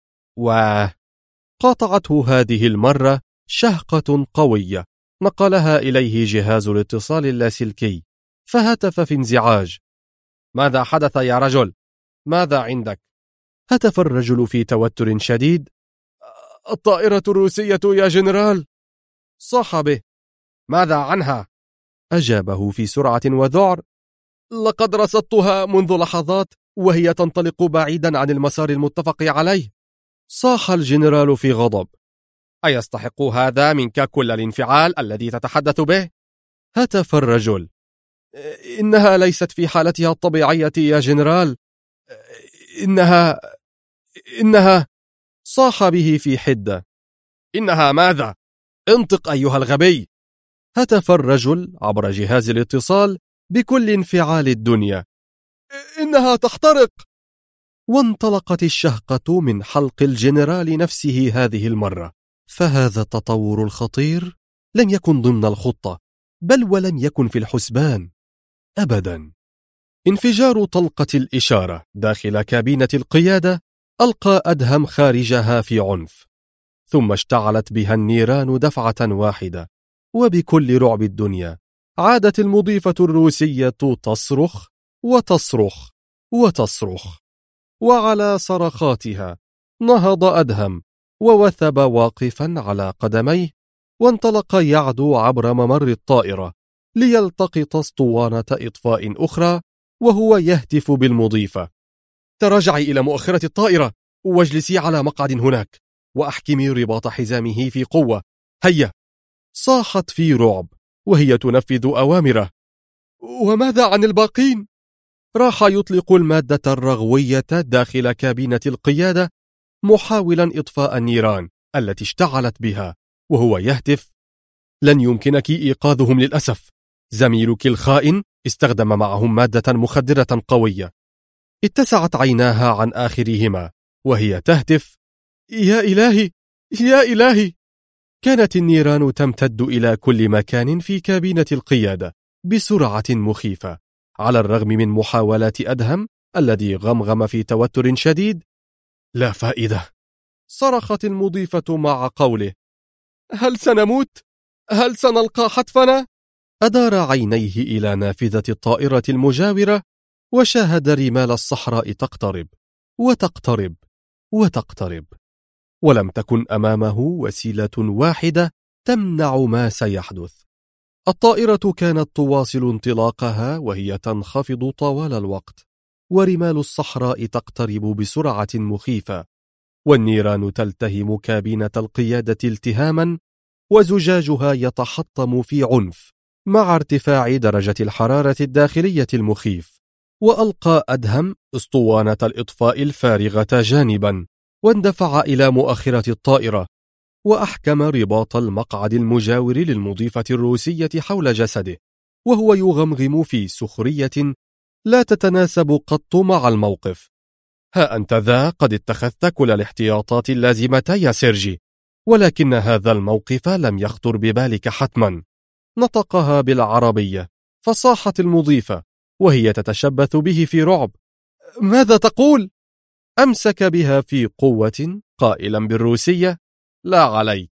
قاطعته هذه المرة شهقة قوية نقلها إليه جهاز الاتصال اللاسلكي، فهتف في انزعاج: ماذا حدث يا رجل؟ ماذا عندك؟ هتف الرجل في توتر شديد: الطائرة الروسية يا جنرال. صاح به: ماذا عنها؟ أجابه في سرعة وذعر: لقد رصدتها منذ لحظات وهي تنطلق بعيدا عن المسار المتفق عليه. صاح الجنرال في غضب: أيستحق هذا منك كل الانفعال الذي تتحدث به؟ هتف الرجل: إنها ليست في حالتها الطبيعية يا جنرال، إنها صاح به في حدة: إنها ماذا؟ انطق أيها الغبي! هتف الرجل عبر جهاز الاتصال بكل انفعال الدنيا: إنها تحترق! وانطلقت الشهقة من حلق الجنرال نفسه هذه المرة. فهذا التطور الخطير لم يكن ضمن الخطة، بل ولم يكن في الحسبان أبدا. انفجار طلقة الإشارة داخل كابينة القيادة ألقى أدهم خارجها في عنف، ثم اشتعلت بها النيران دفعة واحدة، وبكل رعب الدنيا عادت المضيفة الروسية تصرخ وتصرخ وتصرخ، وعلى صرخاتها نهض أدهم ووثب واقفا على قدميه، وانطلق يعدو عبر ممر الطائرة ليلتقط اسطوانة إطفاء أخرى وهو يهتف بالمضيفة: تراجعي إلى مؤخرة الطائرة واجلسي على مقعد هناك وأحكمي رباط حزامه في قوة، هيا! صاحت في رعب وهي تنفذ أوامره. وماذا عن الباقين؟ راح يطلق المادة الرغوية داخل كابينة القيادة محاولا إطفاء النيران التي اشتعلت بها وهو يهتف: لن يمكنك إيقاظهم للأسف، زميلك الخائن استخدم معهم مادة مخدرة قوية، اتسعت عيناها عن آخرهما وهي تهتف: يا إلهي، يا إلهي! كانت النيران تمتد إلى كل مكان في كابينة القيادة بسرعة مخيفة. على الرغم من محاولات أدهم الذي غمغم في توتر شديد، لا فائدة. صرخت المضيفة مع قوله: هل سنموت؟ هل سنلقى حتفنا؟ أدار عينيه إلى نافذة الطائرة المجاورة وشاهد رمال الصحراء تقترب وتقترب وتقترب، ولم تكن أمامه وسيلة واحدة تمنع ما سيحدث. الطائرة كانت تواصل انطلاقها وهي تنخفض طوال الوقت، ورمال الصحراء تقترب بسرعة مخيفة، والنيران تلتهم كابينة القيادة التهاما، وزجاجها يتحطم في عنف مع ارتفاع درجة الحرارة الداخلية المخيف. وألقى أدهم اسطوانة الإطفاء الفارغة جانبا، واندفع إلى مؤخرة الطائرة، وأحكم رباط المقعد المجاور للمضيفة الروسية حول جسده، وهو يغمغم في سخرية لا تتناسب قط مع الموقف: ها أنت ذا قد اتخذت كل الاحتياطات اللازمة يا سيرجي، ولكن هذا الموقف لم يخطر ببالك حتما. نطقها بالعربية، فصاحت المضيفة وهي تتشبث به في رعب: ماذا تقول؟ أمسك بها في قوة قائلا بالروسية: لا عليك.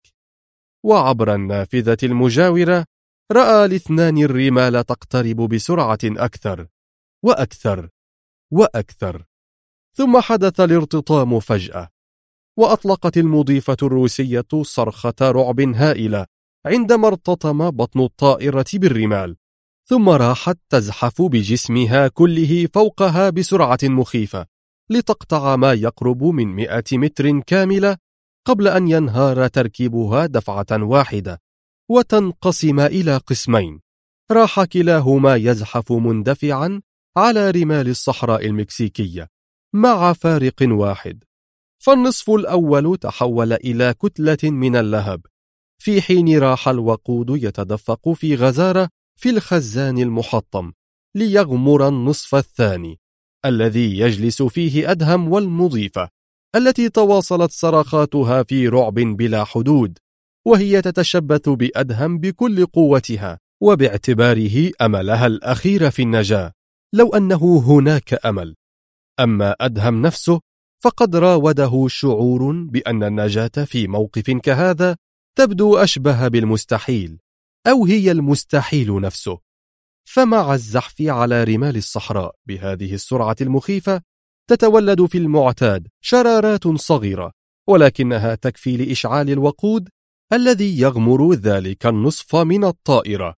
وعبر النافذة المجاورة رأى الاثنان الرمال تقترب بسرعة أكثر وأكثر وأكثر، ثم حدث الارتطام فجأة، وأطلقت المضيفة الروسية صرخة رعب هائلة عندما ارتطم بطن الطائرة بالرمال، ثم راحت تزحف بجسمها كله فوقها بسرعة مخيفة لتقطع ما يقرب من 100 متر كاملة قبل أن ينهار تركيبها دفعة واحدة وتنقسم إلى قسمين. راح كلاهما يزحف مندفعا على رمال الصحراء المكسيكية مع فارق واحد، فالنصف الأول تحول إلى كتلة من اللهب، في حين راح الوقود يتدفق في غزارة في الخزان المحطم ليغمر النصف الثاني الذي يجلس فيه أدهم والمضيفة التي تواصلت صرخاتها في رعب بلا حدود، وهي تتشبث بأدهم بكل قوتها وباعتباره أملها الأخير في النجاة، لو أنه هناك أمل. أما أدهم نفسه فقد راوده شعور بأن النجاة في موقف كهذا تبدو أشبه بالمستحيل، أو هي المستحيل نفسه. فمع الزحف على رمال الصحراء بهذه السرعة المخيفة تتولد في المعتاد شرارات صغيرة، ولكنها تكفي لإشعال الوقود الذي يغمر ذلك النصف من الطائرة.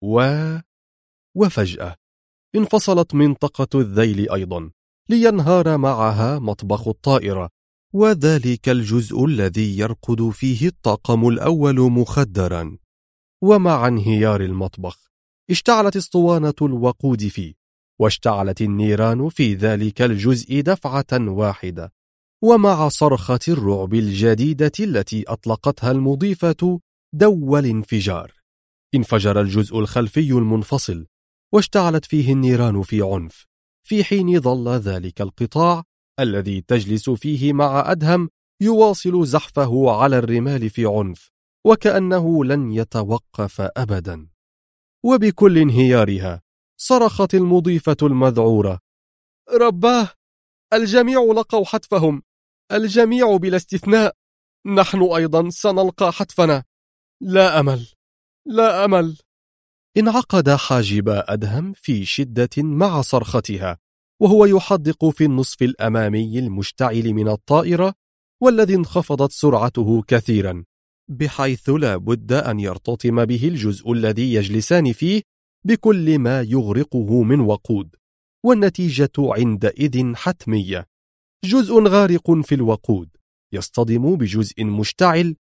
وفجأة انفصلت منطقة الذيل أيضا لينهار معها مطبخ الطائرة، وذلك الجزء الذي يرقد فيه الطاقم الأول مخدرا. ومع انهيار المطبخ اشتعلت اسطوانة الوقود فيه، واشتعلت النيران في ذلك الجزء دفعة واحدة، ومع صرخة الرعب الجديدة التي أطلقتها المضيفة دو الانفجار. انفجر الجزء الخلفي المنفصل، واشتعلت فيه النيران في عنف، في حين ظل ذلك القطاع الذي تجلس فيه مع أدهم يواصل زحفه على الرمال في عنف، وكأنه لن يتوقف أبدا. وبكل انهيارها صرخت المضيفة المذعورة: رباه، الجميع لقوا حتفهم، الجميع بلا استثناء، نحن أيضا سنلقى حتفنا، لا أمل، لا أمل. انعقد حاجب أدهم في شدة مع صرختها، وهو يحدق في النصف الأمامي المشتعل من الطائرة، والذي انخفضت سرعته كثيرا بحيث لا بد أن يرتطم به الجزء الذي يجلسان فيه بكل ما يغرقه من وقود، والنتيجة عندئذ حتمية: جزء غارق في الوقود يصطدم بجزء مشتعل.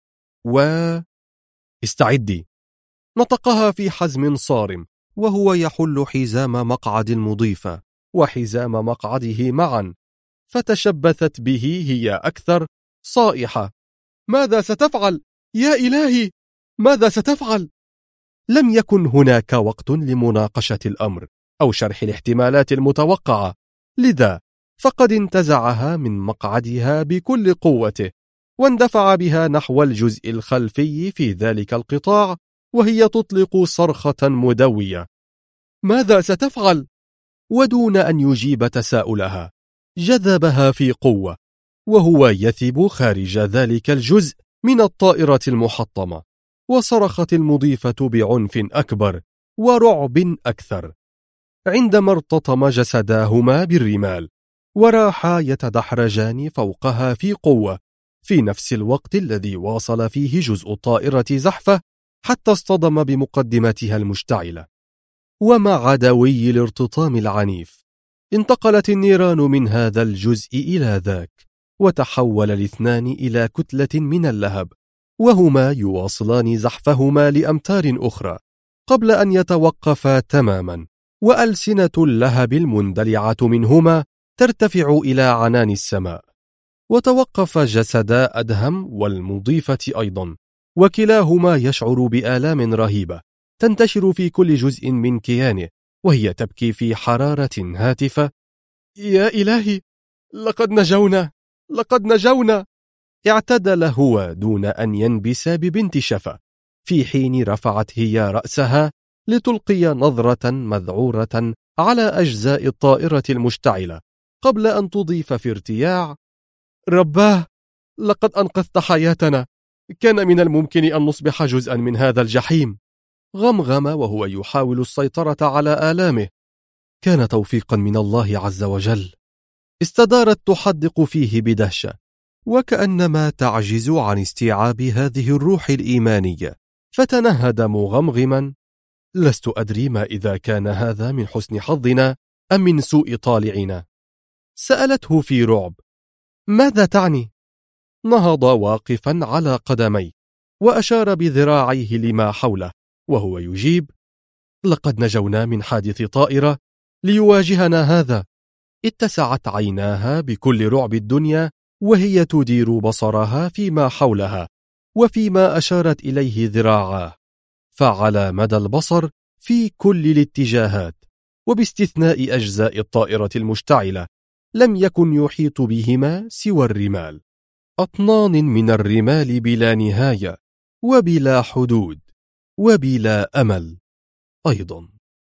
استعدي، نطقها في حزم صارم وهو يحل حزام مقعد المضيفة وحزام مقعده معا، فتشبثت به هي أكثر صائحة: ماذا ستفعل؟ يا إلهي، ماذا ستفعل؟ لم يكن هناك وقت لمناقشة الأمر أو شرح الاحتمالات المتوقعة، لذا فقد انتزعها من مقعدها بكل قوته، واندفع بها نحو الجزء الخلفي في ذلك القطاع وهي تطلق صرخة مدوية. ماذا ستفعل؟ ودون أن يجيب تساؤلها جذبها في قوة وهو يثب خارج ذلك الجزء من الطائرة المحطمة، وصرخت المضيفة بعنف أكبر ورعب أكثر عندما ارتطم جسداهما بالرمال وراحا يتدحرجان فوقها في قوة في نفس الوقت الذي واصل فيه جزء الطائرة زحفه حتى اصطدم بمقدمتها المشتعلة. ومع دوي الارتطام العنيف انتقلت النيران من هذا الجزء إلى ذاك، وتحول الاثنان إلى كتلة من اللهب، وهما يواصلان زحفهما لأمتار أخرى قبل أن يتوقفا تماما، وألسنة اللهب المندلعة منهما ترتفع إلى عنان السماء. وتوقف جسدا أدهم والمضيفة أيضا، وكلاهما يشعر بآلام رهيبة تنتشر في كل جزء من كيانه، وهي تبكي في حرارة هاتفة: يا إلهي، لقد نجونا، لقد نجونا. اعتدل هو دون أن ينبس ببنت شفا، في حين رفعت هي رأسها لتلقي نظرة مذعورة على أجزاء الطائرة المشتعلة قبل أن تضيف في ارتياع: رباه، لقد أنقذت حياتنا، كان من الممكن أن نصبح جزءا من هذا الجحيم. غمغم وهو يحاول السيطرة على آلامه: كان توفيقا من الله عز وجل. استدارت تحدق فيه بدهشة، وكأنما تعجز عن استيعاب هذه الروح الإيمانية، فتنهد مغمغما: لست أدري ما إذا كان هذا من حسن حظنا أم من سوء طالعنا. سألته في رعب: ماذا تعني؟ نهض واقفا على قدميه وأشار بذراعيه لما حوله وهو يجيب: لقد نجونا من حادث طائرة ليواجهنا هذا. اتسعت عيناها بكل رعب الدنيا وهي تدير بصرها فيما حولها وفيما أشارت إليه ذراعاه، فعلى مدى البصر في كل الاتجاهات وباستثناء أجزاء الطائرة المشتعلة لم يكن يحيط بهما سوى الرمال، أطنان من الرمال بلا نهاية وبلا حدود وبلا أمل. أيضا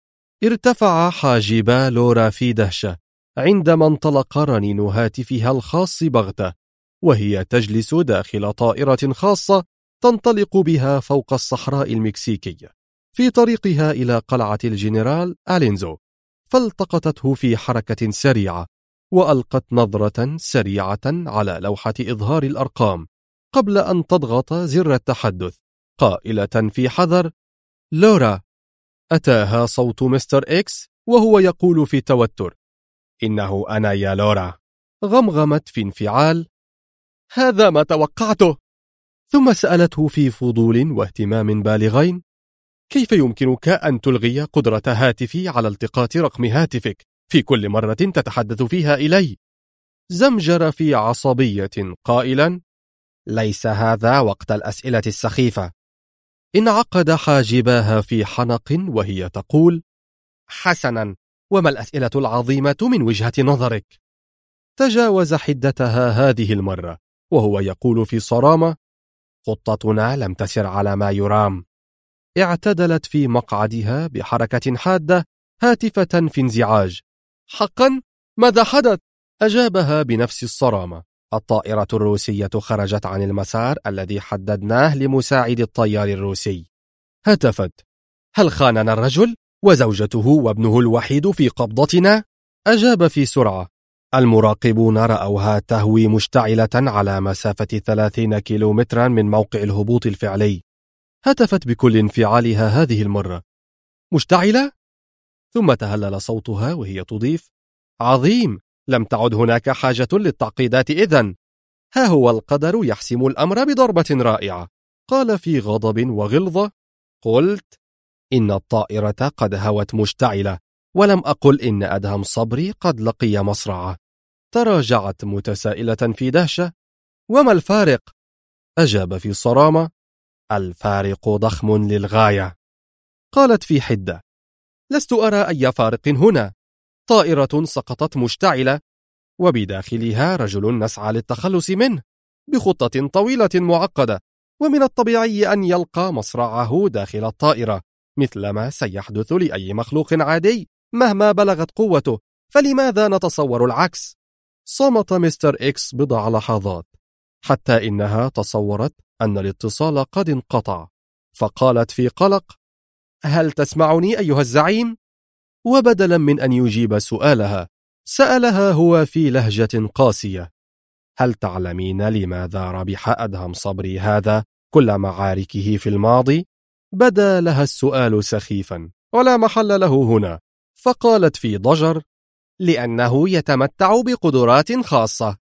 ارتفع حاجبا لورا في دهشة عندما انطلق رنين هاتفها الخاص بغتة، وهي تجلس داخل طائرة خاصة تنطلق بها فوق الصحراء المكسيكية في طريقها إلى قلعة الجنرال ألينزو، فالتقطته في حركة سريعة وألقت نظرة سريعة على لوحة إظهار الأرقام قبل أن تضغط زر التحدث قائلة في حذر: لورا. أتاها صوت مستر إكس وهو يقول في توتر: إنه أنا يا لورا. غمغمت في انفعال: هذا ما توقعته. ثم سألته في فضول واهتمام بالغين: كيف يمكنك أن تلغي قدرة هاتفي على التقاط رقم هاتفك في كل مرة تتحدث فيها إلي؟ زمجر في عصبية قائلا: ليس هذا وقت الأسئلة السخيفة. انعقد حاجباها في حنق وهي تقول: حسنا، وما الأسئلة العظيمة من وجهة نظرك؟ تجاوز حدتها هذه المرة وهو يقول في صرامة: خطتنا لم تسر على ما يرام. اعتدلت في مقعدها بحركة حادة هاتفة في انزعاج: حقا؟ ماذا حدث؟ أجابها بنفس الصرامة: الطائرة الروسية خرجت عن المسار الذي حددناه لمساعد الطيار الروسي. هتفت: هل خاننا الرجل وزوجته وابنه الوحيد في قبضتنا؟ أجاب في سرعة: المراقبون رأوها تهوي مشتعلة على مسافة 30 كيلومترا من موقع الهبوط الفعلي. هتفت بكل انفعالها هذه المرة: مشتعلة؟ ثم تهلل صوتها وهي تضيف: عظيم، لم تعد هناك حاجة للتعقيدات إذن، ها هو القدر يحسم الأمر بضربة رائعة. قال في غضب وغلظة: قلت إن الطائرة قد هوت مشتعلة، ولم أقل إن أدهم صبري قد لقي مصرعه. تراجعت متسائلة في دهشة: وما الفارق؟ أجاب في صرامة: الفارق ضخم للغاية. قالت في حدة: لست أرى أي فارق هنا، طائرة سقطت مشتعلة وبداخلها رجل نسعى للتخلص منه بخطة طويلة معقدة، ومن الطبيعي أن يلقى مصرعه داخل الطائرة مثلما سيحدث لأي مخلوق عادي مهما بلغت قوته، فلماذا نتصور العكس؟ صمت مستر إكس بضع لحظات حتى إنها تصورت أن الاتصال قد انقطع، فقالت في قلق: هل تسمعني أيها الزعيم؟ وبدلا من أن يجيب سؤالها سألها هو في لهجة قاسية: هل تعلمين لماذا ربح أدهم صبري هذا كل معاركه في الماضي؟ بدا لها السؤال سخيفا ولا محل له هنا، فقالت في ضجر: لأنه يتمتع بقدرات خاصة.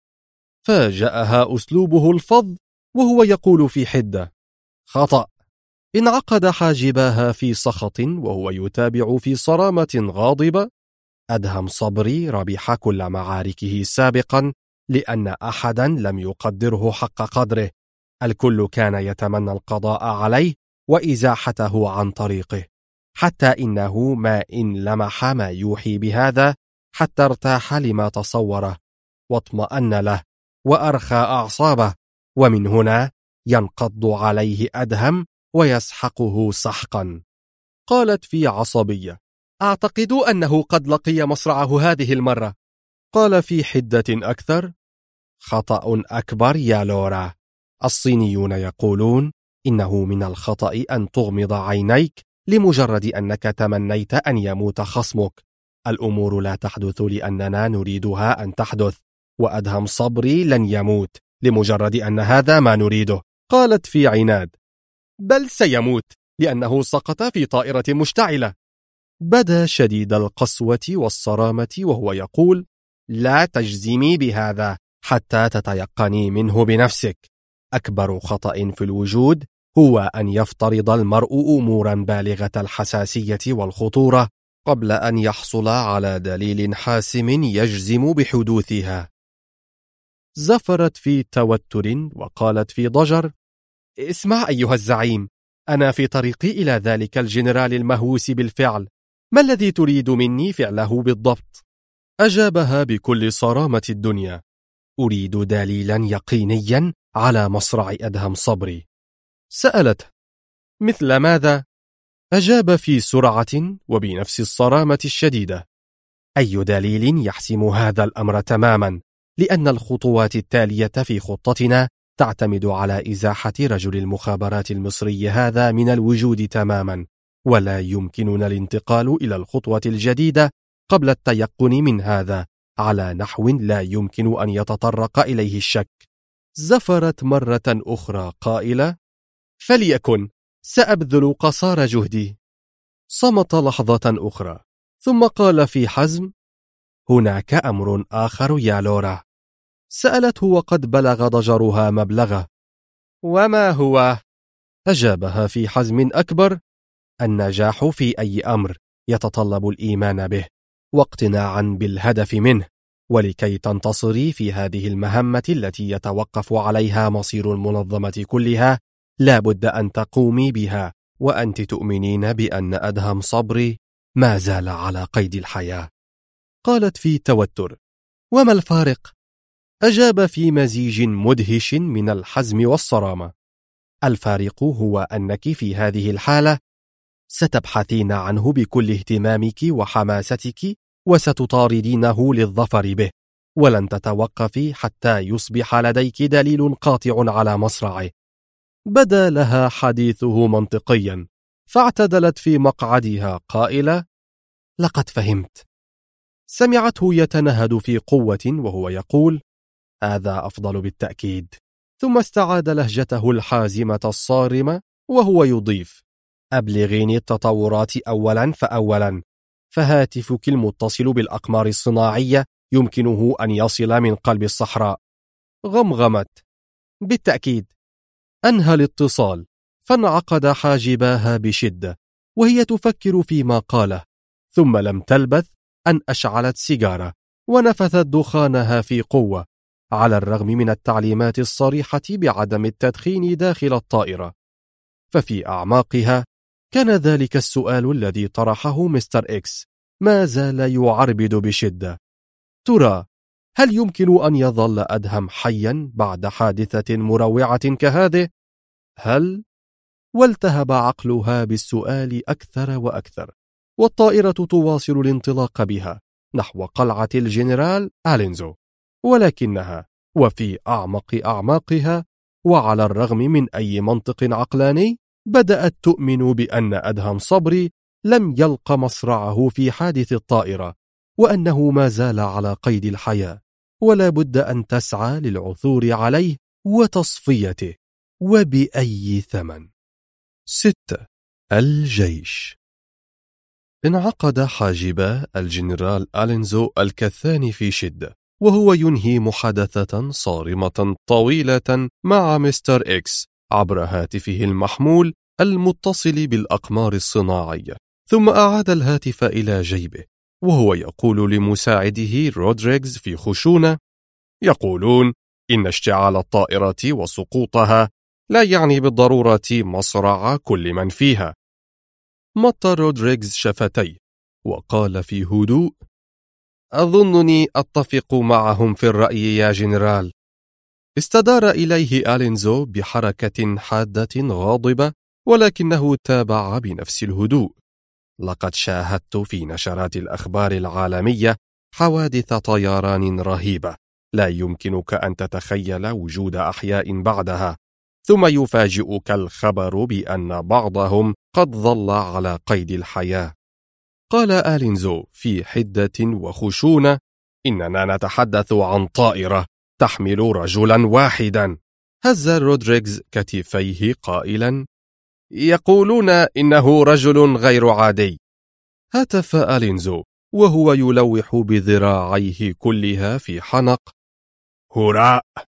فاجأها أسلوبه الفظ وهو يقول في حدة: خطأ. انعقد حاجباها في سخط وهو يتابع في صرامة غاضبة: أدهم صبري ربح كل معاركه سابقا لأن أحدا لم يقدره حق قدره، الكل كان يتمنى القضاء عليه وإزاحته عن طريقه، حتى إنه ما إن لمح ما يوحي بهذا حتى ارتاح لما تصوره واطمأن له وأرخى أعصابه، ومن هنا ينقض عليه أدهم ويسحقه سحقا. قالت في عصبية: أعتقد أنه قد لقي مصرعه هذه المرة. قال في حدة أكثر: خطأ أكبر يا لورا، الصينيون يقولون إنه من الخطأ أن تغمض عينيك لمجرد أنك تمنيت أن يموت خصمك. الأمور لا تحدث لأننا نريدها أن تحدث، وأدهم صبري لن يموت لمجرد أن هذا ما نريده. قالت في عناد: بل سيموت لأنه سقط في طائرة مشتعلة. بدا شديد القسوة والصرامة وهو يقول: لا تجزمي بهذا حتى تتيقني منه بنفسك. أكبر خطأ في الوجود هو أن يفترض المرء أمورا بالغة الحساسية والخطورة قبل أن يحصل على دليل حاسم يجزم بحدوثها. زفرت في توتر وقالت في ضجر: اسمع أيها الزعيم، أنا في طريقي إلى ذلك الجنرال المهووس بالفعل، ما الذي تريد مني فعله بالضبط؟ أجابها بكل صرامة الدنيا: أريد دليلا يقينيا على مصرع أدهم صبري. سألته: مثل ماذا؟ أجاب في سرعة وبنفس الصرامة الشديدة: أي دليل يحسم هذا الأمر تماما، لأن الخطوات التالية في خطتنا تعتمد على إزاحة رجل المخابرات المصري هذا من الوجود تماما، ولا يمكننا الانتقال إلى الخطوة الجديدة قبل التيقن من هذا على نحو لا يمكن أن يتطرق إليه الشك. زفرت مرة أخرى قائلة: فليكن، سأبذل قصارى جهدي. صمت لحظة أخرى ثم قال في حزم: هناك أمر آخر يا لورا. سألته وقد بلغ ضجرها مبلغه: وما هو؟ أجابها في حزم أكبر: النجاح في أي أمر يتطلب الإيمان به واقتناعا بالهدف منه، ولكي تنتصري في هذه المهمة التي يتوقف عليها مصير المنظمة كلها لا بد أن تقومي بها وأنت تؤمنين بأن أدهم صبري ما زال على قيد الحياة. قالت في توتر: وما الفارق؟ أجاب في مزيج مدهش من الحزم والصرامة: الفارق هو أنك في هذه الحالة ستبحثين عنه بكل اهتمامك وحماستك وستطاردينه للظفر به، ولن تتوقفي حتى يصبح لديك دليل قاطع على مصرعه. بدا لها حديثه منطقيا، فاعتدلت في مقعدها قائلة: لقد فهمت. سمعته يتنهد في قوة وهو يقول: هذا أفضل بالتأكيد. ثم استعاد لهجته الحازمة الصارمة وهو يضيف: أبلغيني التطورات أولا فأولا، فهاتفك المتصل بالأقمار الصناعية يمكنه أن يصل من قلب الصحراء. غمغمت: بالتأكيد. أنهى الاتصال، فانعقد حاجباها بشدة وهي تفكر فيما قاله، ثم لم تلبث أن أشعلت سيجارة ونفثت دخانها في قوة، على الرغم من التعليمات الصريحة بعدم التدخين داخل الطائرة. ففي أعماقها كان ذلك السؤال الذي طرحه مستر إكس ما زال يعربد بشدة: ترى هل يمكن أن يظل أدهم حيا بعد حادثة مروعة كهذه؟ هل؟ والتهب عقلها بالسؤال أكثر وأكثر، والطائرة تواصل الانطلاق بها نحو قلعة الجنرال ألينزو، ولكنها وفي أعمق أعماقها وعلى الرغم من أي منطق عقلاني بدأت تؤمن بأن أدهم صبري لم يلق مصرعه في حادث الطائرة، وأنه ما زال على قيد الحياة، ولا بد أن تسعى للعثور عليه وتصفيته، وبأي ثمن. 6. الجيش. انعقد حاجبا الجنرال ألينزو الكثان في شدة، وهو ينهي محادثة صارمة طويلة مع مستر إكس عبر هاتفه المحمول المتصل بالأقمار الصناعية، ثم أعاد الهاتف إلى جيبه وهو يقول لمساعده رودريغز في خشونة: يقولون إن اشتعال الطائرة وسقوطها لا يعني بالضرورة مصرع كل من فيها. مط رودريغز شفتيه وقال في هدوء: أظنني أتفق معهم في الرأي يا جنرال. استدار إليه ألينزو بحركة حادة غاضبة، ولكنه تابع بنفس الهدوء: لقد شاهدت في نشرات الأخبار العالمية حوادث طيران رهيبة لا يمكنك أن تتخيل وجود أحياء بعدها، ثم يفاجئك الخبر بأن بعضهم قد ظل على قيد الحياة. قال ألينزو في حدة وخشونة: إننا نتحدث عن طائرة تحمل رجلا واحدا. هز رودريغز كتفيه قائلا: يقولون إنه رجل غير عادي. هتف ألينزو وهو يلوح بذراعيه كلها في حنق: هراء!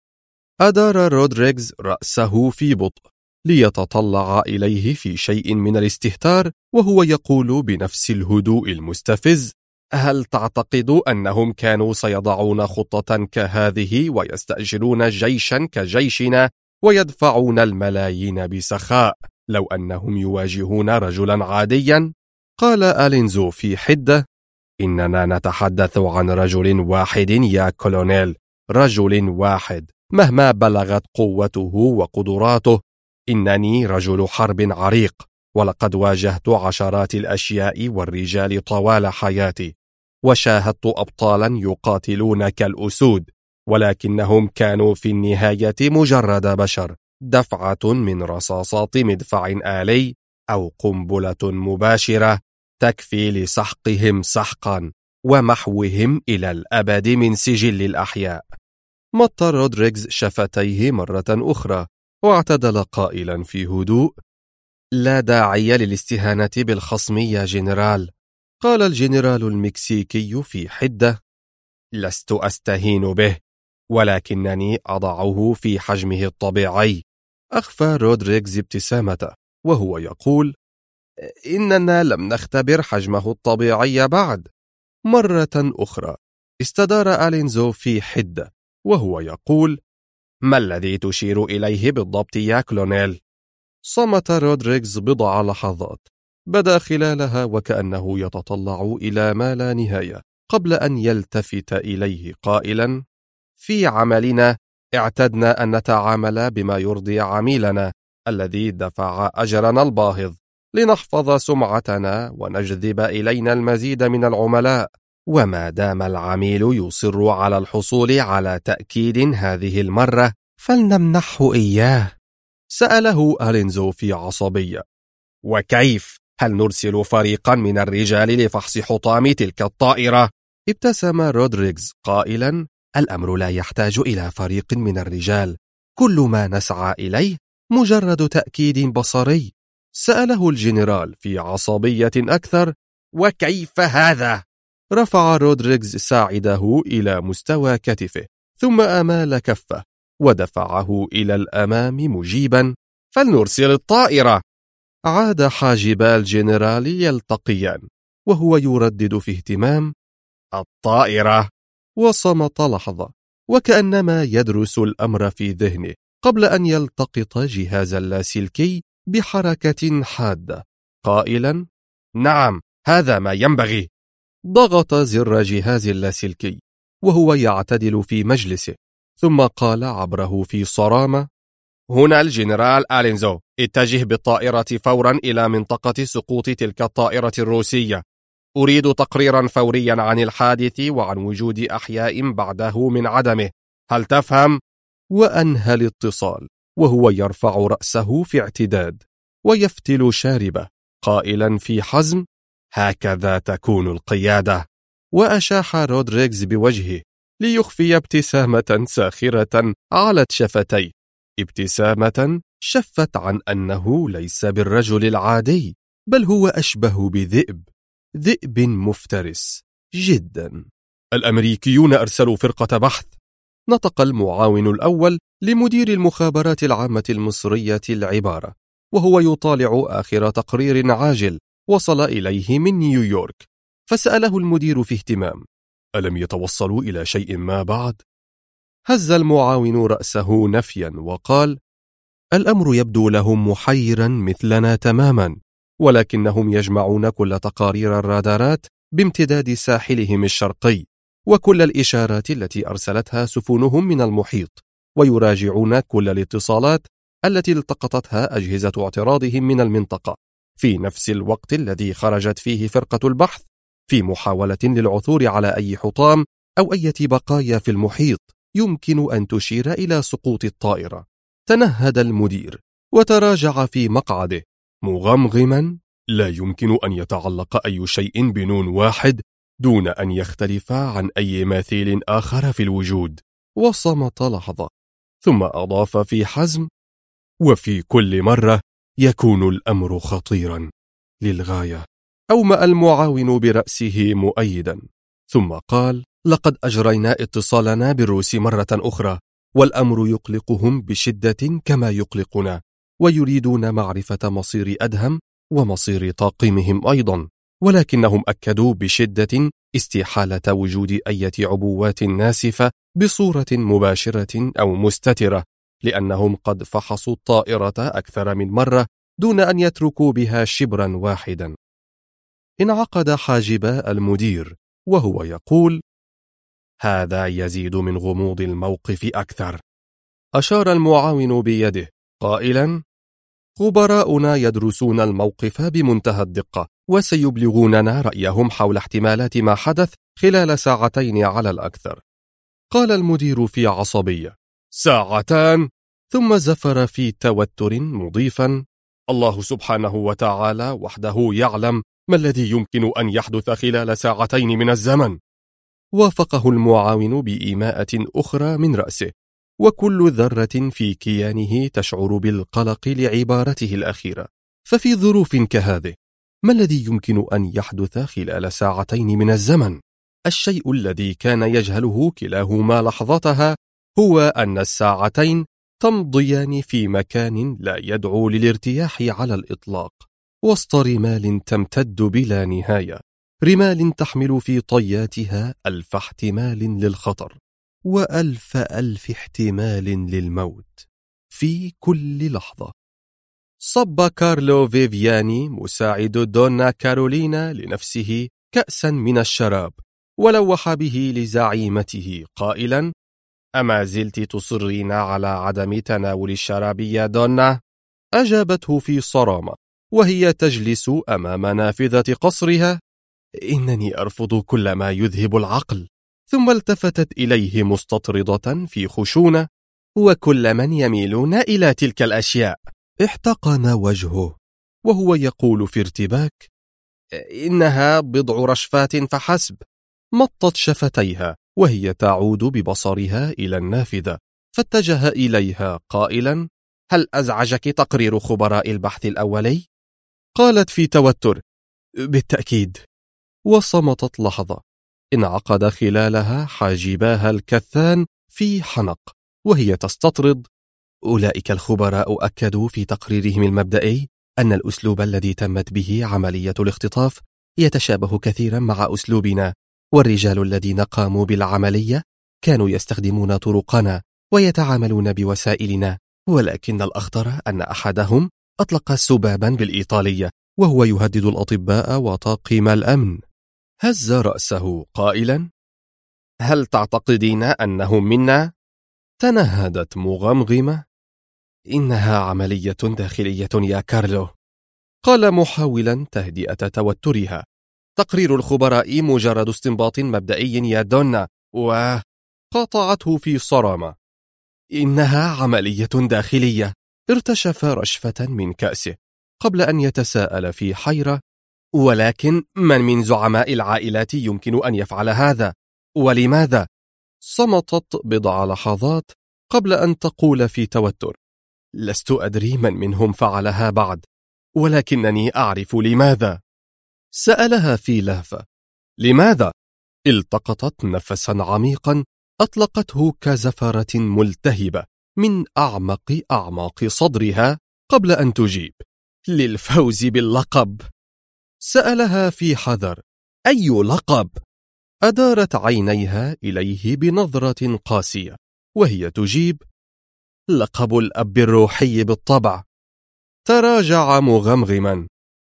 أدار رودريغز رأسه في بطء ليتطلع إليه في شيء من الاستهتار، وهو يقول بنفس الهدوء المستفز: هل تعتقد أنهم كانوا سيضعون خطة كهذه ويستأجرون جيشا كجيشنا ويدفعون الملايين بسخاء لو أنهم يواجهون رجلا عاديا؟ قال ألينزو في حدة: إننا نتحدث عن رجل واحد يا كولونيل، رجل واحد مهما بلغت قوته وقدراته. إنني رجل حرب عريق، ولقد واجهت عشرات الأشياء والرجال طوال حياتي، وشاهدت أبطالا يقاتلون كالأسود، ولكنهم كانوا في النهاية مجرد بشر، دفعة من رصاصات مدفع آلي أو قنبلة مباشرة تكفي لسحقهم سحقا ومحوهم إلى الأبد من سجل الأحياء. مط رودريغز شفتيه مرة أخرى واعتدل قائلا في هدوء: لا داعي للاستهانة بالخصم يا جنرال. قال الجنرال المكسيكي في حدة: لست أستهين به، ولكنني أضعه في حجمه الطبيعي. أخفى رودريغز ابتسامته وهو يقول: إننا لم نختبر حجمه الطبيعي بعد. مرة أخرى استدار ألينزو في حدة وهو يقول: ما الذي تشير إليه بالضبط يا كولونيل؟ صمت رودريغز بضع لحظات بدا خلالها وكأنه يتطلع إلى ما لا نهاية، قبل أن يلتفت إليه قائلا: في عملنا اعتدنا أن نتعامل بما يرضي عميلنا الذي دفع أجرنا الباهظ لنحفظ سمعتنا ونجذب إلينا المزيد من العملاء، وما دام العميل يصر على الحصول على تأكيد هذه المرة فلنمنحه إياه. سأله ألينزو في عصبية: وكيف؟ هل نرسل فريقا من الرجال لفحص حطام تلك الطائرة؟ ابتسم رودريغز قائلا: الأمر لا يحتاج إلى فريق من الرجال، كل ما نسعى إليه مجرد تأكيد بصري. سأله الجنرال في عصبية أكثر: وكيف هذا؟ رفع رودريغز ساعده إلى مستوى كتفه ثم أمال كفه ودفعه إلى الأمام مجيبا: فلنرسل الطائرة. عاد حاجبا الجنرال يلتقيان وهو يردد في اهتمام: الطائرة. وصمت لحظة وكأنما يدرس الأمر في ذهنه قبل أن يلتقط جهاز اللاسلكي بحركة حادة قائلا: نعم، هذا ما ينبغي. ضغط زر جهاز اللاسلكي وهو يعتدل في مجلسه، ثم قال عبره في صرامة: هنا الجنرال ألينزو، اتجه بالطائرة فورا إلى منطقة سقوط تلك الطائرة الروسية. أريد تقريرا فوريا عن الحادث وعن وجود أحياء بعده من عدمه، هل تفهم؟ وأنهى الاتصال وهو يرفع رأسه في اعتداد ويفتل شاربه، قائلا في حزم: هكذا تكون القيادة. وأشاح رودريغز بوجهه ليخفي ابتسامة ساخرة علت شفتيه، ابتسامة شفت عن أنه ليس بالرجل العادي، بل هو أشبه ذئب مفترس جدا. الأمريكيون أرسلوا فرقة بحث، نطق المعاون الأول لمدير المخابرات العامة المصرية العبارة وهو يطالع آخر تقرير عاجل وصل إليه من نيويورك، فسأله المدير في اهتمام: ألم يتوصلوا إلى شيء ما بعد؟ هز المعاون رأسه نفيا وقال: الأمر يبدو لهم محيرا مثلنا تماما، ولكنهم يجمعون كل تقارير الرادارات بامتداد ساحلهم الشرقي وكل الإشارات التي أرسلتها سفنهم من المحيط، ويراجعون كل الاتصالات التي التقطتها أجهزة اعتراضهم من المنطقة في نفس الوقت الذي خرجت فيه فرقة البحث في محاولة للعثور على أي حطام أو أي بقايا في المحيط يمكن أن تشير إلى سقوط الطائرة. تنهد المدير وتراجع في مقعده مغمغما: لا يمكن أن يتعلق أي شيء بنون واحد دون أن يختلف عن أي مثيل آخر في الوجود. وصمت لحظة ثم أضاف في حزم: وفي كل مرة يكون الأمر خطيرا للغاية. أومأ المعاون برأسه مؤيدا، ثم قال: لقد أجرينا اتصالنا بالروس مرة أخرى، والأمر يقلقهم بشدة كما يقلقنا، ويريدون معرفة مصير أدهم ومصير طاقمهم أيضا، ولكنهم أكدوا بشدة استحالة وجود أي عبوات ناسفة بصورة مباشرة أو مستترة، لأنهم قد فحصوا الطائرة أكثر من مرة دون أن يتركوا بها شبرا واحدا. انعقد حاجبا المدير وهو يقول: هذا يزيد من غموض الموقف أكثر. أشار المعاون بيده قائلا: خبراؤنا يدرسون الموقف بمنتهى الدقة، وسيبلغوننا رأيهم حول احتمالات ما حدث خلال ساعتين على الأكثر. قال المدير في عصبية: ساعتان؟ ثم زفر في توتر مضيفا: الله سبحانه وتعالى وحده يعلم ما الذي يمكن أن يحدث خلال ساعتين من الزمن. وافقه المعاون بإيماءة أخرى من رأسه، وكل ذرة في كيانه تشعر بالقلق لعبارته الأخيرة. ففي ظروف كهذه ما الذي يمكن أن يحدث خلال ساعتين من الزمن؟ الشيء الذي كان يجهله كلاهما لحظتها هو أن الساعتين تمضيان في مكان لا يدعو للارتياح على الإطلاق، وسط رمال تمتد بلا نهاية، رمال تحمل في طياتها 1000 احتمال للخطر و1000 احتمال للموت في كل لحظة. صب كارلو فيفياني مساعد دونا كارولينا لنفسه كأسا من الشراب، ولوح به لزعيمته قائلا: أما زلت تصرين على عدم تناول الشراب يا دونا؟ أجابته في صرامة وهي تجلس أمام نافذة قصرها: إنني أرفض كل ما يذهب العقل. ثم التفتت إليه مستطردة في خشونة: وكل من يميلون إلى تلك الأشياء. احتقن وجهه وهو يقول في ارتباك: إنها بضع رشفات فحسب. مطت شفتيها وهي تعود ببصرها إلى النافذة، فاتجه إليها قائلا: هل أزعجك تقرير خبراء البحث الأولي؟ قالت في توتر: بالتأكيد. وصمتت لحظة، انعقد خلالها حاجباها الكثان في حنق وهي تستطرد: أولئك الخبراء أكدوا في تقريرهم المبدئي أن الأسلوب الذي تمت به عملية الاختطاف يتشابه كثيرا مع أسلوبنا، والرجال الذين قاموا بالعملية كانوا يستخدمون طرقنا ويتعاملون بوسائلنا، ولكن الأخطر أن أحدهم أطلق سبابا بالإيطالية وهو يهدد الأطباء وطاقم الأمن. هز رأسه قائلا: هل تعتقدين أنهم منا؟ تنهدت مغمغمة. إنها عملية داخلية يا كارلو، قال محاولا تهدئة توترها. تقرير الخبراء مجرد استنباط مبدئي يا دونا. وقاطعته في صرامة. إنها عملية داخلية. ارتشف رشفة من كأسه قبل أن يتساءل في حيرة: ولكن من زعماء العائلات يمكن أن يفعل هذا؟ ولماذا؟ صمتت بضع لحظات قبل أن تقول في توتر: لست أدري من منهم فعلها بعد، ولكنني أعرف لماذا. سألها في لهفة: لماذا؟ التقطت نفسا عميقا أطلقته كزفرة ملتهبة من أعماق صدرها قبل أن تجيب: للفوز باللقب. سألها في حذر: أي لقب؟ أدارت عينيها إليه بنظرة قاسية وهي تجيب: لقب الأب الروحي بالطبع. تراجع مغمغما.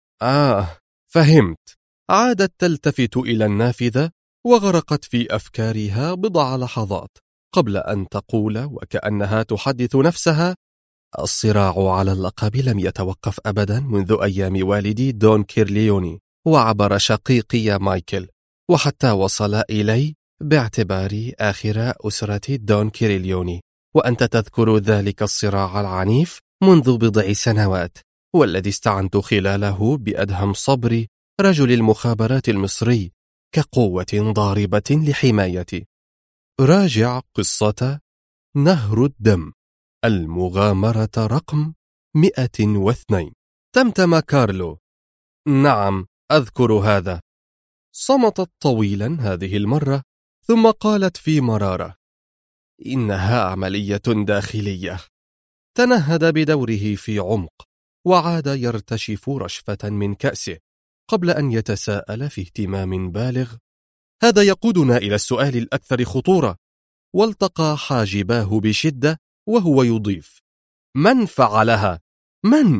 فهمت. عادت تلتفت إلى النافذة وغرقت في أفكارها بضع لحظات قبل أن تقول وكأنها تحدث نفسها: الصراع على اللقب لم يتوقف أبدا منذ أيام والدي دون كيرليوني وعبر شقيقي مايكل، وحتى وصل إلي باعتباري آخر أسرة دون كيرليوني. وأنت تذكر ذلك الصراع العنيف منذ بضع سنوات، والذي استعنت خلاله بأدهم صبري رجل المخابرات المصري كقوة ضاربة لحمايتي. راجع قصة نهر الدم، المغامرة رقم 102. تمتم كارلو. نعم، أذكر هذا. صمتت طويلا هذه المرة ثم قالت في مرارة: إنها عملية داخلية. تنهد بدوره في عمق وعاد يرتشف رشفة من كأسه قبل أن يتساءل في اهتمام بالغ: هذا يقودنا إلى السؤال الأكثر خطورة. والتقى حاجباه بشدة وهو يضيف: من فعلها؟ من؟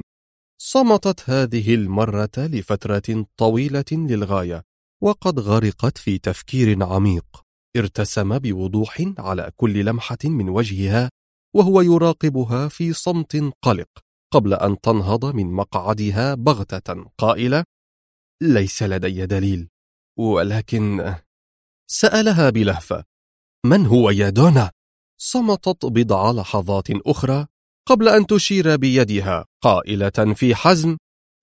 صمتت هذه المرة لفترة طويلة للغاية، وقد غرقت في تفكير عميق ارتسم بوضوح على كل لمحة من وجهها وهو يراقبها في صمت قلق قبل أن تنهض من مقعدها بغتة قائلة: ليس لدي دليل، ولكن... سألها بلهفة: من هو يا دونا؟ صمتت بضع لحظات أخرى قبل أن تشير بيدها قائلة في حزم: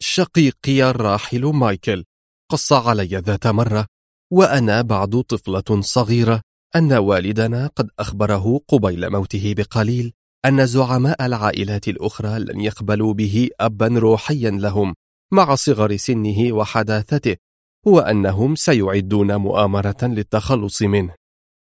شقيقي الراحل مايكل قص علي ذات مرة وأنا بعد طفلة صغيرة أن والدنا قد أخبره قبيل موته بقليل أن زعماء العائلات الأخرى لن يقبلوا به أبا روحيا لهم مع صغر سنه وحداثته، وأنهم سيعدون مؤامرة للتخلص منه.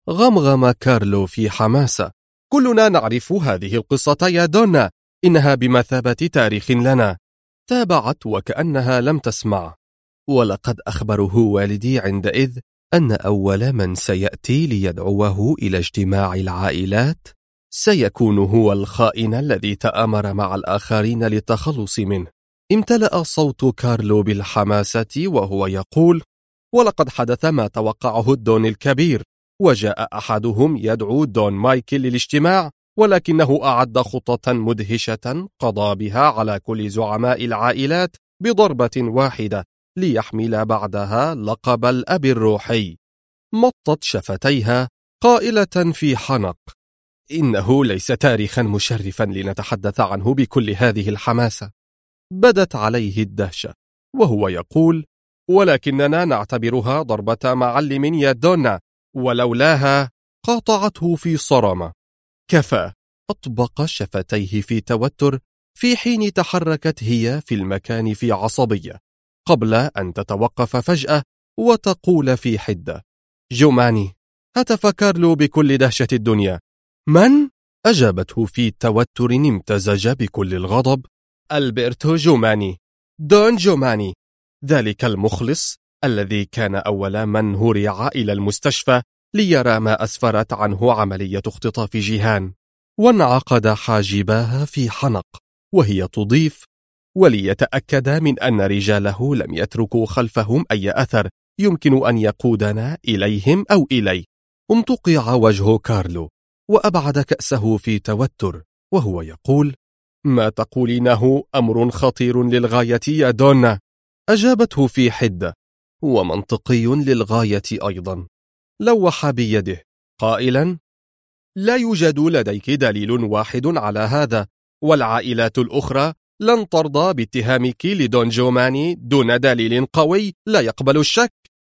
غمغم كارلو في حماسة: كلنا نعرف هذه القصة يا دونا، إنها بمثابة تاريخ لنا. تابعت وكأنها لم تسمع: ولقد أخبره والدي عندئذ أن أول من سيأتي ليدعوه إلى اجتماع العائلات سيكون هو الخائن الذي تآمر مع الآخرين للتخلص منه. امتلأ صوت كارلو بالحماسة وهو يقول: ولقد حدث ما توقعه الدون الكبير، وجاء أحدهم يدعو دون مايكل للاجتماع، ولكنه أعد خطة مدهشة قضى بها على كل زعماء العائلات بضربة واحدة ليحمل بعدها لقب الأب الروحي. مطت شفتيها قائلة في حنق: إنه ليس تاريخا مشرفا لنتحدث عنه بكل هذه الحماسة. بدت عليه الدهشة وهو يقول: ولكننا نعتبرها ضربة معلم يا دونا، ولولاها... قاطعته في صرامة. كفى. أطبق شفتيه في توتر في حين تحركت هي في المكان في عصبية قبل أن تتوقف فجأة وتقول في حدة: جوماني. هتف كارلو بكل دهشة الدنيا. من؟ أجابته في توتر امتزج بكل الغضب: ألبرتو جوماني، دون جوماني، ذلك المخلص الذي كان أول من هرع إلى المستشفى ليرى ما أسفرت عنه عملية اختطاف جيهان. وانعقد حاجباها في حنق وهي تضيف: وليتأكد من أن رجاله لم يتركوا خلفهم أي أثر يمكن أن يقودنا إليهم أو إليه، امتقع وجه كارلو وأبعد كأسه في توتر وهو يقول: ما تقولينه أمر خطير للغاية يا دونا. أجابته في حدة: ومنطقي للغاية أيضا. لوح بيده قائلا: لا يوجد لديك دليل واحد على هذا، والعائلات الأخرى لن ترضى باتهامك لدون جوماني دون دليل قوي لا يقبل الشك.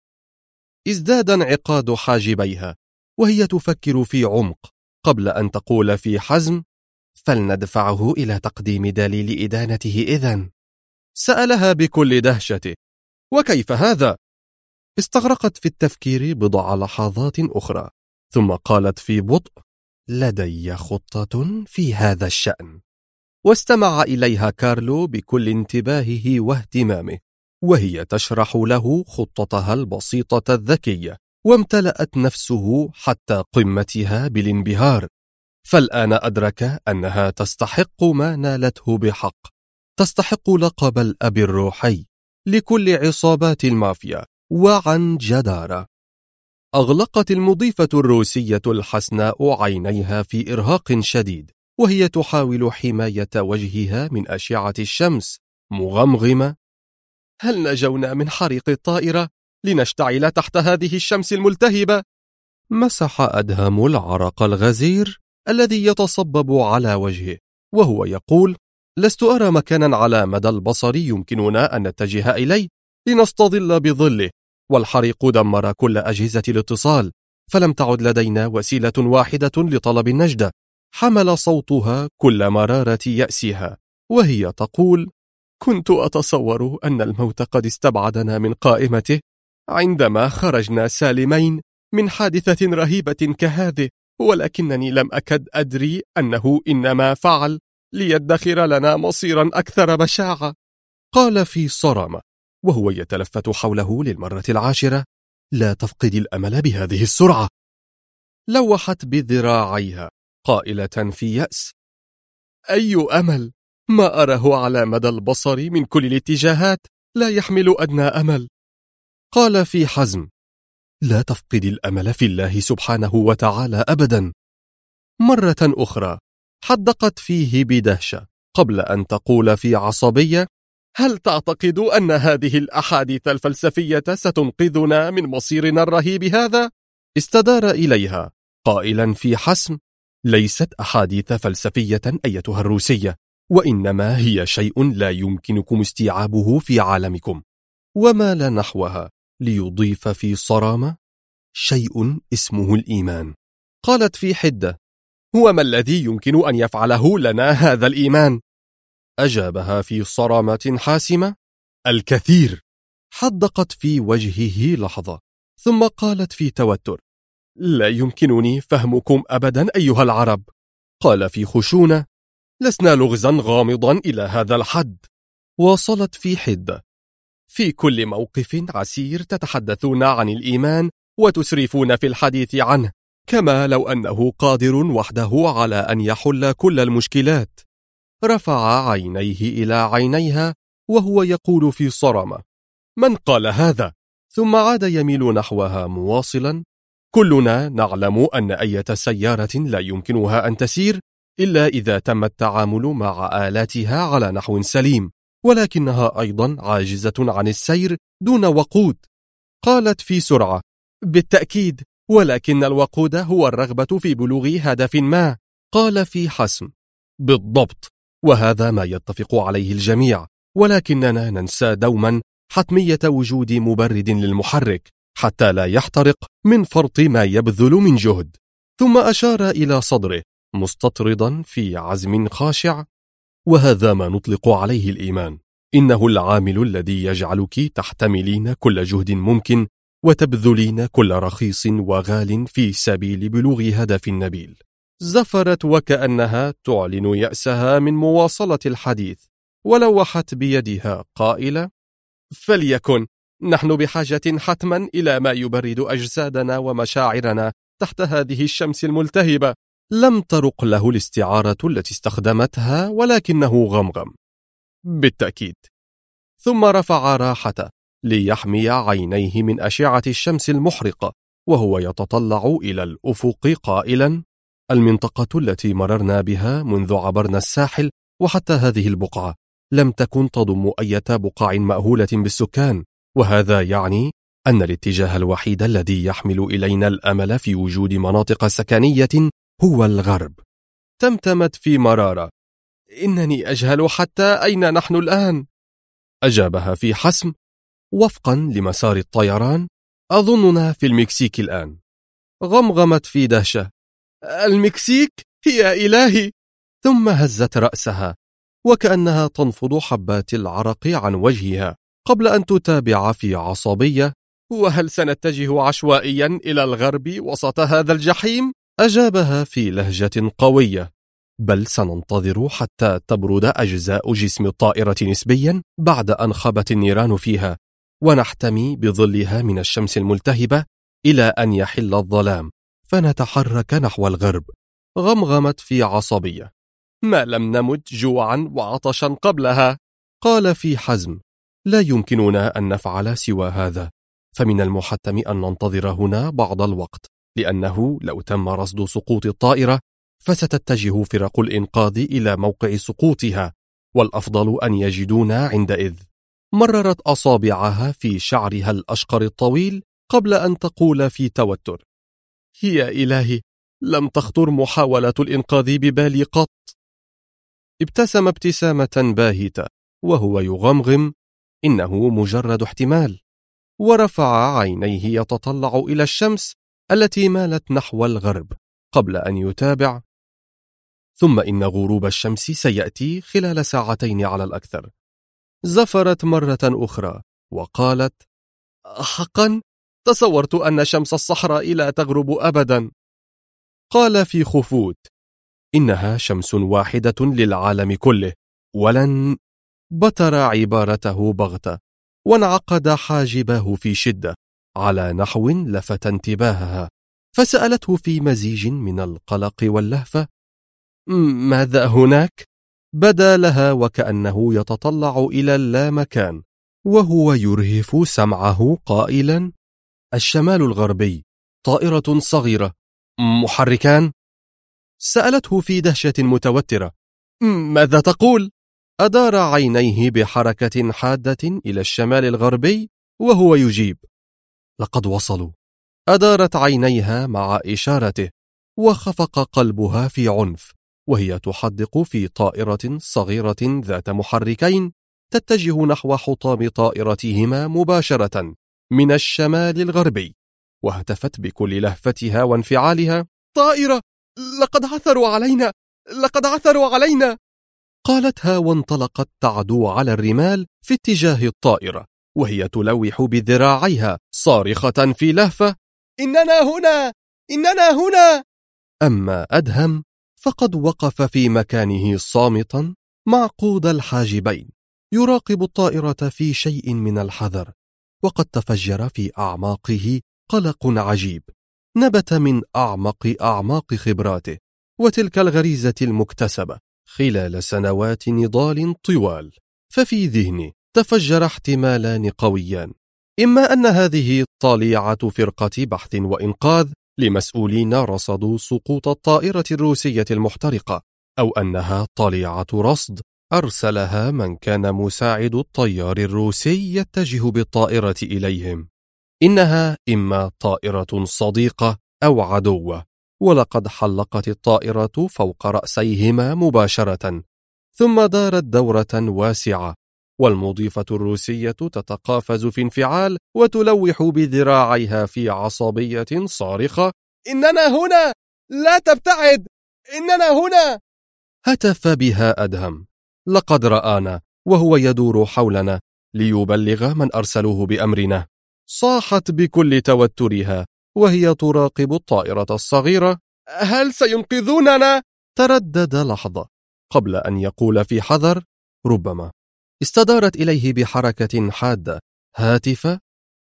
ازداد انعقاد حاجبيها وهي تفكر في عمق قبل أن تقول في حزم: فلندفعه إلى تقديم دليل إدانته إذن. سألها بكل دهشته: وكيف هذا؟ استغرقت في التفكير بضع لحظات أخرى ثم قالت في بطء: لدي خطة في هذا الشأن. واستمع إليها كارلو بكل انتباهه واهتمامه وهي تشرح له خطتها البسيطة الذكية، وامتلأت نفسه حتى قمتها بالانبهار. فالآن أدرك أنها تستحق ما نالته بحق، تستحق لقب الأب الروحي لكل عصابات المافيا وعن جدارة. أغلقت المضيفة الروسية الحسناء عينيها في إرهاق شديد وهي تحاول حماية وجهها من أشعة الشمس مغمغمة: هل نجونا من حريق الطائرة لنشتعل تحت هذه الشمس الملتهبة؟ مسح أدهم العرق الغزير الذي يتصبب على وجهه وهو يقول: لست أرى مكانا على مدى البصر يمكننا أن نتجه إليه لنستظل بظله، والحريق دمر كل أجهزة الاتصال، فلم تعد لدينا وسيلة واحدة لطلب النجدة. حمل صوتها كل مرارة يأسها وهي تقول: كنت أتصور أن الموت قد استبعدنا من قائمته عندما خرجنا سالمين من حادثة رهيبة كهذه، ولكنني لم أكد أدري أنه إنما فعل ليدخر لنا مصيرا أكثر بشاعة. قال في صرامة وهو يتلفت حوله للمرة العاشرة: لا تفقد الأمل بهذه السرعة. لوحت بذراعيها قائلة في يأس: أي أمل؟ ما أراه على مدى البصر من كل الاتجاهات لا يحمل أدنى أمل. قال في حزم: لا تفقد الأمل في الله سبحانه وتعالى أبدا. مرة أخرى حدقت فيه بدهشة قبل أن تقول في عصبية: هل تعتقد أن هذه الأحاديث الفلسفية ستنقذنا من مصيرنا الرهيب هذا؟ استدار إليها قائلا في حسم: ليست أحاديث فلسفية أيتها الروسية، وإنما هي شيء لا يمكنكم استيعابه في عالمكم. ومال نحوها ليضيف في صرامة: شيء اسمه الإيمان. قالت في حدة: هو ما الذي يمكن أن يفعله لنا هذا الإيمان؟ أجابها في صرامة حاسمة: الكثير. حدقت في وجهه لحظة ثم قالت في توتر: لا يمكنني فهمكم أبدا أيها العرب. قال في خشونة: لسنا لغزا غامضا إلى هذا الحد. واصلت في حدة: في كل موقف عسير تتحدثون عن الإيمان وتسرفون في الحديث عنه كما لو أنه قادر وحده على أن يحل كل المشكلات. رفع عينيه إلى عينيها وهو يقول في صرامة: من قال هذا؟ ثم عاد يميل نحوها مواصلا: كلنا نعلم أن أي سيارة لا يمكنها أن تسير إلا إذا تم التعامل مع آلاتها على نحو سليم، ولكنها أيضا عاجزة عن السير دون وقود. قالت في سرعة: بالتأكيد، ولكن الوقود هو الرغبة في بلوغ هدف ما. قال في حسم: بالضبط، وهذا ما يتفق عليه الجميع، ولكننا ننسى دوما حتمية وجود مبرد للمحرك حتى لا يحترق من فرط ما يبذل من جهد. ثم أشار إلى صدره مستطردا في عزم خاشع: وهذا ما نطلق عليه الإيمان، إنه العامل الذي يجعلك تحتملين كل جهد ممكن وتبذلين كل رخيص وغال في سبيل بلوغ هدف نبيل. زفرت وكأنها تعلن يأسها من مواصلة الحديث، ولوحت بيدها قائلة: فليكن، نحن بحاجة حتما إلى ما يبرد أجسادنا ومشاعرنا تحت هذه الشمس الملتهبة. لم ترق له الاستعارة التي استخدمتها، ولكنه غمغم: بالتأكيد. ثم رفع راحته ليحمي عينيه من أشعة الشمس المحرقة وهو يتطلع إلى الأفق قائلا: المنطقة التي مررنا بها منذ عبرنا الساحل وحتى هذه البقعة لم تكن تضم أي بقاع مأهولة بالسكان، وهذا يعني أن الاتجاه الوحيد الذي يحمل إلينا الأمل في وجود مناطق سكنية هو الغرب. تمتمت في مرارة: إنني أجهل حتى أين نحن الآن. أجابها في حسم: وفقا لمسار الطيران أظننا في المكسيك الآن. غمغمت في دهشة: المكسيك؟ يا إلهي! ثم هزت رأسها وكأنها تنفض حبات العرق عن وجهها قبل أن تتابع في عصبية: وهل سنتجه عشوائيا إلى الغرب وسط هذا الجحيم؟ أجابها في لهجة قوية: بل سننتظر حتى تبرد أجزاء جسم الطائرة نسبيا بعد أن خبت النيران فيها، ونحتمي بظلها من الشمس الملتهبة إلى أن يحل الظلام فنتحرك نحو الغرب. غمغمت في عصبية: ما لم نمت جوعا وعطشا قبلها. قال في حزم: لا يمكننا أن نفعل سوى هذا، فمن المحتم أن ننتظر هنا بعض الوقت، لأنه لو تم رصد سقوط الطائرة فستتجه فرق الإنقاذ إلى موقع سقوطها، والأفضل أن يجدونا عندئذ. مررت أصابعها في شعرها الأشقر الطويل قبل أن تقول في توتر: يا إلهي، لم تخطر محاولة الإنقاذ ببالي قط. ابتسم ابتسامة باهتة وهو يغمغم: إنه مجرد احتمال. ورفع عينيه يتطلع إلى الشمس التي مالت نحو الغرب قبل أن يتابع: ثم إن غروب الشمس سيأتي خلال ساعتين على الأكثر. زفرت مرة أخرى وقالت: حقا؟ تصورت أن شمس الصحراء لا تغرب أبدا. قال في خفوت: إنها شمس واحدة للعالم كله، ولن... بتر عبارته بغتة وانعقد حاجبه في شدة على نحو لفت انتباهها، فسألته في مزيج من القلق واللهفة: ماذا هناك؟ بدا لها وكأنه يتطلع إلى اللامكان وهو يرهف سمعه قائلا: الشمال الغربي، طائرة صغيرة، محركان. سألته في دهشة متوترة: ماذا تقول؟ أدار عينيه بحركة حادة إلى الشمال الغربي وهو يجيب: لقد وصلوا. أدارت عينيها مع إشارته وخفق قلبها في عنف وهي تحدق في طائرة صغيرة ذات محركين تتجه نحو حطام طائرتهما مباشرة من الشمال الغربي، وهتفت بكل لهفتها وانفعالها: طائرة! لقد عثروا علينا! لقد عثروا علينا! قالتها وانطلقت تعدو على الرمال في اتجاه الطائرة وهي تلوح بذراعيها صارخة في لهفة: إننا هنا! إننا هنا! أما أدهم فقد وقف في مكانه صامتا معقود الحاجبين يراقب الطائرة في شيء من الحذر، وقد تفجر في أعماقه قلق عجيب نبت من أعماق خبراته وتلك الغريزة المكتسبة خلال سنوات نضال طوال. ففي ذهنه تفجر احتمالان قويان: إما أن هذه طليعة فرقة بحث وإنقاذ لمسؤولين رصدوا سقوط الطائرة الروسية المحترقة، أو أنها طليعة رصد أرسلها من كان مساعد الطيار الروسي يتجه بالطائرة إليهم. إنها إما طائرة صديقة أو عدوة، ولقد حلقت الطائرة فوق رأسيهما مباشرة، ثم دارت دورة واسعة، والمضيفة الروسية تتقافز في انفعال وتلوح بذراعيها في عصبية صارخة: إننا هنا! لا تبتعد! إننا هنا! هتف بها أدهم: لقد رآنا وهو يدور حولنا ليبلغ من أرسلوه بأمرنا. صاحت بكل توترها وهي تراقب الطائرة الصغيرة: هل سينقذوننا؟ تردد لحظة قبل أن يقول في حذر: ربما. استدارت إليه بحركة حادة هاتفة: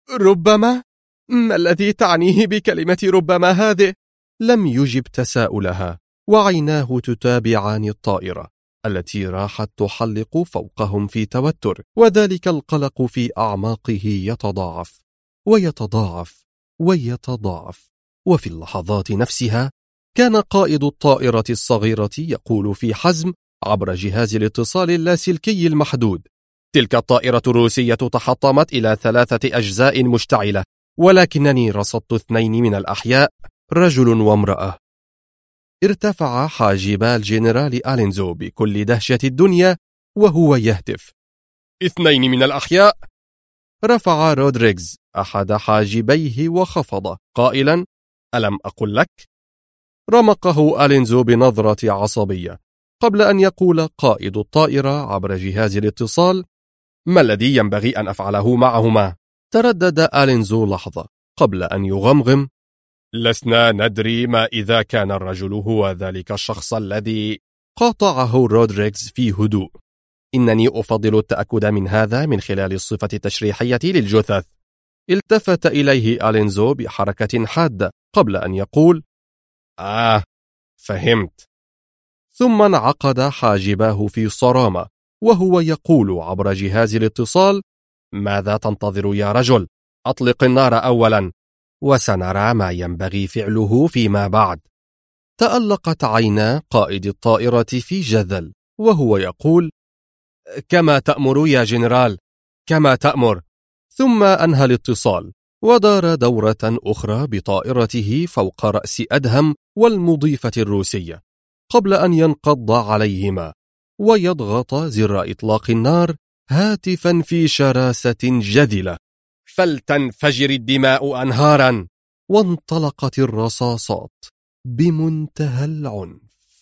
ربما؟ ما الذي تعنيه بكلمة ربما هذه؟ لم يجب تساؤلها، وعيناه تتابعان الطائرة التي راحت تحلق فوقهم في توتر، وذلك القلق في أعماقه يتضاعف ويتضاعف ويتضاعف. وفي اللحظات نفسها كان قائد الطائرة الصغيرة يقول في حزم عبر جهاز الاتصال اللاسلكي المحدود: تلك الطائرة الروسية تحطمت إلى 3 أجزاء مشتعلة، ولكنني رصدت 2 من الأحياء، رجل وامرأة. ارتفع حاجبا الجنرال ألينزو بكل دهشة الدنيا وهو يهتف: 2 من الأحياء؟ رفع رودريغز أحد حاجبيه وخفض قائلا: ألم أقل لك؟ رمقه ألينزو بنظرة عصبية قبل أن يقول قائد الطائرة عبر جهاز الاتصال: ما الذي ينبغي أن أفعله معهما؟ تردد ألينزو لحظة قبل أن يغمغم: لسنا ندري ما إذا كان الرجل هو ذلك الشخص الذي. قاطعه رودريغز في هدوء: إنني أفضل التأكد من هذا من خلال الصفة التشريحية للجثث. التفت إليه ألينزو بحركة حادة قبل أن يقول: فهمت. ثم انعقد حاجباه في صرامة وهو يقول عبر جهاز الاتصال: ماذا تنتظر يا رجل؟ أطلق النار أولا وسنرى ما ينبغي فعله فيما بعد. تألقت عينا قائد الطائرة في جذل وهو يقول: كما تأمر يا جنرال، كما تأمر. ثم أنهى الاتصال ودار دورة أخرى بطائرته فوق رأس أدهم والمضيفة الروسية قبل أن ينقض عليهما ويضغط زر إطلاق النار هاتفا في شراسة جذلة: فلتنفجر الدماء أنهارا. وانطلقت الرصاصات بمنتهى العنف.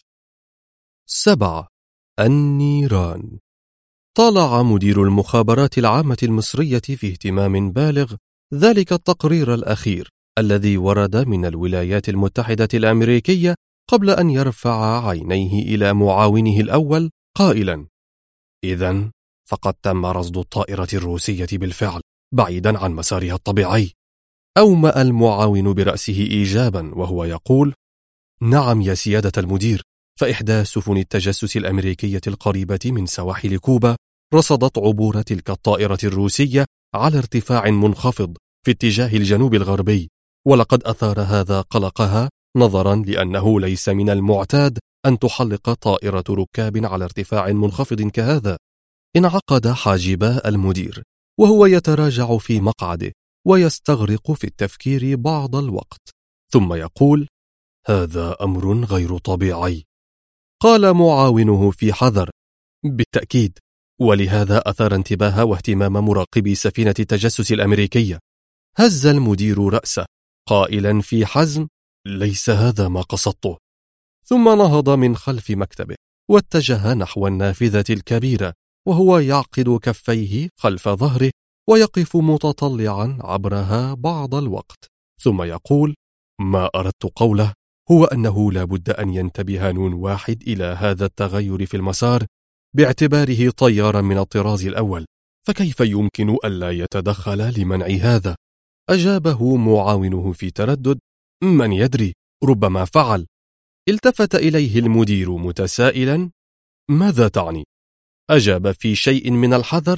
7. النيران. طالع مدير المخابرات العامة المصرية في اهتمام بالغ ذلك التقرير الأخير الذي ورد من الولايات المتحدة الأمريكية قبل أن يرفع عينيه إلى معاونه الأول قائلا: إذن فقد تم رصد الطائرة الروسية بالفعل بعيدا عن مسارها الطبيعي. أومأ المعاون برأسه إيجابا وهو يقول: نعم يا سيادة المدير، فإحدى سفن التجسس الأمريكية القريبة من سواحل كوبا رصدت عبور تلك الطائرة الروسية على ارتفاع منخفض في اتجاه الجنوب الغربي، ولقد أثار هذا قلقها نظرا لأنه ليس من المعتاد أن تحلق طائرة ركاب على ارتفاع منخفض كهذا. انعقد حاجبا المدير وهو يتراجع في مقعده ويستغرق في التفكير بعض الوقت ثم يقول: هذا أمر غير طبيعي. قال معاونه في حذر: بالتأكيد، ولهذا أثار انتباه واهتمام مراقبي سفينة التجسس الأمريكية. هز المدير رأسه قائلا في حزم: ليس هذا ما قصدته. ثم نهض من خلف مكتبه واتجه نحو النافذة الكبيرة وهو يعقد كفيه خلف ظهره ويقف متطلعا عبرها بعض الوقت ثم يقول: ما أردت قوله هو أنه لا بد أن ينتبه نون واحد إلى هذا التغير في المسار باعتباره طيارا من الطراز الأول، فكيف يمكن ألا يتدخل لمنع هذا؟ أجابه معاونه في تردد: من يدري، ربما فعل. التفت إليه المدير متسائلا: ماذا تعني؟ أجاب في شيء من الحذر: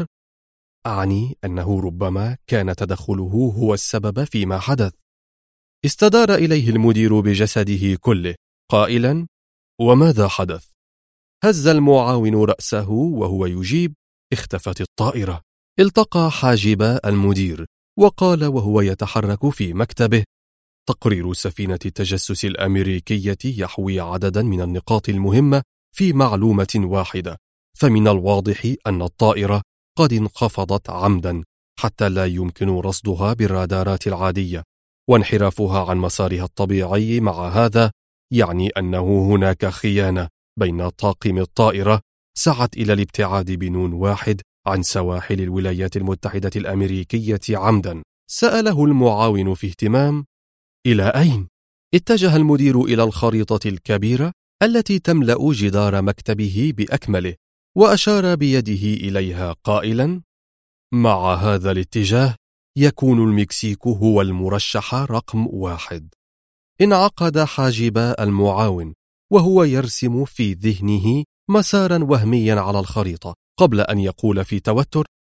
أعني أنه ربما كان تدخله هو السبب فيما حدث. استدار إليه المدير بجسده كله قائلا: وماذا حدث؟ هز المعاون رأسه وهو يجيب: اختفت الطائرة. التقى حاجبا المدير وقال وهو يتحرك في مكتبه: تقرير سفينة التجسس الأمريكية يحوي عددا من النقاط المهمة في معلومة واحدة، فمن الواضح أن الطائرة قد انخفضت عمدا حتى لا يمكن رصدها بالرادارات العادية، وانحرافها عن مسارها الطبيعي مع هذا يعني أنه هناك خيانة بين طاقم الطائرة سعت إلى الابتعاد بنون واحد عن سواحل الولايات المتحدة الأمريكية عمدا. سأله المعاون في اهتمام: إلى أين؟ اتجه المدير إلى الخريطة الكبيرة التي تملأ جدار مكتبه بأكمله وأشار بيده إليها قائلا: مع هذا الاتجاه يكون المكسيك هو المرشح رقم 1. انعقد حاجبا المعاون وهو يرسم في ذهنه مسارا وهميا على الخريطة قبل أن يقول في توتر: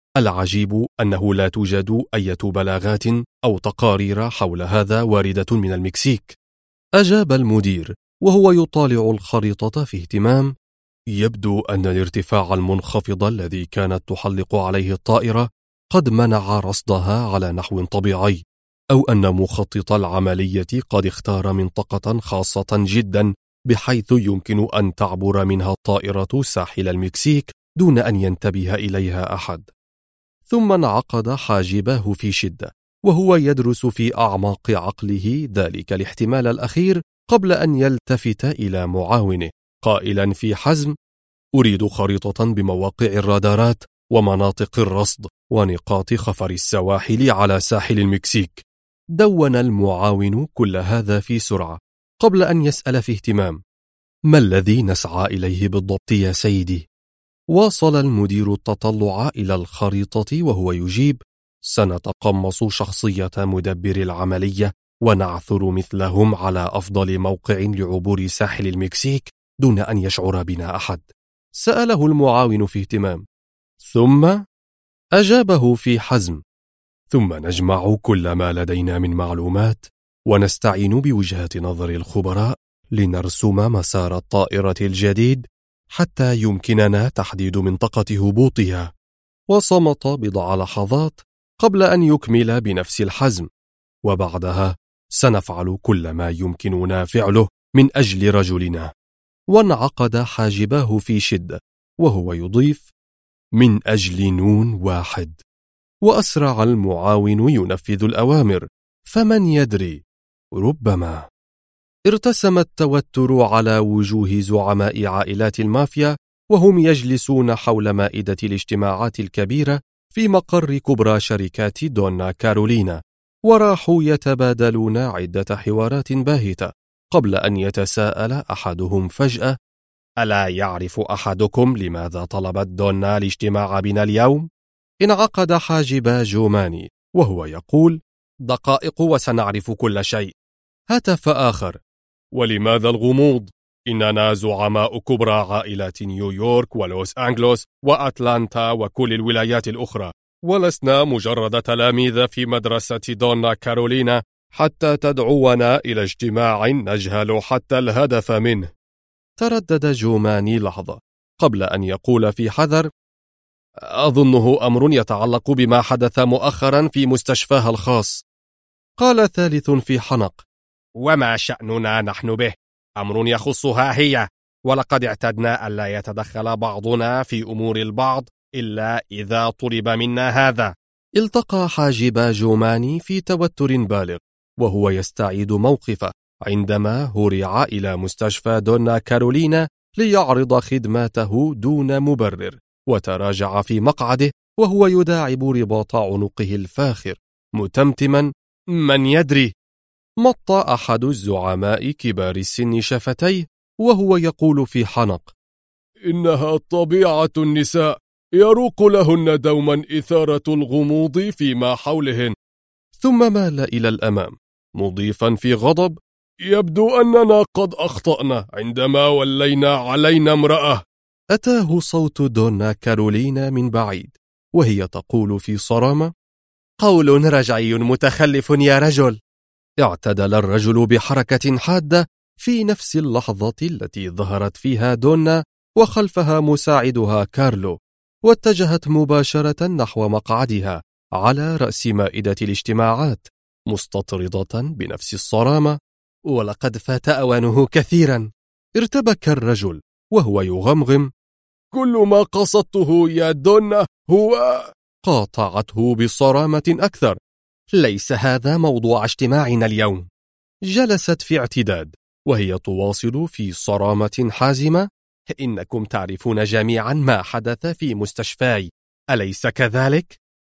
العجيب أنه لا توجد أي بلاغات أو تقارير حول هذا واردة من المكسيك. أجاب المدير وهو يطالع الخريطة في اهتمام: يبدو أن الارتفاع المنخفض الذي كانت تحلق عليه الطائرة قد منع رصدها على نحو طبيعي، أو أن مخطط العملية قد اختار منطقة خاصة جدا بحيث يمكن أن تعبر منها الطائرة ساحل المكسيك دون أن ينتبه إليها أحد. ثم انعقد حاجباه في شدة وهو يدرس في أعماق عقله ذلك الاحتمال الأخير قبل أن يلتفت إلى معاونه قائلا في حزم: أريد خريطة بمواقع الرادارات ومناطق الرصد ونقاط خفر السواحل على ساحل المكسيك. دون المعاون كل هذا في سرعة قبل أن يسأل في اهتمام: ما الذي نسعى إليه بالضبط يا سيدي؟ واصل المدير التطلع إلى الخريطة وهو يجيب: سنتقمص شخصية مدبر العملية ونعثر مثلهم على أفضل موقع لعبور ساحل المكسيك دون أن يشعر بنا أحد. سأله المعاون في اهتمام، ثم أجابه في حزم: ثم نجمع كل ما لدينا من معلومات ونستعين بوجهات نظر الخبراء لنرسم مسار الطائرة الجديد حتى يمكننا تحديد منطقة هبوطها. وصمت بضع لحظات قبل أن يكمل بنفس الحزم: وبعدها سنفعل كل ما يمكننا فعله من أجل رجلنا. وانعقد حاجباه في شدة وهو يضيف: من أجل نون واحد. وأسرع المعاون ينفذ الأوامر، فمن يدري، ربما. ارتسم التوتر على وجوه زعماء عائلات المافيا وهم يجلسون حول مائدة الاجتماعات الكبيرة في مقر كبرى شركات دونا كارولينا، وراحوا يتبادلون عدة حوارات باهتة قبل أن يتساءل أحدهم فجأة: ألا يعرف أحدكم لماذا طلبت دونا الاجتماع بنا اليوم؟ انعقد حاجب جوماني وهو يقول: دقائق وسنعرف كل شيء. هتف آخر: ولماذا الغموض؟ إننا زعماء كبرى عائلات نيويورك ولوس أنجلوس وأتلانتا وكل الولايات الأخرى، ولسنا مجرد تلاميذ في مدرسة دونا كارولينا حتى تدعونا إلى اجتماع نجهل حتى الهدف منه. تردد جوماني لحظة قبل أن يقول في حذر: أظنه أمر يتعلق بما حدث مؤخرا في مستشفاها الخاص. قال ثالث في حنق: وما شأننا نحن به؟ أمر يخصها هي، ولقد اعتدنا ألا يتدخل بعضنا في أمور البعض إلا إذا طلب منا هذا. التقى حاجب جوماني في توتر بالغ وهو يستعيد موقفه عندما هرع إلى مستشفى دونا كارولينا ليعرض خدماته دون مبرر، وتراجع في مقعده وهو يداعب رباط عنقه الفاخر متمتما: من يدري؟ مط أحد الزعماء كبار السن شفتيه وهو يقول في حنق: إنها طبيعة النساء، يروق لهن دوما إثارة الغموض فيما حولهن. ثم مال إلى الأمام مضيفا في غضب: يبدو أننا قد أخطأنا عندما ولينا علينا امرأة. أتاه صوت دونا كارولينا من بعيد وهي تقول في صرامة: قول رجعي متخلف يا رجل. اعتدل الرجل بحركة حادة في نفس اللحظة التي ظهرت فيها دونا وخلفها مساعدها كارلو، واتجهت مباشرة نحو مقعدها على رأس مائدة الاجتماعات مستطردة بنفس الصرامة: ولقد فات أوانه كثيرا. ارتبك الرجل وهو يغمغم: كل ما قصدته يا دونا هو... قاطعته بصرامة أكثر: ليس هذا موضوع اجتماعنا اليوم. جلست في اعتداد وهي تواصل في صرامة حازمة: إنكم تعرفون جميعا ما حدث في مستشفاي، أليس كذلك؟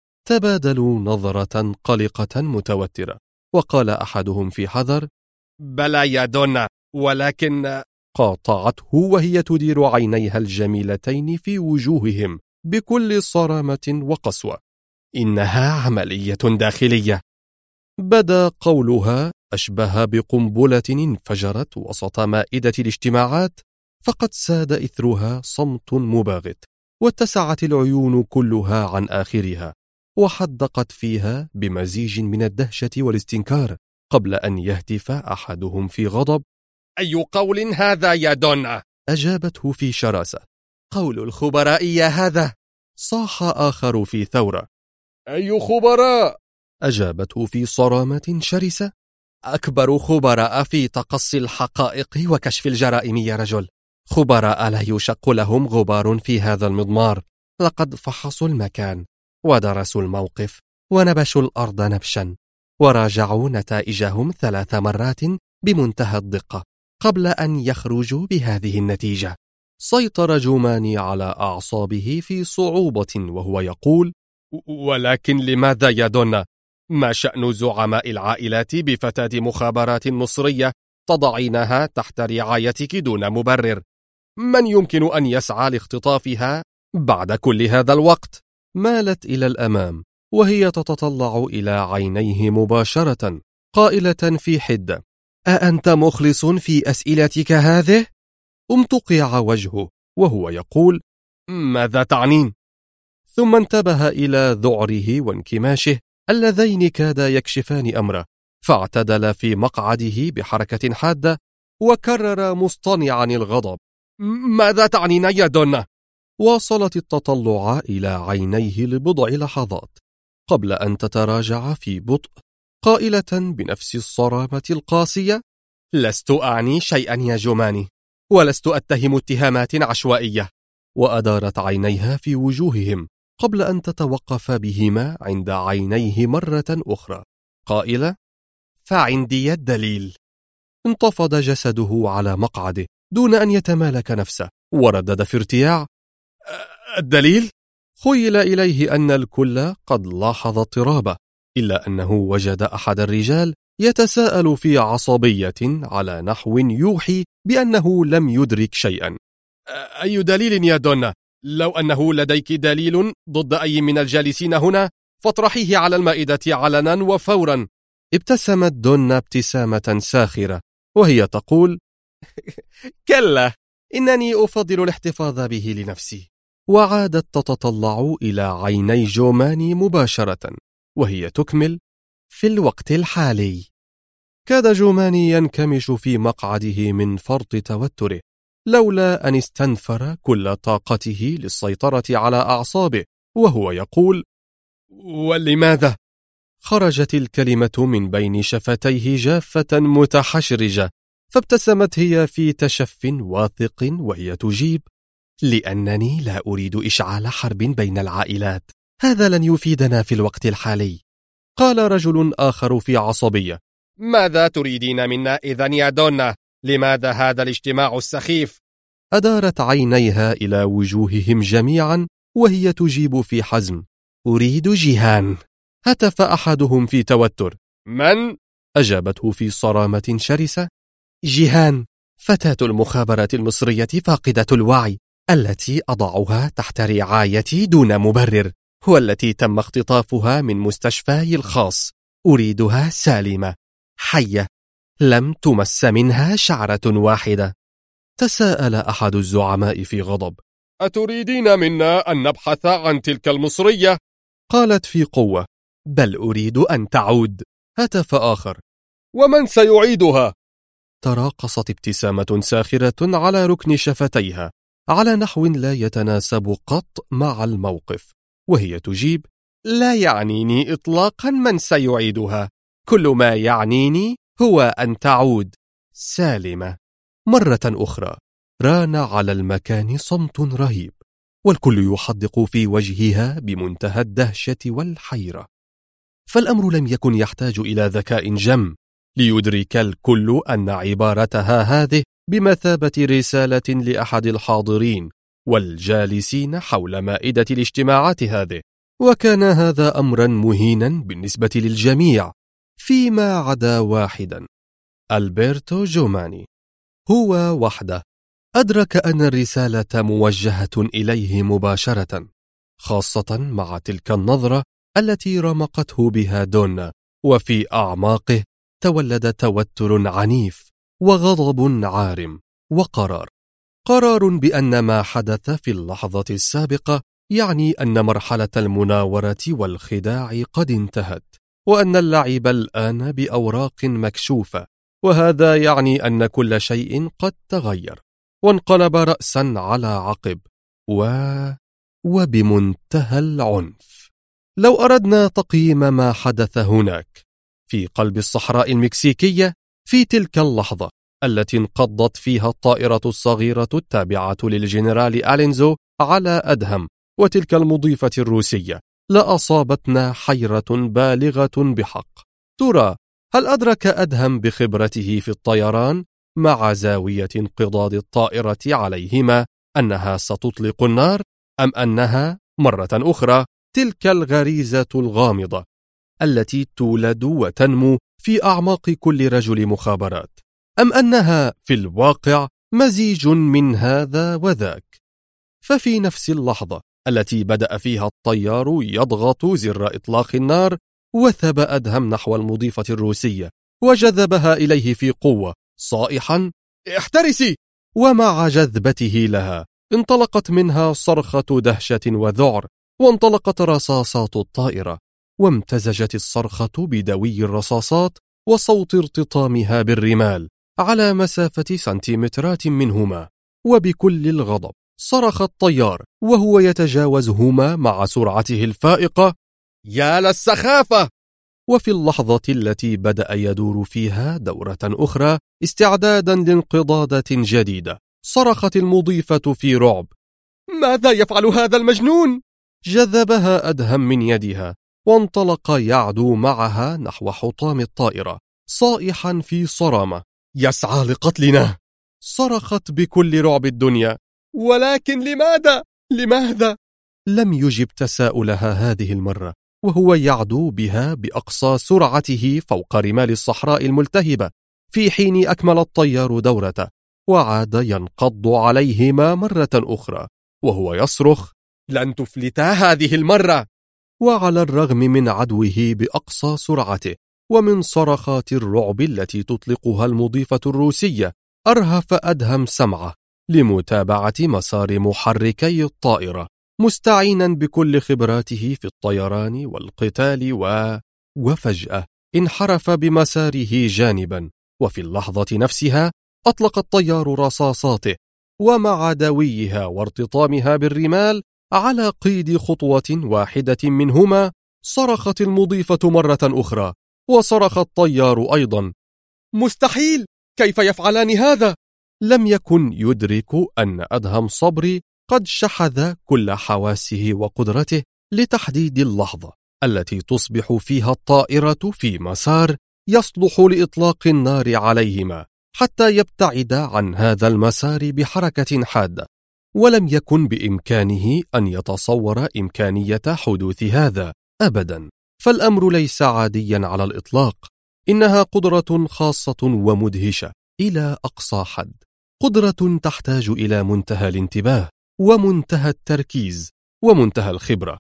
تبادلوا نظرة قلقة متوترة، وقال أحدهم في حذر: بلى يا دونا، ولكن... قاطعته وهي تدير عينيها الجميلتين في وجوههم بكل صرامة وقسوة: إنها عملية داخلية. بدا قولها أشبه بقنبلة انفجرت وسط مائدة الاجتماعات، فقد ساد إثرها صمت مباغت واتسعت العيون كلها عن آخرها، وحدقت فيها بمزيج من الدهشة والاستنكار، قبل أن يهتف أحدهم في غضب: أي قول هذا يا دونا؟ أجابته في شراسة: قول الخبراء يا هذا. صاح آخر في ثورة: أي خبراء؟ أجابته في صرامة شرسة: أكبر خبراء في تقصي الحقائق وكشف الجرائم يا رجل. خبراء لا يشق لهم غبار في هذا المضمار. لقد فحصوا المكان ودرسوا الموقف ونبشوا الأرض نبشا، وراجعوا نتائجهم 3 مرات بمنتهى الدقة قبل أن يخرجوا بهذه النتيجة. سيطر جوماني على أعصابه في صعوبة وهو يقول: ولكن لماذا يا دونا؟ ما شأن زعماء العائلات بفتاة مخابرات مصرية تضعينها تحت رعايتك دون مبرر؟ من يمكن أن يسعى لاختطافها بعد كل هذا الوقت؟ مالت إلى الأمام وهي تتطلع إلى عينيه مباشرة، قائلة في حدة: أأنت مخلص في أسئلتك هذه؟ امتقع وجهه وهو يقول: ماذا تعنين؟ ثم انتبه إلى ذعره وانكماشه اللذين كادا يكشفان أمره، فاعتدل في مقعده بحركة حادة وكرر مصطنعا الغضب: ماذا تعنين يا دونا؟ واصلت التطلع إلى عينيه لبضع لحظات قبل أن تتراجع في بطء، قائلة بنفس الصرامة القاسية: لست أعني شيئا يا جوماني، ولست أتهم اتهامات عشوائية. وأدارت عينيها في وجوههم قبل أن تتوقف بهما عند عينيه مرة أخرى، قائلة: فعندي الدليل. انتفض جسده على مقعده دون أن يتمالك نفسه، وردد في ارتياع: الدليل؟ خيل إليه أن الكل قد لاحظ اضطرابه، إلا أنه وجد أحد الرجال يتساءل في عصبية على نحو يوحي بأنه لم يدرك شيئا. أي دليل يا دونا؟ لو أنه لديك دليل ضد أي من الجالسين هنا فاطرحيه على المائدة علنا وفورا. ابتسمت دونا ابتسامة ساخرة وهي تقول: كلا، إنني أفضل الاحتفاظ به لنفسي. وعادت تتطلع إلى عيني جوماني مباشرة وهي تكمل: في الوقت الحالي. كاد جوماني ينكمش في مقعده من فرط توتره، لولا أن استنفر كل طاقته للسيطرة على أعصابه وهو يقول: ولماذا؟ خرجت الكلمة من بين شفتيه جافة متحشرجة، فابتسمت هي في تشف واثق وهي تجيب: لأنني لا أريد إشعال حرب بين العائلات، هذا لن يفيدنا في الوقت الحالي. قال رجل آخر في عصبية: ماذا تريدين منا إذن يا دونا؟ لماذا هذا الاجتماع السخيف؟ أدارت عينيها إلى وجوههم جميعا وهي تجيب في حزم: أريد جيهان. هتف أحدهم في توتر: من؟ أجابته في صرامة شرسة: جيهان، فتاة المخابرات المصرية فاقدة الوعي، التي أضعها تحت رعايتي دون مبرر، والتي تم اختطافها من مستشفاي الخاص. أريدها سالمة حية، لم تمس منها شعرة واحدة. تساءل أحد الزعماء في غضب: أتريدين منا أن نبحث عن تلك المصرية؟ قالت في قوة: بل أريد أن تعود. هتف آخر: ومن سيعيدها؟ تراقصت ابتسامة ساخرة على ركن شفتيها على نحو لا يتناسب قط مع الموقف، وهي تجيب: لا يعنيني إطلاقا من سيعيدها، كل ما يعنيني هو أن تعود سالمة. مرة أخرى ران على المكان صمت رهيب، والكل يحدق في وجهها بمنتهى الدهشة والحيرة، فالأمر لم يكن يحتاج إلى ذكاء جم ليدرك الكل أن عبارتها هذه بمثابة رسالة لأحد الحاضرين والجالسين حول مائدة الاجتماعات هذه، وكان هذا أمرا مهينا بالنسبة للجميع فيما عدا واحدا: ألبرتو جوماني. هو وحده أدرك أن الرسالة موجهة إليه مباشرة، خاصة مع تلك النظرة التي رمقته بها دونا، وفي أعماقه تولد توتر عنيف وغضب عارم وقرار. قرار بأن ما حدث في اللحظة السابقة يعني أن مرحلة المناورة والخداع قد انتهت، وأن اللعب الآن بأوراق مكشوفة، وهذا يعني أن كل شيء قد تغير. وانقلب رأسا على عقب وبمنتهى العنف. لو أردنا تقييم ما حدث هناك في قلب الصحراء المكسيكية في تلك اللحظة التي انقضت فيها الطائرة الصغيرة التابعة للجنرال ألينزو على أدهم وتلك المضيفة الروسية، لأصابتنا حيرة بالغة بحق. ترى هل أدرك أدهم بخبرته في الطيران مع زاوية انقضاض الطائرة عليهما أنها ستطلق النار، أم أنها مرة أخرى تلك الغريزة الغامضة التي تولد وتنمو في أعماق كل رجل مخابرات، أم أنها في الواقع مزيج من هذا وذاك؟ ففي نفس اللحظة التي بدأ فيها الطيار يضغط زر إطلاق النار، وثب أدهم نحو المضيفة الروسية وجذبها إليه في قوة صائحا: احترسي! ومع جذبته لها انطلقت منها صرخة دهشة وذعر، وانطلقت رصاصات الطائرة، وامتزجت الصرخة بدوي الرصاصات وصوت ارتطامها بالرمال على مسافة سنتيمترات منهما. وبكل الغضب صرخ الطيار وهو يتجاوزهما مع سرعته الفائقة: يا للسخافة! وفي اللحظة التي بدأ يدور فيها دورة أخرى استعدادا لانقضاضة جديدة، صرخت المضيفة في رعب: ماذا يفعل هذا المجنون؟ جذبها أدهم من يدها وانطلق يعدو معها نحو حطام الطائرة صائحا في صرامة: يسعى لقتلنا! صرخت بكل رعب الدنيا: ولكن لماذا؟ لماذا؟ لم يجب تساؤلها هذه المرة، وهو يعدو بها بأقصى سرعته فوق رمال الصحراء الملتهبة، في حين أكمل الطيار دورته وعاد ينقض عليهما مرة أخرى وهو يصرخ: لن تفلتا هذه المرة! وعلى الرغم من عدوه بأقصى سرعته ومن صرخات الرعب التي تطلقها المضيفة الروسية، أرهف أدهم سمعه لمتابعة مسار محركي الطائرة، مستعينا بكل خبراته في الطيران والقتال وفجأة انحرف بمساره جانبا، وفي اللحظة نفسها أطلق الطيار رصاصاته، ومع دويها وارتطامها بالرمال على قيد خطوة واحدة منهما صرخت المضيفة مرة أخرى، وصرخ الطيار أيضا: مستحيل! كيف يفعلان هذا؟ لم يكن يدرك أن أدهم صبري قد شحذ كل حواسه وقدرته لتحديد اللحظة التي تصبح فيها الطائرة في مسار يصلح لإطلاق النار عليهما، حتى يبتعد عن هذا المسار بحركة حادة. ولم يكن بإمكانه أن يتصور إمكانية حدوث هذا أبدا، فالأمر ليس عاديا على الإطلاق، إنها قدرة خاصة ومدهشة إلى أقصى حد، قدرة تحتاج إلى منتهى الانتباه ومنتهى التركيز ومنتهى الخبرة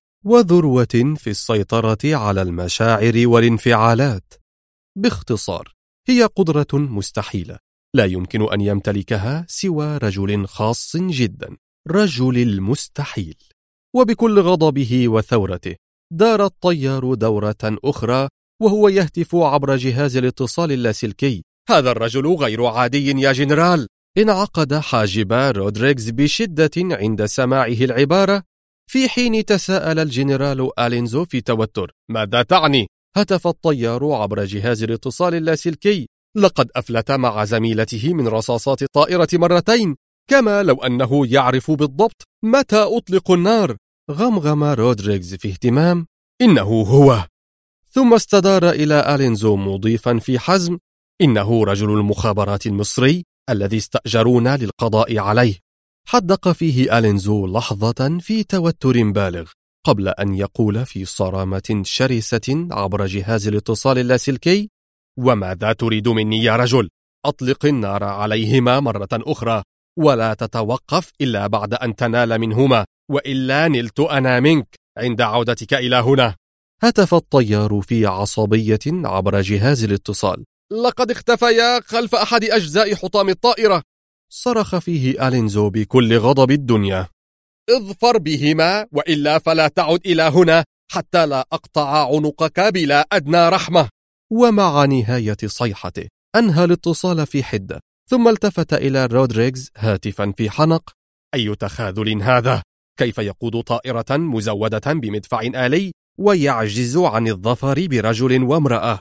وذروة في السيطرة على المشاعر والانفعالات. باختصار، هي قدرة مستحيلة لا يمكن أن يمتلكها سوى رجل خاص جدا، رجل المستحيل. وبكل غضبه وثورته دار الطيار دورة أخرى وهو يهتف عبر جهاز الاتصال اللاسلكي: هذا الرجل غير عادي يا جنرال! انعقد حاجب رودريغز بشدة عند سماعه العبارة، في حين تساءل الجنرال ألينزو في توتر: ماذا تعني؟ هتف الطيار عبر جهاز الاتصال اللاسلكي: لقد أفلت مع زميلته من رصاصات الطائرة مرتين، كما لو أنه يعرف بالضبط متى أطلق النار. غمغم رودريغز في اهتمام: إنه هو. ثم استدار إلى ألينزو مضيفا في حزم: إنه رجل المخابرات المصري الذي استأجرونا للقضاء عليه. حدق فيه ألينزو لحظة في توتر بالغ قبل أن يقول في صرامة شرسة عبر جهاز الاتصال اللاسلكي: وماذا تريد مني يا رجل؟ أطلق النار عليهما مرة أخرى، ولا تتوقف إلا بعد أن تنال منهما، وإلا نلت أنا منك عند عودتك إلى هنا. هتف الطيار في عصبية عبر جهاز الاتصال: لقد اختفيا خلف أحد أجزاء حطام الطائرة. صرخ فيه ألينزو بكل غضب الدنيا: اظفر بهما وإلا فلا تعد إلى هنا حتى لا أقطع عنقك بلا أدنى رحمة. ومع نهاية صيحته أنهى الاتصال في حدة، ثم التفت إلى رودريغز هاتفا في حنق: أي تخاذل هذا؟ كيف يقود طائرة مزودة بمدفع آلي ويعجز عن الظفر برجل وامرأة؟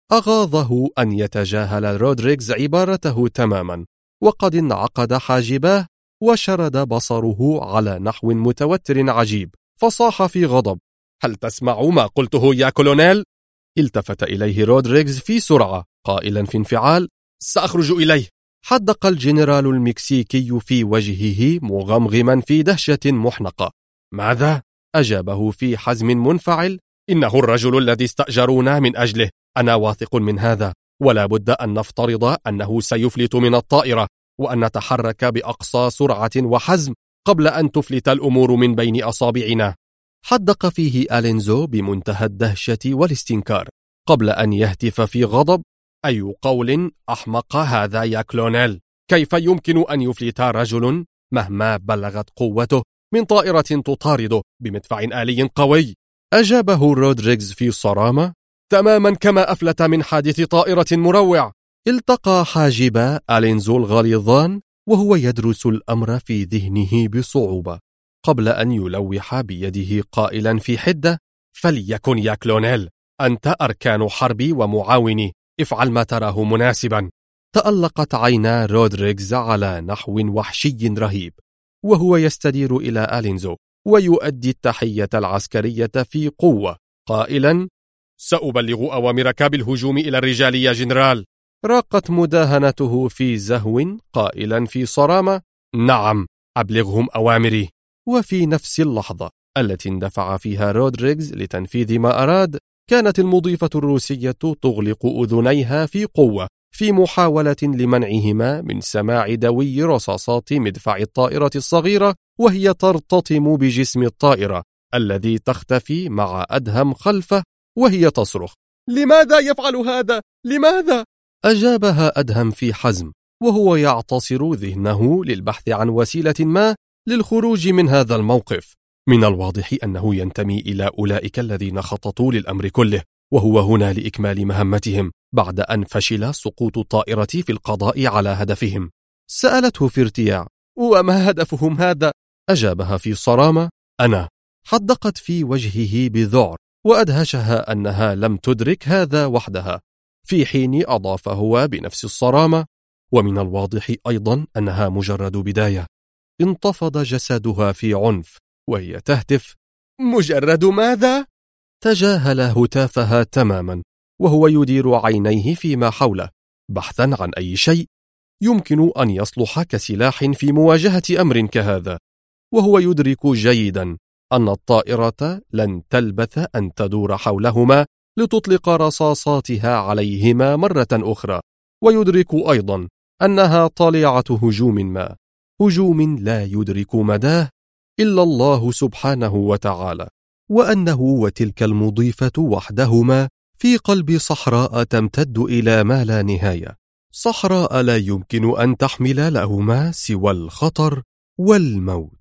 أغاظه أن يتجاهل رودريغز عبارته تماما، وقد انعقد حاجباه وشرد بصره على نحو متوتر عجيب، فصاح في غضب: هل تسمع ما قلته يا كولونيل؟ التفت إليه رودريغز في سرعة قائلا في انفعال: سأخرج إليه. حدق الجنرال المكسيكي في وجهه مغمغما في دهشة محنقة. ماذا؟ أجابه في حزم منفعل: إنه الرجل الذي استأجرونا من أجله، أنا واثق من هذا، ولا بد أن نفترض أنه سيفلت من الطائرة، وأن نتحرك بأقصى سرعة وحزم قبل أن تفلت الأمور من بين أصابعنا. حدق فيه ألينزو بمنتهى الدهشة والاستنكار قبل أن يهتف في غضب: أي قول أحمق هذا يا كولونيل؟ كيف يمكن أن يفلت رجل مهما بلغت قوته من طائرة تطارده بمدفع آلي قوي؟ أجابه رودريغز في صرامة: تماما كما أفلت من حادث طائرة مروع. التقى حاجبا ألينزو الغليظان وهو يدرس الأمر في ذهنه بصعوبة قبل أن يلوح بيده قائلا في حدة: فليكن يا كولونيل، أنت أركان حربي ومعاوني، افعل ما تراه مناسبا. تألقت عينا رودريغز على نحو وحشي رهيب وهو يستدير إلى ألينزو ويؤدي التحية العسكرية في قوة قائلا: سأبلغ أوامرك بالهجوم إلى الرجال يا جنرال. راقت مداهنته في زهو قائلا في صرامة: نعم، أبلغهم أوامري. وفي نفس اللحظة التي اندفع فيها رودريغز لتنفيذ ما أراد، كانت المضيفة الروسية تغلق أذنيها في قوة في محاولة لمنعهما من سماع دوي رصاصات مدفع الطائرة الصغيرة وهي ترتطم بجسم الطائرة الذي تختفي مع أدهم خلفه وهي تصرخ: لماذا يفعل هذا؟ لماذا؟ أجابها أدهم في حزم وهو يعتصر ذهنه للبحث عن وسيلة ما للخروج من هذا الموقف. من الواضح أنه ينتمي إلى أولئك الذين خططوا للأمر كله، وهو هنا لإكمال مهمتهم بعد أن فشل سقوط الطائرة في القضاء على هدفهم. سألته في ارتياع: وما هدفهم هذا؟ أجابها في صرامة: أنا. حدقت في وجهه بذعر وأدهشها أنها لم تدرك هذا وحدها، في حين أضاف هو بنفس الصرامة: ومن الواضح أيضا أنها مجرد بداية. انتفض جسدها في عنف وهي تهتف: مجرد ماذا؟ تجاهل هتافها تماما وهو يدير عينيه فيما حوله بحثا عن أي شيء يمكن أن يصلح كسلاح في مواجهة أمر كهذا، وهو يدرك جيدا أن الطائرة لن تلبث أن تدور حولهما لتطلق رصاصاتها عليهما مرة أخرى، ويدرك أيضا أنها طالعة هجوم ما، هجوم لا يدرك مداه إلا الله سبحانه وتعالى، وأنه وتلك المضيفة وحدهما في قلب صحراء تمتد إلى ما لا نهاية، صحراء لا يمكن أن تحمل لهما سوى الخطر والموت.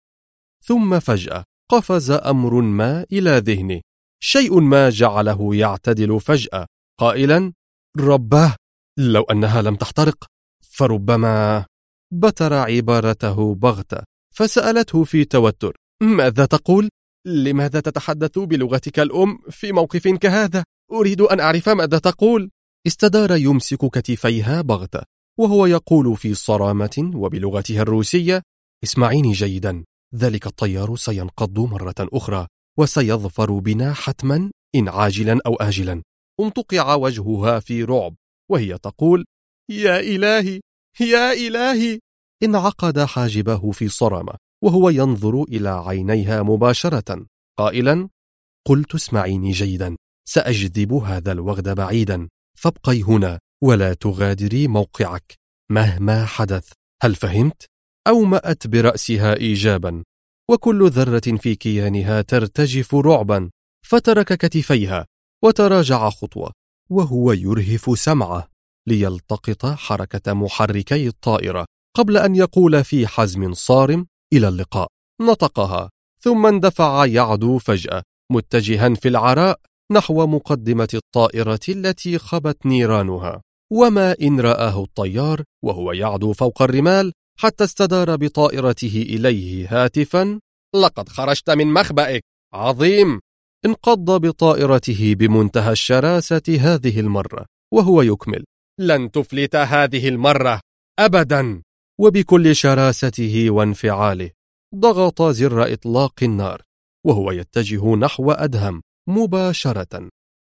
ثم فجأة قفز أمر ما إلى ذهنه، شيء ما جعله يعتدل فجأة قائلا: رباه، لو أنها لم تحترق فربما. بتر عبارته بغتة فسألته في توتر: ماذا تقول؟ لماذا تتحدث بلغتك الأم في موقف كهذا؟ أريد أن أعرف ماذا تقول. استدار يمسك كتفيها بغتة وهو يقول في صرامة وبلغتها الروسية: اسمعيني جيدا، ذلك الطيار سينقض مرة أخرى وسيظفر بنا حتما إن عاجلا أو آجلا. انتقع وجهها في رعب وهي تقول: يا إلهي، يا إلهي. انعقد حاجبه في صرامة وهو ينظر إلى عينيها مباشرة قائلا: قلت اسمعيني جيدا، سأجذب هذا الوغد بعيدا، فابقي هنا ولا تغادري موقعك مهما حدث. هل فهمت؟ أومأت برأسها إيجابا، وكل ذرة في كيانها ترتجف رعبا، فترك كتفيها وتراجع خطوة وهو يرهف سمعه ليلتقط حركة محركي الطائرة قبل أن يقول في حزم صارم إلى اللقاء نطقها، ثم اندفع يعدو فجأة متجها في العراء نحو مقدمة الطائرة التي خبت نيرانها. وما إن رآه الطيار وهو يعدو فوق الرمال حتى استدار بطائرته إليه هاتفا: لقد خرجت من مخبئك، عظيم! انقض بطائرته بمنتهى الشراسة هذه المرة، وهو يكمل: لن تفلت هذه المرة أبدا. وبكل شراسته وانفعاله ضغط زر إطلاق النار وهو يتجه نحو أدهم مباشرة،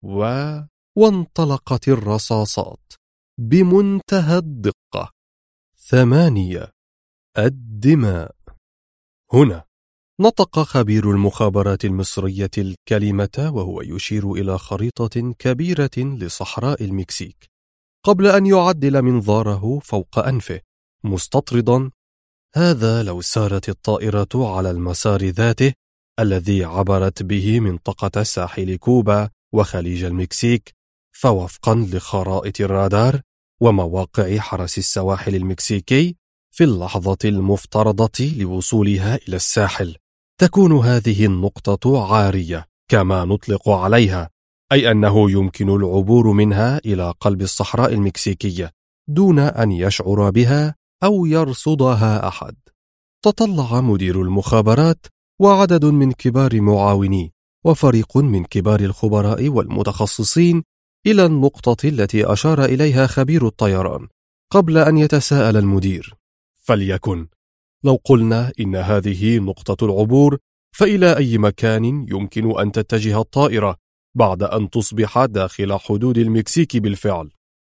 وانطلقت الرصاصات بمنتهى الدقة. 8. الدماء. هنا نطق خبير المخابرات المصرية الكلمة وهو يشير إلى خريطة كبيرة لصحراء المكسيك، قبل أن يعدل منظاره فوق أنفه مستطردا: هذا لو سارت الطائرة على المسار ذاته الذي عبرت به منطقة ساحل كوبا وخليج المكسيك، فوفقا لخرائط الرادار ومواقع حرس السواحل المكسيكي في اللحظة المفترضة لوصولها إلى الساحل، تكون هذه النقطة عارية كما نطلق عليها، أي أنه يمكن العبور منها إلى قلب الصحراء المكسيكية دون أن يشعر بها أو يرصدها أحد. تطلع مدير المخابرات وعدد من كبار معاونيه وفريق من كبار الخبراء والمتخصصين إلى النقطة التي أشار إليها خبير الطيران، قبل أن يتساءل المدير: فليكن لو قلنا إن هذه نقطة العبور، فإلى أي مكان يمكن أن تتجه الطائرة بعد أن تصبح داخل حدود المكسيك بالفعل؟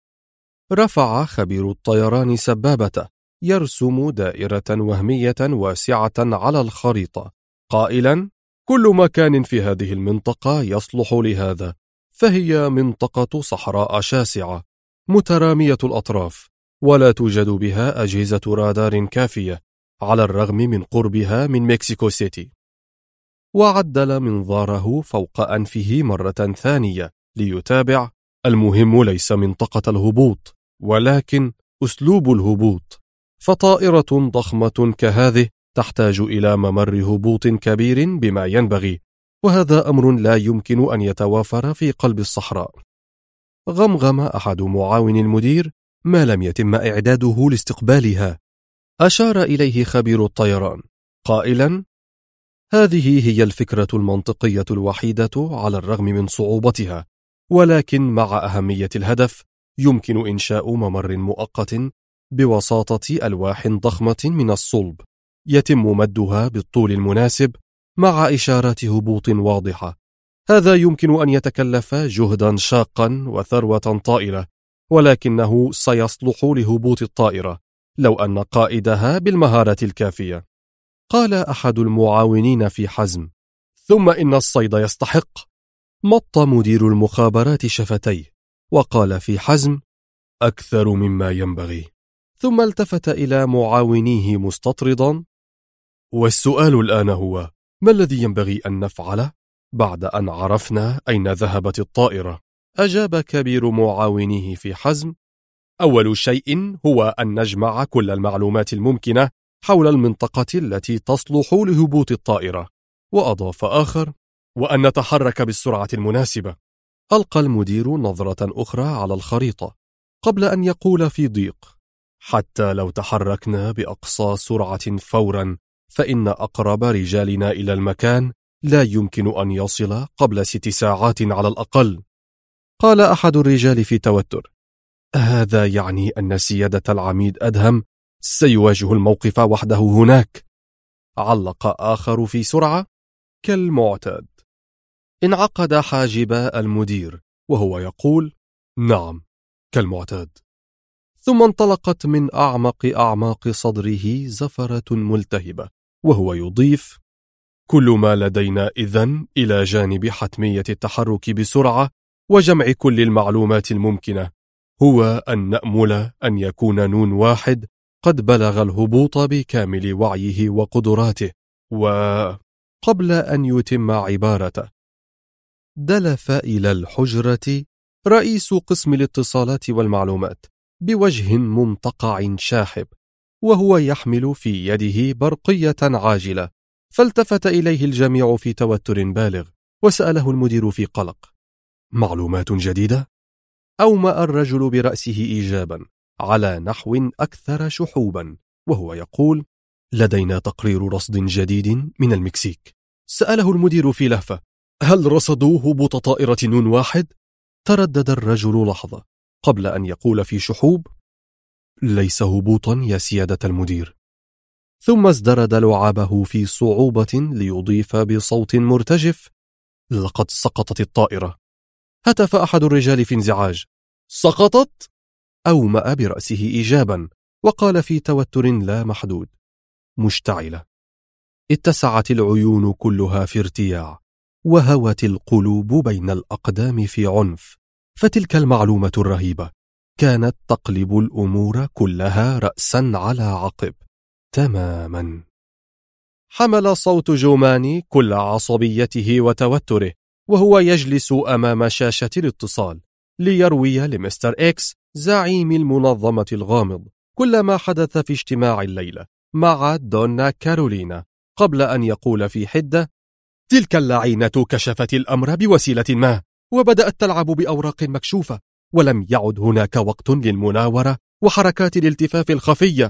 رفع خبير الطيران سبابته يرسم دائرة وهمية واسعة على الخريطة قائلا: كل مكان في هذه المنطقة يصلح لهذا، فهي منطقة صحراء شاسعة مترامية الأطراف، ولا توجد بها أجهزة رادار كافية على الرغم من قربها من مكسيكو سيتي. وعدل منظاره فوق أنفه مرة ثانية ليتابع: المهم ليس منطقة الهبوط ولكن أسلوب الهبوط، فطائرة ضخمة كهذه تحتاج إلى ممر هبوط كبير بما ينبغي، وهذا أمر لا يمكن أن يتوافر في قلب الصحراء. غمغم أحد معاون المدير ما لم يتم إعداده لاستقبالها. أشار إليه خبير الطيران قائلا: هذه هي الفكرة المنطقية الوحيدة على الرغم من صعوبتها، ولكن مع أهمية الهدف يمكن إنشاء ممر مؤقت بواسطة ألواح ضخمة من الصلب يتم مدها بالطول المناسب مع إشارات هبوط واضحة. هذا يمكن أن يتكلف جهدا شاقا وثروة طائلة، ولكنه سيصلح لهبوط الطائرة لو أن قائدها بالمهارة الكافية. قال أحد المعاونين في حزم: ثم إن الصيد يستحق. مط مدير المخابرات شفتيه وقال في حزم: أكثر مما ينبغي. ثم التفت إلى معاونيه مستطردا: والسؤال الآن هو: ما الذي ينبغي أن نفعله بعد أن عرفنا أين ذهبت الطائرة؟ أجاب كبير معاونيه في حزم: أول شيء هو أن نجمع كل المعلومات الممكنة حول المنطقة التي تصلح لهبوط الطائرة. وأضاف آخر: وأن نتحرك بالسرعة المناسبة. ألقى المدير نظرة أخرى على الخريطة قبل أن يقول في ضيق: حتى لو تحركنا بأقصى سرعة فورا، فإن أقرب رجالنا إلى المكان لا يمكن أن يصل قبل 6 ساعات على الأقل. قال أحد الرجال في توتر: هذا يعني أن سيادة العميد أدهم سيواجه الموقف وحده هناك. علق آخر في سرعة: كالمعتاد. انعقد حاجب المدير وهو يقول: نعم، كالمعتاد. ثم انطلقت من أعماق صدره زفرة ملتهبة وهو يضيف: كل ما لدينا إذن إلى جانب حتمية التحرك بسرعة وجمع كل المعلومات الممكنة هو أن نأمل أن يكون نون واحد قد بلغ الهبوط بكامل وعيه وقدراته. وقبل أن يتم عبارته دلف إلى الحجرة رئيس قسم الاتصالات والمعلومات بوجه ممتقع شاحب وهو يحمل في يده برقية عاجلة، فالتفت إليه الجميع في توتر بالغ، وسأله المدير في قلق: معلومات جديدة؟ أومأ الرجل برأسه إيجابا على نحو أكثر شحوبا، وهو يقول: لدينا تقرير رصد جديد من المكسيك. سأله المدير في لهفة: هل رصدوا هبوط طائرة نون 1؟ تردد الرجل لحظة قبل أن يقول في شحوب: ليس هبوطا يا سيادة المدير. ثم ازدرد لعابه في صعوبة ليضيف بصوت مرتجف: لقد سقطت الطائرة. هتف أحد الرجال في انزعاج: سقطت؟ أومأ برأسه إيجابا وقال في توتر لا محدود: مشتعلة. اتسعت العيون كلها في ارتياع، وهوت القلوب بين الأقدام في عنف، فتلك المعلومة الرهيبة كانت تقلب الأمور كلها رأسا على عقب تماما. حمل صوت جوماني كل عصبيته وتوتره وهو يجلس أمام شاشة الاتصال ليروي لمستر إكس زعيم المنظمة الغامض كل ما حدث في اجتماع الليلة مع دونا كارولينا، قبل أن يقول في حدة: تلك اللعينة كشفت الأمر بوسيلة ما، وبدأت تلعب بأوراق مكشوفة، ولم يعد هناك وقت للمناورة وحركات الالتفاف الخفية.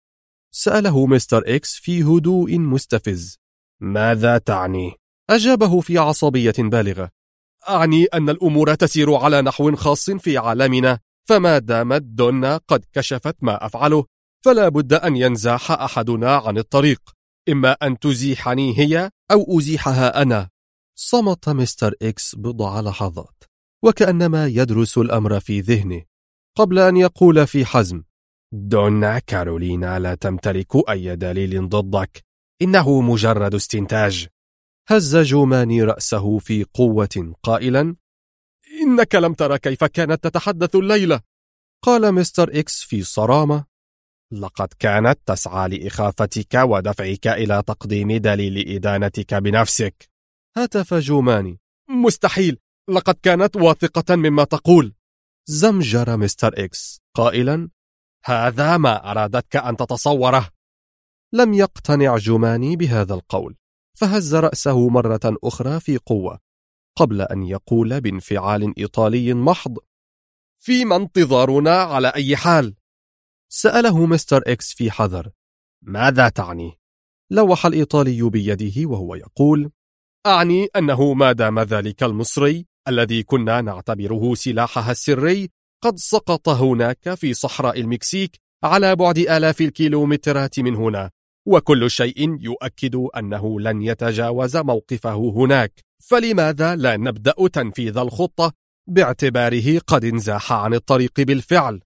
سأله مستر إكس في هدوء مستفز: ماذا تعني؟ أجابه في عصبية بالغة: أعني أن الأمور تسير على نحو خاص في عالمنا، فما دامت دونا قد كشفت ما أفعله فلا بد أن ينزاح أحدنا عن الطريق، إما أن تزيحني هي أو أزيحها أنا. صمت مستر إكس بضع لحظات وكأنما يدرس الأمر في ذهنه، قبل أن يقول في حزم: دونا كارولينا لا تمتلك أي دليل ضدك، إنه مجرد استنتاج. هز جوماني رأسه في قوة قائلا: إنك لم ترى كيف كانت تتحدث الليلة. قال مستر إكس في صرامة: لقد كانت تسعى لإخافتك ودفعك إلى تقديم دليل إدانتك بنفسك. هتف جوماني: مستحيل، لقد كانت واثقة مما تقول. زمجر مستر إكس قائلا: هذا ما أرادتك أن تتصوره. لم يقتنع جوماني بهذا القول، فهز رأسه مرة أخرى في قوة، قبل أن يقول بانفعال إيطالي محض: فيما انتظارنا على أي حال؟ سأله مستر إكس في حذر: ماذا تعني؟ لوح الإيطالي بيده وهو يقول: أعني أنه ما دام ذلك المصري الذي كنا نعتبره سلاحها السري قد سقط هناك في صحراء المكسيك على بعد آلاف الكيلومترات من هنا، وكل شيء يؤكد أنه لن يتجاوز موقفه هناك، فلماذا لا نبدأ تنفيذ الخطة باعتباره قد انزاح عن الطريق بالفعل؟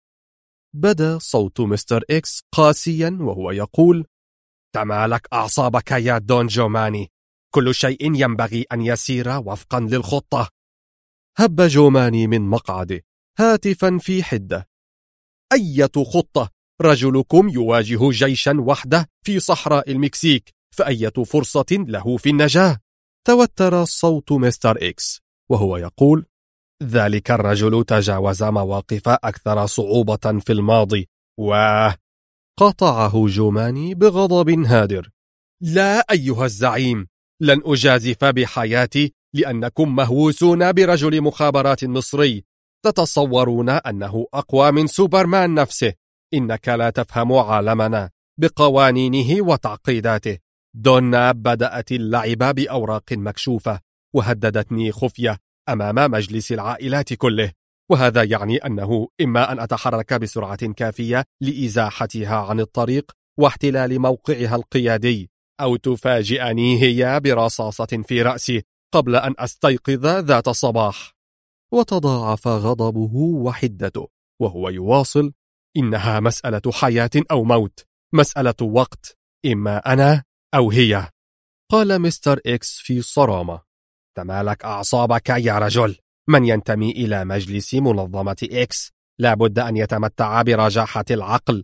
بدا صوت مستر إكس قاسيا وهو يقول: تمالك أعصابك يا دون جوماني، كل شيء ينبغي أن يسير وفقا للخطة. هب جوماني من مقعده هاتفا في حدة: أية خطة؟ رجلكم يواجه جيشا وحده في صحراء المكسيك، فأية فرصة له في النجاة؟ توتر صوت مستر إكس وهو يقول: ذلك الرجل تجاوز مواقف أكثر صعوبة في الماضي قاطعه جوماني بغضب هادر: لا أيها الزعيم، لن أجازف بحياتي لأنكم مهووسون برجل مخابرات مصري تتصورون أنه أقوى من سوبرمان نفسه. إنك لا تفهم عالمنا بقوانينه وتعقيداته. دونا بدأت اللعب بأوراق مكشوفة وهددتني خفية أمام مجلس العائلات كله، وهذا يعني أنه إما أن أتحرك بسرعة كافية لإزاحتها عن الطريق واحتلال موقعها القيادي، أو تفاجئني هي برصاصة في رأسي قبل أن أستيقظ ذات صباح. وتضاعف غضبه وحدته وهو يواصل: إنها مسألة حياة أو موت، مسألة وقت، إما أنا أو هي. قال مستر إكس في صرامة: تمالك أعصابك يا رجل، من ينتمي إلى مجلس منظمة إكس لابد أن يتمتع برجاحة العقل.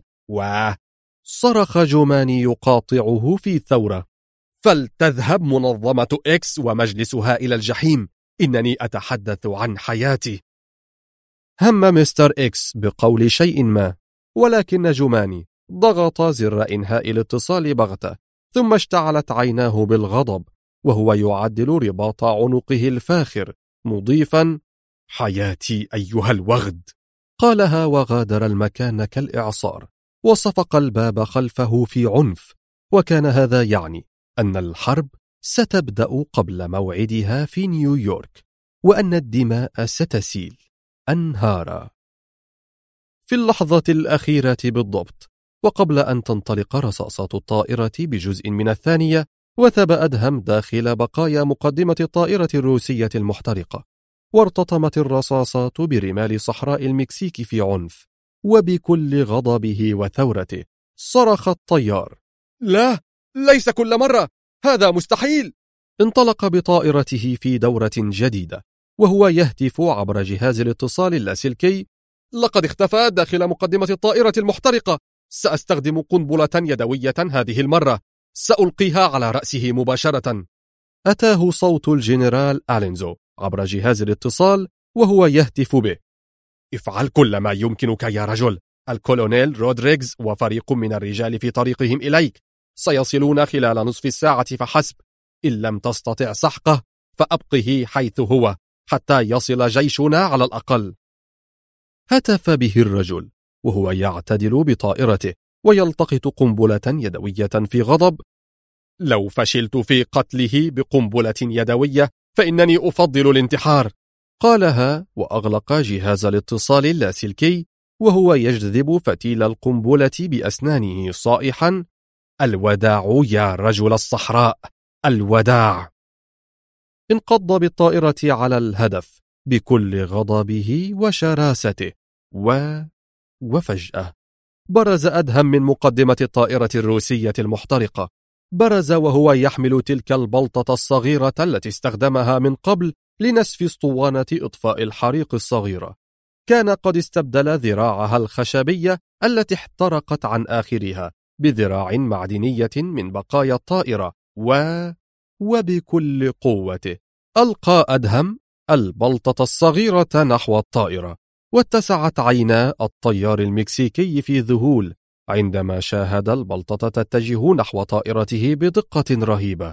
صرخ جوماني يقاطعه في ثورة: فلتذهب منظمة إكس ومجلسها إلى الجحيم، إنني أتحدث عن حياتي. هم مستر إكس بقول شيء ما، ولكن جوماني ضغط زر إنهاء الاتصال بغتة، ثم اشتعلت عيناه بالغضب وهو يعدل رباط عنقه الفاخر، مضيفا: حياتي أيها الوغد. قالها وغادر المكان كالإعصار، وصفق الباب خلفه في عنف، وكان هذا يعني أن الحرب ستبدأ قبل موعدها في نيويورك، وأن الدماء ستسيل أنهارا. في اللحظة الأخيرة بالضبط، وقبل أن تنطلق رصاصات الطائرة بجزء من الثانية، وثب أدهم داخل بقايا مقدمة الطائرة الروسية المحترقة، وارتطمت الرصاصات برمال صحراء المكسيك في عنف، وبكل غضبه وثورته صرخ الطيار: لا، ليس كل مرة، هذا مستحيل. انطلق بطائرته في دورة جديدة وهو يهتف عبر جهاز الاتصال اللاسلكي: لقد اختفى داخل مقدمة الطائرة المحترقة، سأستخدم قنبلة يدوية هذه المرة، سألقيها على رأسه مباشرة. أتاه صوت الجنرال ألينزو عبر جهاز الاتصال وهو يهتف به: افعل كل ما يمكنك يا رجل، الكولونيل رودريغز وفريق من الرجال في طريقهم إليك، سيصلون خلال نصف الساعة فحسب، إن لم تستطع سحقه فأبقه حيث هو حتى يصل جيشنا على الأقل. هتف به الرجل وهو يعتدل بطائرته ويلتقط قنبلة يدوية في غضب: لو فشلت في قتله بقنبلة يدوية فإنني أفضل الانتحار. قالها وأغلق جهاز الاتصال اللاسلكي وهو يجذب فتيل القنبلة بأسنانه صائحا: الوداع يا رجل الصحراء، الوداع. انقض بالطائرة على الهدف بكل غضبه وشراسته، وفجأة برز أدهم من مقدمة الطائرة الروسية المحترقة. برز وهو يحمل تلك البلطة الصغيرة التي استخدمها من قبل لنسف اسطوانة إطفاء الحريق الصغيرة. كان قد استبدل ذراعها الخشبية التي احترقت عن آخرها بذراع معدنية من بقايا الطائرة، وبكل قوته ألقى أدهم البلطة الصغيرة نحو الطائرة، واتسعت عينا الطيار المكسيكي في ذهول عندما شاهد البلطة تتجه نحو طائرته بدقة رهيبة.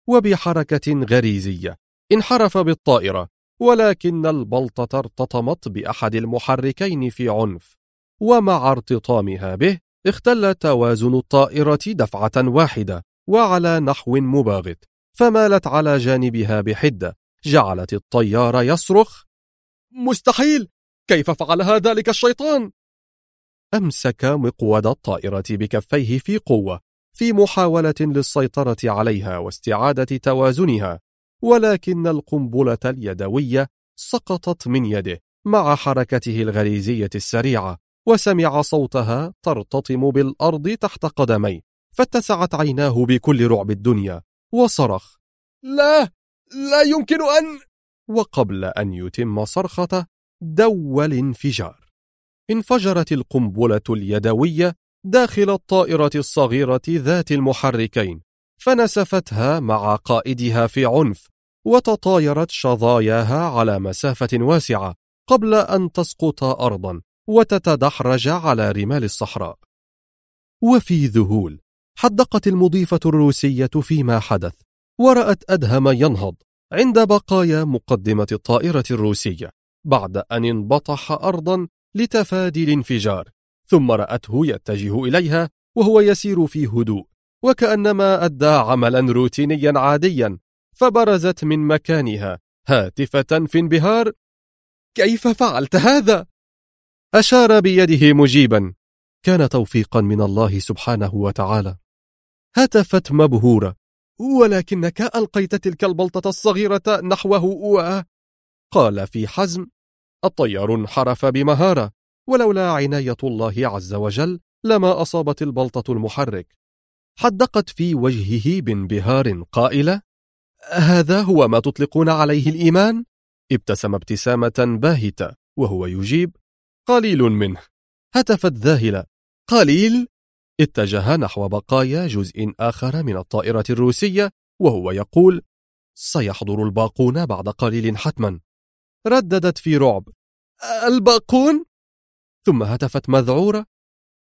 وبحركة غريزية انحرف بالطائرة، ولكن البلطة ارتطمت بأحد المحركين في عنف، ومع ارتطامها به اختل توازن الطائرة دفعة واحدة وعلى نحو مباغت، فمالت على جانبها بحدة، جعلت الطيار يصرخ: مستحيل! كيف فعل ذلك الشيطان؟ أمسك مقود الطائرة بكفيه في قوة في محاولة للسيطرة عليها واستعادة توازنها، ولكن القنبلة اليدوية سقطت من يده مع حركته الغريزية السريعة، وسمع صوتها ترتطم بالأرض تحت قدميه، فاتسعت عيناه بكل رعب الدنيا وصرخ: لا، لا يمكن أن... وقبل أن يتم صرخته دوى الانفجار. انفجرت القنبلة اليدوية داخل الطائرة الصغيرة ذات المحركين، فنسفتها مع قائدها في عنف، وتطايرت شظاياها على مسافة واسعة قبل أن تسقط أرضا وتتدحرج على رمال الصحراء. وفي ذهول حدقت المضيفة الروسية فيما حدث، ورأت أدهم ينهض عند بقايا مقدمة الطائرة الروسية بعد أن انبطح أرضا لتفادي الانفجار، ثم رأته يتجه إليها وهو يسير في هدوء وكأنما أدى عملا روتينيا عاديا، فبرزت من مكانها هاتفة في انبهار: كيف فعلت هذا؟ أشار بيده مجيبا: كان توفيقا من الله سبحانه وتعالى. هتفت مبهورة: ولكنك ألقيت تلك البلطة الصغيرة نحوه قال في حزم: الطيار انحرف بمهارة، ولولا عناية الله عز وجل لما أصابت البلطة المحرك. حدقت في وجهه بانبهار قائلة: هذا هو ما تطلقون عليه الإيمان؟ ابتسم ابتسامة باهتة وهو يجيب: قليل منه. هتفت ذاهلة: قليل؟ اتجه نحو بقايا جزء آخر من الطائرة الروسية وهو يقول: سيحضر الباقون بعد قليل حتما. رددت في رعب: الباقون؟ ثم هتفت مذعورة: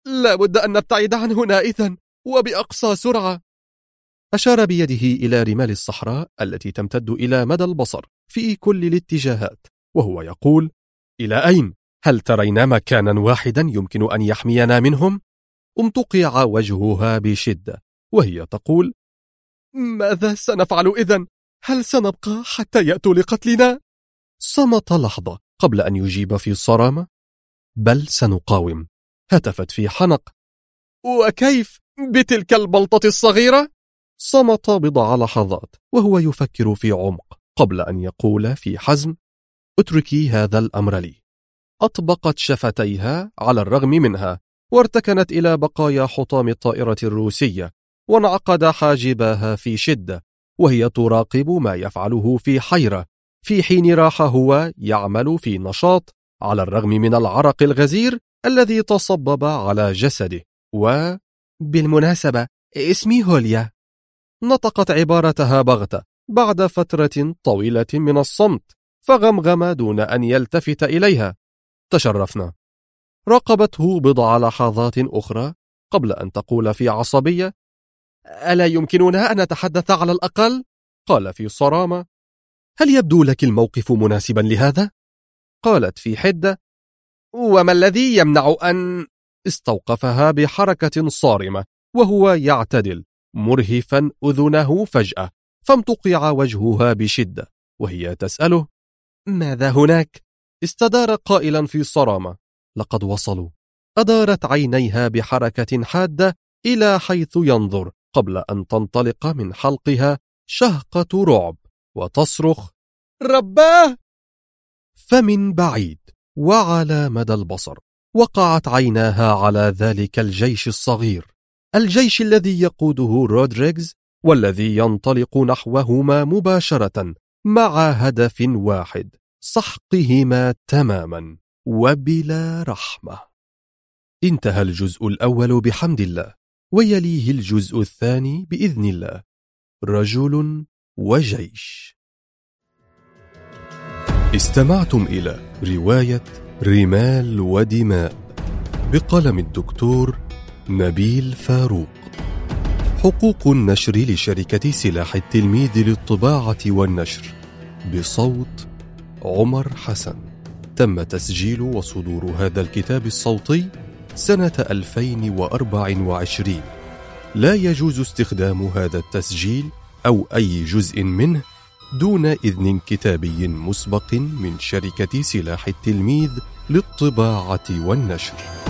لا بد أن نبتعد عن هنا إذن، وبأقصى سرعة. أشار بيده إلى رمال الصحراء التي تمتد إلى مدى البصر في كل الاتجاهات، وهو يقول: إلى أين؟ هل ترين مكانا واحدا يمكن أن يحمينا منهم؟ امتقع وجهها بشدة وهي تقول: ماذا سنفعل إذن؟ هل سنبقى حتى يأتوا لقتلنا؟ صمت لحظة قبل أن يجيب في صرامة: بل سنقاوم. هتفت في حنق: وكيف بتلك البلطة الصغيرة؟ صمت بضع لحظات وهو يفكر في عمق قبل أن يقول في حزم: اتركي هذا الأمر لي. أطبقت شفتيها على الرغم منها وارتكنت إلى بقايا حطام الطائرة الروسية، وانعقد حاجباها في شدة وهي تراقب ما يفعله في حيرة، في حين راح هو يعمل في نشاط على الرغم من العرق الغزير الذي تصبب على جسده. بالمناسبة اسمي هوليا. نطقت عبارتها بغتة بعد فترة طويلة من الصمت، فغمغم دون أن يلتفت إليها: تشرفنا. راقبته بضع لحظات أخرى قبل أن تقول في عصبية: ألا يمكننا أن نتحدث على الأقل؟ قال في صرامة: هل يبدو لك الموقف مناسبا لهذا؟ قالت في حدة: وما الذي يمنع أن... استوقفها بحركة صارمة وهو يعتدل مرهفا أذنه فجأة، فامتقع وجهها بشدة وهي تسأله: ماذا هناك؟ استدار قائلا في صرامة: لقد وصلوا. أدارت عينيها بحركة حادة إلى حيث ينظر قبل أن تنطلق من حلقها شهقة رعب وتصرخ: رباه! فمن بعيد وعلى مدى البصر وقعت عيناها على ذلك الجيش الصغير، الجيش الذي يقوده رودريغز والذي ينطلق نحوهما مباشرة مع هدف واحد: سحقهما تماما وبلا رحمة. انتهى الجزء الأول بحمد الله، ويليه الجزء الثاني بإذن الله. رجل وجيش. استمعتم إلى رواية رمال ودماء بقلم الدكتور نبيل فاروق. حقوق النشر لشركة سلاح التلميذ للطباعة والنشر، بصوت عمر حسن. تم تسجيل وصدور هذا الكتاب الصوتي سنة 2024. لا يجوز استخدام هذا التسجيل أو أي جزء منه دون إذن كتابي مسبق من شركة سلاح التلميذ للطباعة والنشر.